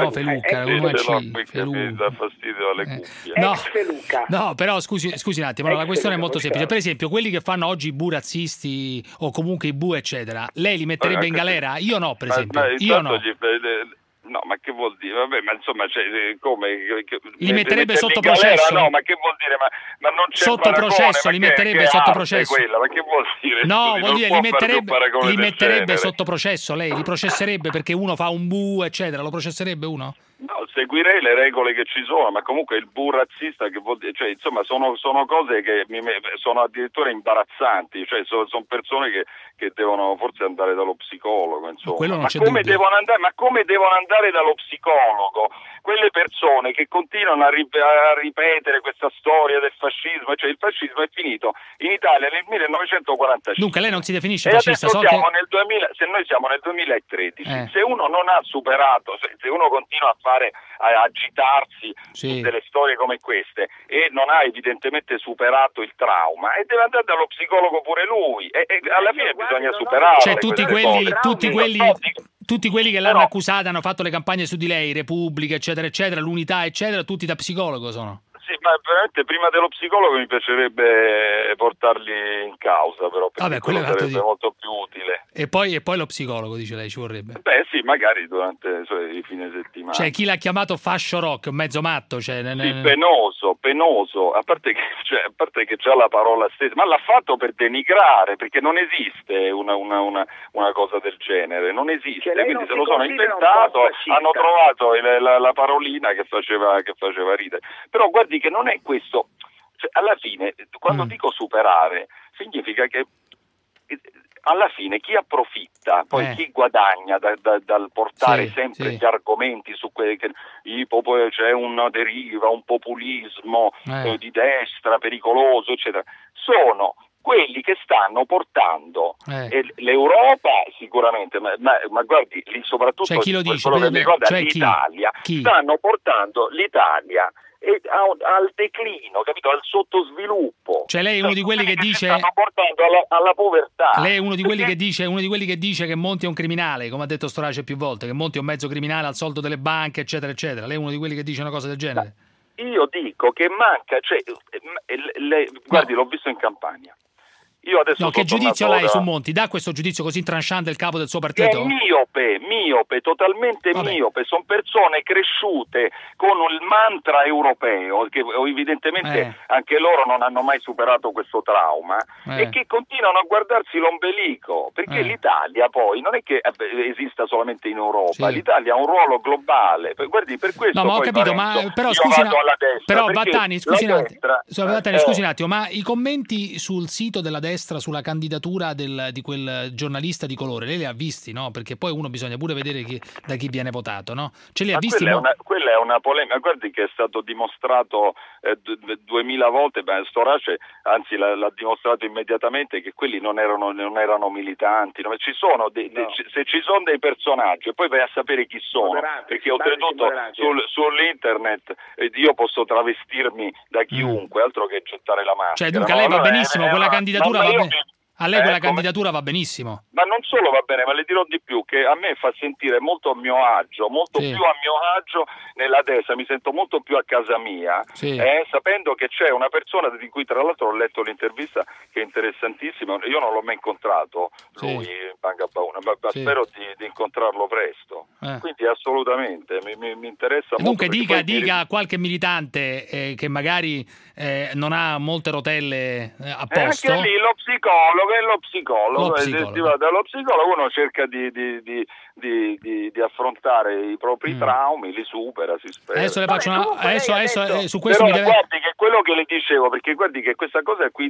dà fastidio alle cuffie. No, però scusi un attimo, la questione è molto semplice. Per esempio, quelli che fanno oggi i burazzisti o comunque i bu, eccetera, lei li metterebbe in galera? Io no, per esempio. Io no. No, ma che vuol dire? Vabbè, ma insomma, come? Li metterebbe sotto processo? No, ma che vuol dire? Ma non c'è sotto processo, li metterebbe sotto processo. Ma che vuol dire? No, vuol dire, li metterebbe sotto processo, lei li processerebbe perché uno fa un bu, eccetera, lo processerebbe uno? No, seguirei le regole che ci sono, ma comunque il bu razzista, che vuol dire, cioè insomma sono cose che sono addirittura imbarazzanti, cioè sono persone che devono forse andare dallo psicologo, insomma. Ma come devono andare dallo psicologo quelle persone che continuano a ripetere questa storia del fascismo? Cioè il fascismo è finito in Italia nel 1945. Dunque lei non si definisce fascista? Se noi siamo nel 2013, se uno non ha superato, se uno continua a agitarsi su delle storie come queste e non ha evidentemente superato il trauma, e deve andare dallo psicologo pure lui, e alla fine bisogna superarle. Cioè tutti quelli che l'hanno accusata, hanno fatto le campagne su di lei, Repubblica, eccetera, eccetera, l'Unità, eccetera, tutti da psicologo sono. Sì, ma veramente prima dello psicologo mi piacerebbe portarli in causa, però perché quello sarebbe molto più utile. E poi lo psicologo, dice lei, ci vorrebbe. Beh sì, magari durante i fine settimana. Cioè chi l'ha chiamato fascio rock, un mezzo matto, cioè sì, penoso, a parte che c'ha la parola stessa, ma l'ha fatto per denigrare, perché non esiste una cosa del genere, non esiste, quindi se lo sono inventato, hanno trovato la parolina che faceva ridere. Però guardi che non è questo, cioè, alla fine quando dico superare significa che alla fine chi approfitta, poi chi guadagna dal portare sempre gli argomenti su quelli che c'è una deriva, un populismo di destra pericoloso, eccetera, sono quelli che stanno portando l'Europa sicuramente, ma guardi, soprattutto cioè, chi lo dice? Quello che mi ricorda l'Italia, stanno portando l'Italia al declino, capito? Al sottosviluppo. Cioè lei è uno di quelli che dice stanno portando alla povertà. Lei è uno di quelli che dice che Monti è un criminale, come ha detto Storace più volte, che Monti è un mezzo criminale al soldo delle banche, eccetera, eccetera. Lei è uno di quelli che dice una cosa del genere? Io dico che manca, guardi, l'ho visto in campagna. Io adesso che giudizio lei su Monti? Dà questo giudizio così tranchante il capo del suo partito? È miope, totalmente miope. Sono persone cresciute con il mantra europeo, che evidentemente anche loro non hanno mai superato questo trauma, e che continuano a guardarsi l'ombelico, perché l'Italia poi non è che esista solamente in Europa, l'Italia ha un ruolo globale. Guardi, per questo no, ma ho capito, però scusi però Battani, scusi un attimo, ma i commenti sul sito della destra sulla candidatura di quel giornalista di colore, lei li ha visti, no? Perché poi uno bisogna pure vedere da chi viene votato, no? Ce li ha visti? Quella è una polemica, guardi che è stato dimostrato 2000 volte, Storace anzi l'ha dimostrato immediatamente che quelli non erano militanti, no? Se ci sono dei personaggi e poi vai a sapere chi sono, perché oltretutto sull'internet io posso travestirmi da chiunque, altro che gettare la maschera. Cioè dunque a lei va benissimo, quella candidatura va bene. A lei quella candidatura va benissimo. Ma non solo va bene, ma le dirò di più, che a me fa sentire molto a mio agio, più a mio agio nella destra, mi sento molto più a casa mia, sapendo che c'è una persona di cui tra l'altro ho letto l'intervista che è interessantissima, io non l'ho mai incontrato, lui, Bangabauna, ma spero di incontrarlo presto, quindi assolutamente mi interessa molto. Dunque dica a qualche militante che magari non ha molte rotelle a posto. Anche lì lo psicologo, dallo psicologo uno cerca di affrontare i propri traumi, li supera, si spera. Adesso le faccio su questo. Però guardi che quello che le dicevo, perché guardi che questa cosa qui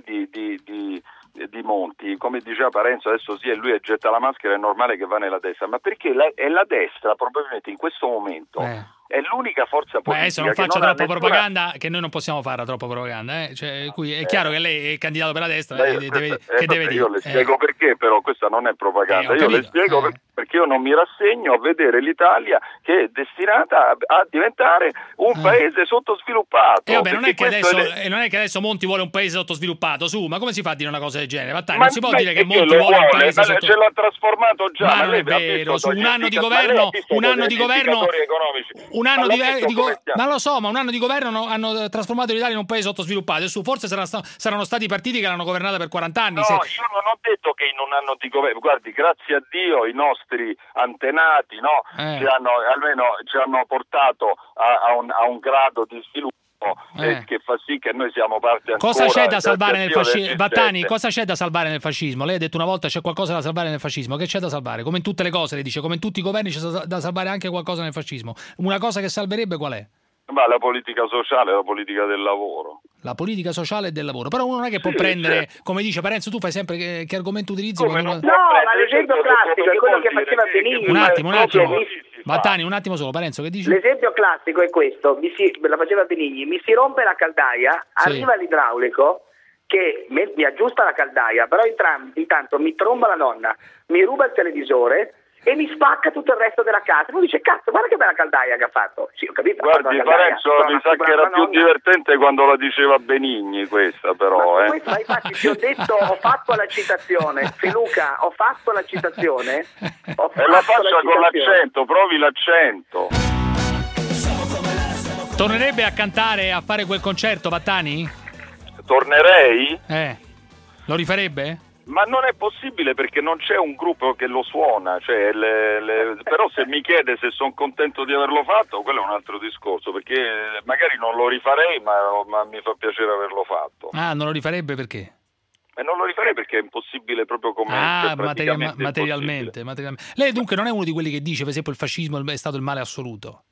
di Monti, come diceva Parenzo, adesso lui getta la maschera, è normale che va nella destra, ma perché è la destra probabilmente in questo momento è l'unica forza politica. Adesso non faccio troppa propaganda, che noi non possiamo fare troppa propaganda, cioè, qui è chiaro che lei è candidato per la destra, deve dire. Io le spiego perché, però questa non è propaganda, io le spiego perché io non mi rassegno a vedere l'Italia che è destinata a diventare un paese sottosviluppato. Non è che adesso Monti vuole un paese sottosviluppato, ma come si fa a dire una cosa del genere? Battaglia, non si può dire che Monti vuole un paese sottosviluppato. Ce l'ha trasformato già. Ma non è vero, su un anno di governo, ma lo so, ma un anno di governo hanno trasformato l'Italia in un paese sottosviluppato, forse saranno stati i partiti che l'hanno governata per 40 anni. No, io non ho detto che in un anno di governo, guardi, grazie a Dio i nostri antenati ci hanno portato a un grado di sviluppo che fa sì che noi siamo parte ancora. Cosa c'è da salvare nel fascismo? Battani, cosa c'è da salvare nel fascismo? Lei ha detto una volta c'è qualcosa da salvare nel fascismo. Che c'è da salvare? Come in tutte le cose, lei dice, come in tutti i governi c'è da salvare anche qualcosa nel fascismo. Una cosa che salverebbe qual è? Ma la politica sociale, la politica del lavoro. La politica sociale e del lavoro. Però uno non è che può prendere, come dice Parenzo, tu fai sempre che argomento utilizzi? No, ma l'esempio classico è quello che faceva Benigni. Un attimo. Battani, un attimo solo, Parenzo, che dici? L'esempio classico è questo, la faceva Benigni, mi si rompe la caldaia, arriva l'idraulico che mi aggiusta la caldaia, però intanto mi tromba la nonna, mi ruba il televisore e mi spacca tutto il resto della casa. Uno dice, cazzo, guarda che bella caldaia che ha fatto. Sì, ho capito. Guardi, Parenzo, mi sa che era più divertente quando la diceva Benigni questa, però. Ma infatti ti ho detto, ho fatto la citazione. Luca, ho fatto la citazione. E la faccia con l'accento, provi l'accento. Tornerebbe a cantare, a fare quel concerto, Battani? Tornerei? Lo rifarebbe? Ma non è possibile perché non c'è un gruppo che lo suona, cioè però se mi chiede se sono contento di averlo fatto, quello è un altro discorso, perché magari non lo rifarei, ma mi fa piacere averlo fatto. Ah, non lo rifarebbe perché? Non lo rifarei perché è impossibile proprio come... materialmente. Lei dunque non è uno di quelli che dice, per esempio, il fascismo è stato il male assoluto?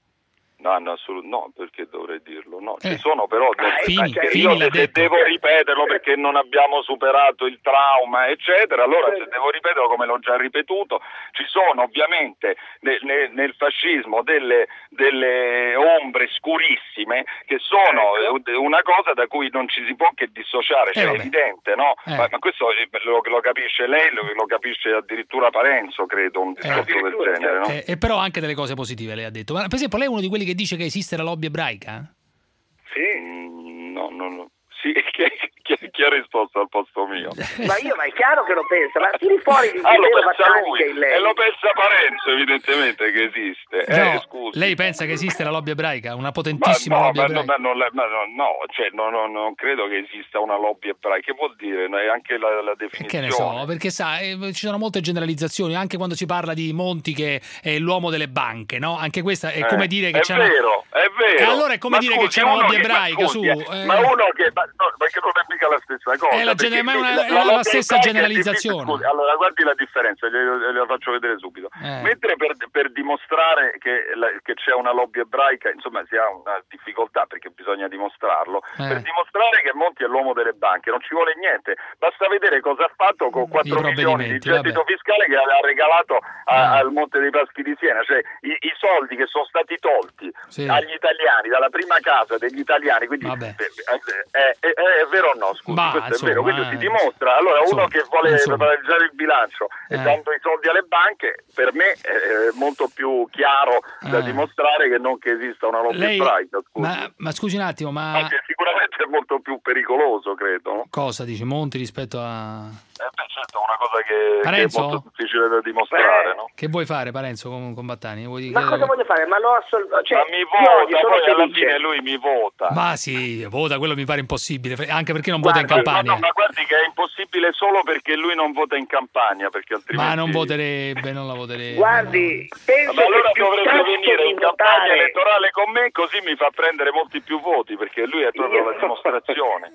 No, perché dovrei dirlo? No, ci sono però Fini se devo ripeterlo perché non abbiamo superato il trauma, eccetera, allora se devo ripeterlo come l'ho già ripetuto, ci sono ovviamente nel fascismo delle ombre scurissime che sono una cosa da cui non ci si può che dissociare, cioè è evidente, no? Ma questo lo capisce lei, lo capisce addirittura Parenzo, credo, un discorso del genere, no? E però anche delle cose positive lei ha detto. Ma per esempio lei è uno di quelli che dice che esiste la lobby ebraica? Sì, no. Sì, chi ha risposto al posto mio? Ma è chiaro che lo pensa, ma tiri fuori il vero Battani che è lei. E lo pensa Parenzo, evidentemente, che esiste. Scusi. Lei pensa che esiste la lobby ebraica? Una potentissima lobby ebraica? Non credo che esista una lobby ebraica. Che vuol dire? È anche la definizione. Che ne so, perché ci sono molte generalizzazioni, anche quando si parla di Monti che è l'uomo delle banche, no? Anche questa è come dire che c'è vero. E allora è come dire che c'è una lobby ebraica, Ma uno che... No, perché non è mica la stessa cosa. È la stessa generalizzazione. Scusi, allora guardi la differenza, gliela faccio vedere subito. Mentre per dimostrare che c'è una lobby ebraica, insomma, si ha una difficoltà perché bisogna dimostrarlo. Per dimostrare che Monti è l'uomo delle banche non ci vuole niente, basta vedere cosa ha fatto con 4 milioni di gettito fiscale che ha regalato al Monte dei Paschi di Siena, cioè i soldi che sono stati tolti agli italiani dalla prima casa degli italiani, quindi è vero o no? Scusi, questo è vero, quindi si dimostra. Allora uno che vuole pareggiare il bilancio e dando i soldi alle banche, per me è molto più chiaro da dimostrare che non che esista una lobby ebraica. Ma scusi un attimo, anche sicuramente è molto più pericoloso, credo. Cosa dice Monti rispetto a... certo, è una cosa che è molto difficile da dimostrare, no? Che vuoi fare, Parenzo, con Battani? Ma cosa voglio fare? Ma mi vota, poi alla fine lui mi vota. Ma sì, vota, quello mi pare impossibile, anche perché non vota in Campania. Ma guardi che è impossibile solo perché lui non vota in Campania, perché altrimenti... Ma non voterebbe, non la voterebbe. Guardi, penso ma allora dovrebbe venire in campagna elettorale con me, così mi fa prendere molti più voti, perché lui è proprio la dimostrazione.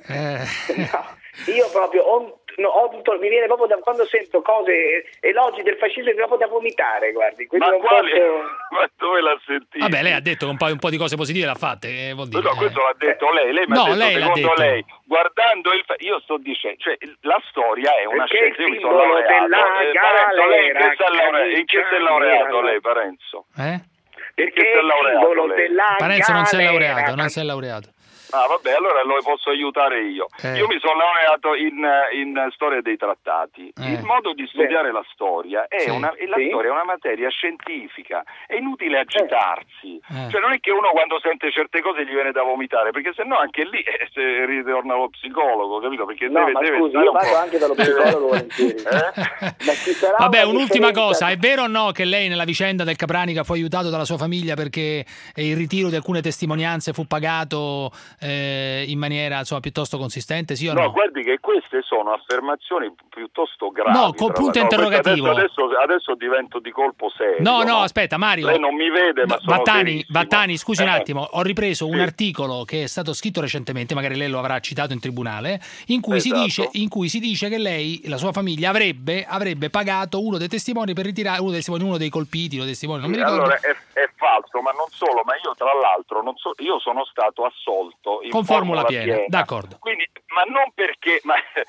Io proprio mi viene proprio da quando sento cose, elogi del fascismo, proprio da vomitare, guardi. Ma dove l'ha sentito? Vabbè, lei ha detto che un po' di cose positive l'ha fatte, vuol dire. No, questo l'ha detto lei mi ha detto, secondo lei, guardando io sto dicendo, cioè la storia è una scienza, io mi sono laureato. Lei in che si è laureato lei, Parenzo? Perché si è laureato lei? Parenzo non si è laureato. Ah, vabbè, allora lo posso aiutare io. Io mi sono laureato in storia dei trattati. Il modo di studiare la storia è storia è una materia scientifica. È inutile agitarsi. Cioè non è che uno quando sente certe cose gli viene da vomitare, perché sennò anche lì ritorna allo psicologo, capito? Perché deve scusi, io vado anche dallo psicologo volentieri. Vabbè, un'ultima cosa, è vero o no che lei nella vicenda del Capranica fu aiutato dalla sua famiglia perché il ritiro di alcune testimonianze fu pagato in maniera piuttosto consistente, sì o no? No, guardi che queste sono affermazioni piuttosto gravi. No, con punto interrogativo. Adesso divento di colpo serio. No, aspetta, Mario. Lei non mi vede, ma sono Battani, scusi un attimo, ho ripreso un articolo che è stato scritto recentemente, magari lei lo avrà citato in tribunale, in cui si dice che lei, la sua famiglia avrebbe pagato uno dei testimoni per ritirare uno dei colpiti, non mi ricordo. Allora è falso, ma non solo, ma io tra l'altro io sono stato assolto con formula piena, d'accordo. Quindi, ma non perché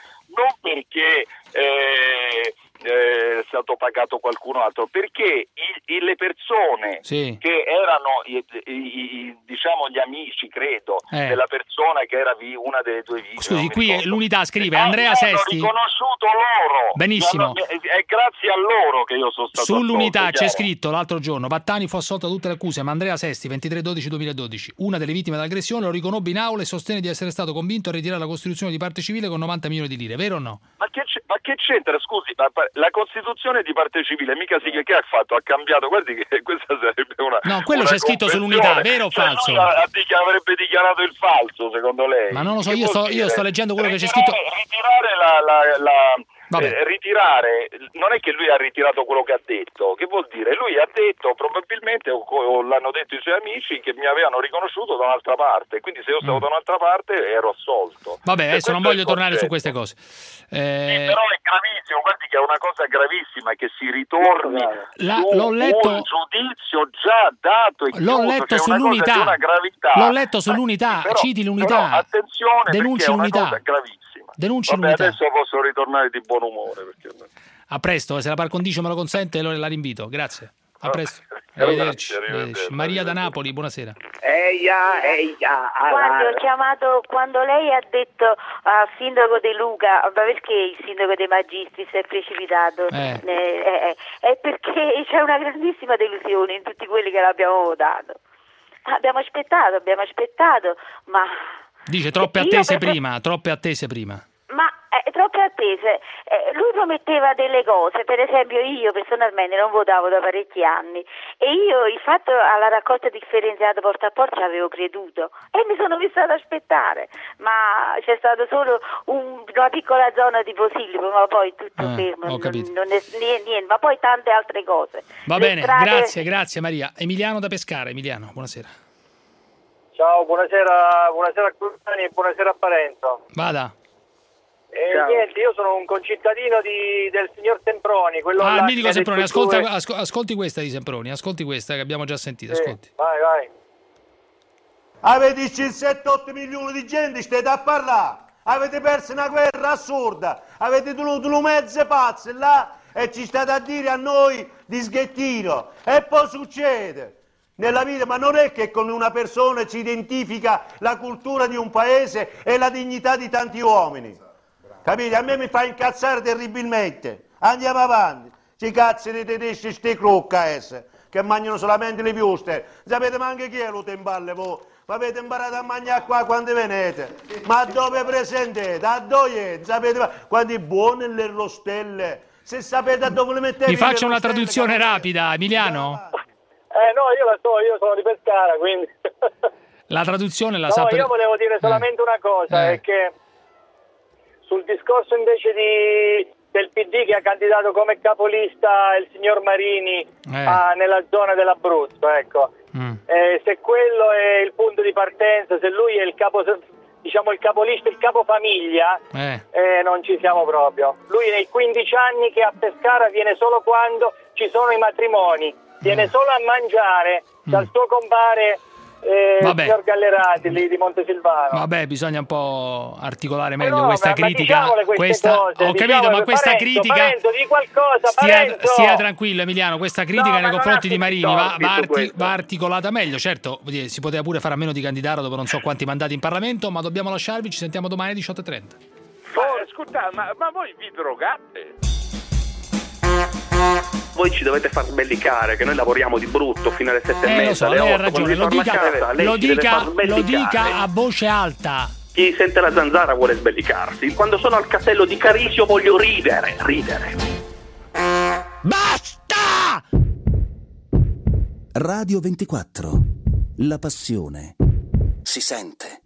è stato pagato qualcuno altro, perché le persone che erano diciamo gli amici, credo, della persona che era una delle due vittime. Scusi, qui l'Unità scrive Andrea Sesti. Hanno riconosciuto loro. Benissimo. È grazie a loro che io sono stato sull'Unità c'è scritto l'altro giorno: Battani fu assolto da tutte le accuse, ma Andrea Sesti, 23/12/2012, una delle vittime dell'aggressione, lo riconobbe in aula e sostenne di essere stato convinto a ritirare la Costituzione di parte civile con 90 milioni di lire, vero o no? Ma che c'entra? Scusi, la Costituzione di parte civile mica che ha fatto? Ha cambiato, guardi che questa sarebbe una... No, quello c'è scritto sull'Unità, vero o falso? Avrebbe dichiarato il falso, secondo lei? Ma non lo so, io sto leggendo quello che c'è scritto... Ritirare ritirare, non è che lui ha ritirato quello che ha detto, che vuol dire? Lui ha detto probabilmente, o l'hanno detto i suoi amici, che mi avevano riconosciuto da un'altra parte, quindi se io stavo da un'altra parte ero assolto. Vabbè, adesso non voglio tornare su queste cose. Sì, però è gravissimo, guardi che è una cosa gravissima che si ritorni l'ho letto, un giudizio già dato e l'ho letto sull'unità, l'ho letto sull'unità, citi l'unità, però, attenzione, denunci l'unità, una cosa gravissima. Denunci Vabbè, l'unità. adesso posso ritornare di buon umore perché... A presto, se la par condicio me lo consente la rinvito, grazie. A presto. Arrivederci. Maria da Napoli, buonasera. Guarda, ho chiamato quando lei ha detto al sindaco De Luca, ma perché il sindaco De Magistris è precipitato? È perché c'è una grandissima delusione in tutti quelli che l'abbiamo votato. Abbiamo aspettato, ma... Dice troppe attese prima. Ma troppe attese. Lui prometteva delle cose, per esempio io personalmente non votavo da parecchi anni e io il fatto alla raccolta differenziata porta a porta ci avevo creduto e mi sono messa ad aspettare, ma c'è stato solo una piccola zona di Posillipo, ma poi tutto fermo, non è niente, ma poi tante altre cose. Va bene, grazie Maria. Emiliano da Pescara, Emiliano, buonasera. Ciao, buonasera a Cruzani e buonasera a Parenzo. Vada. Niente, io sono un concittadino del signor Semproni. Il mitico Semproni, ascolti questa di Semproni, ascolti questa che abbiamo già sentito, ascolti. Vai. Avete 7-8 milioni di gente, state a parlare, avete perso una guerra assurda, avete tenuto mezze pazze là e ci state a dire a noi di sghettino, e poi succede. Nella vita, ma non è che con una persona ci identifica la cultura di un paese e la dignità di tanti uomini. Capite? A me mi fa incazzare terribilmente. Andiamo avanti. Ci cazzi di tedeschi ste crocca che mangiano solamente le viuste. Sapete ma anche chi è lo temballe voi? Avete imparato a mangiare qua quando venite? Ma dove presentete? A dove? Sapete quando buone le rostelle? Se sapete a dove le mettete? Mi faccia una traduzione rapida, Emiliano. No, io la so, io sono di Pescara, quindi... La traduzione la sa per... io volevo dire solamente una cosa, è che sul discorso invece del PD che ha candidato come capolista il signor Marini nella zona dell'Abruzzo, ecco. Se quello è il punto di partenza, se lui è il capo, diciamo il capolista, il capofamiglia, non ci siamo proprio. Lui nei 15 anni che a Pescara viene solo quando ci sono i matrimoni. Viene solo a mangiare dal suo compare signor Gallerati lì di Montesilvano. Vabbè, bisogna un po' articolare meglio questa critica. Ho capito, ma questa critica. Parenzo, di qualcosa, stia tranquillo, Emiliano. Questa critica nei confronti di Marini va articolata meglio. Certo, si poteva pure fare a meno di candidare dopo non so quanti mandati in Parlamento, ma dobbiamo lasciarvi. Ci sentiamo domani alle 18:30. Ascolta, ma voi vi drogate? Voi ci dovete far sbellicare che noi lavoriamo di brutto fino alle 7:30. Lo so, lei ha ragione, lo dica a voce alta. Chi sente la zanzara vuole sbellicarsi. Quando sono al castello di Carisio voglio ridere. Basta! Radio 24. La passione si sente.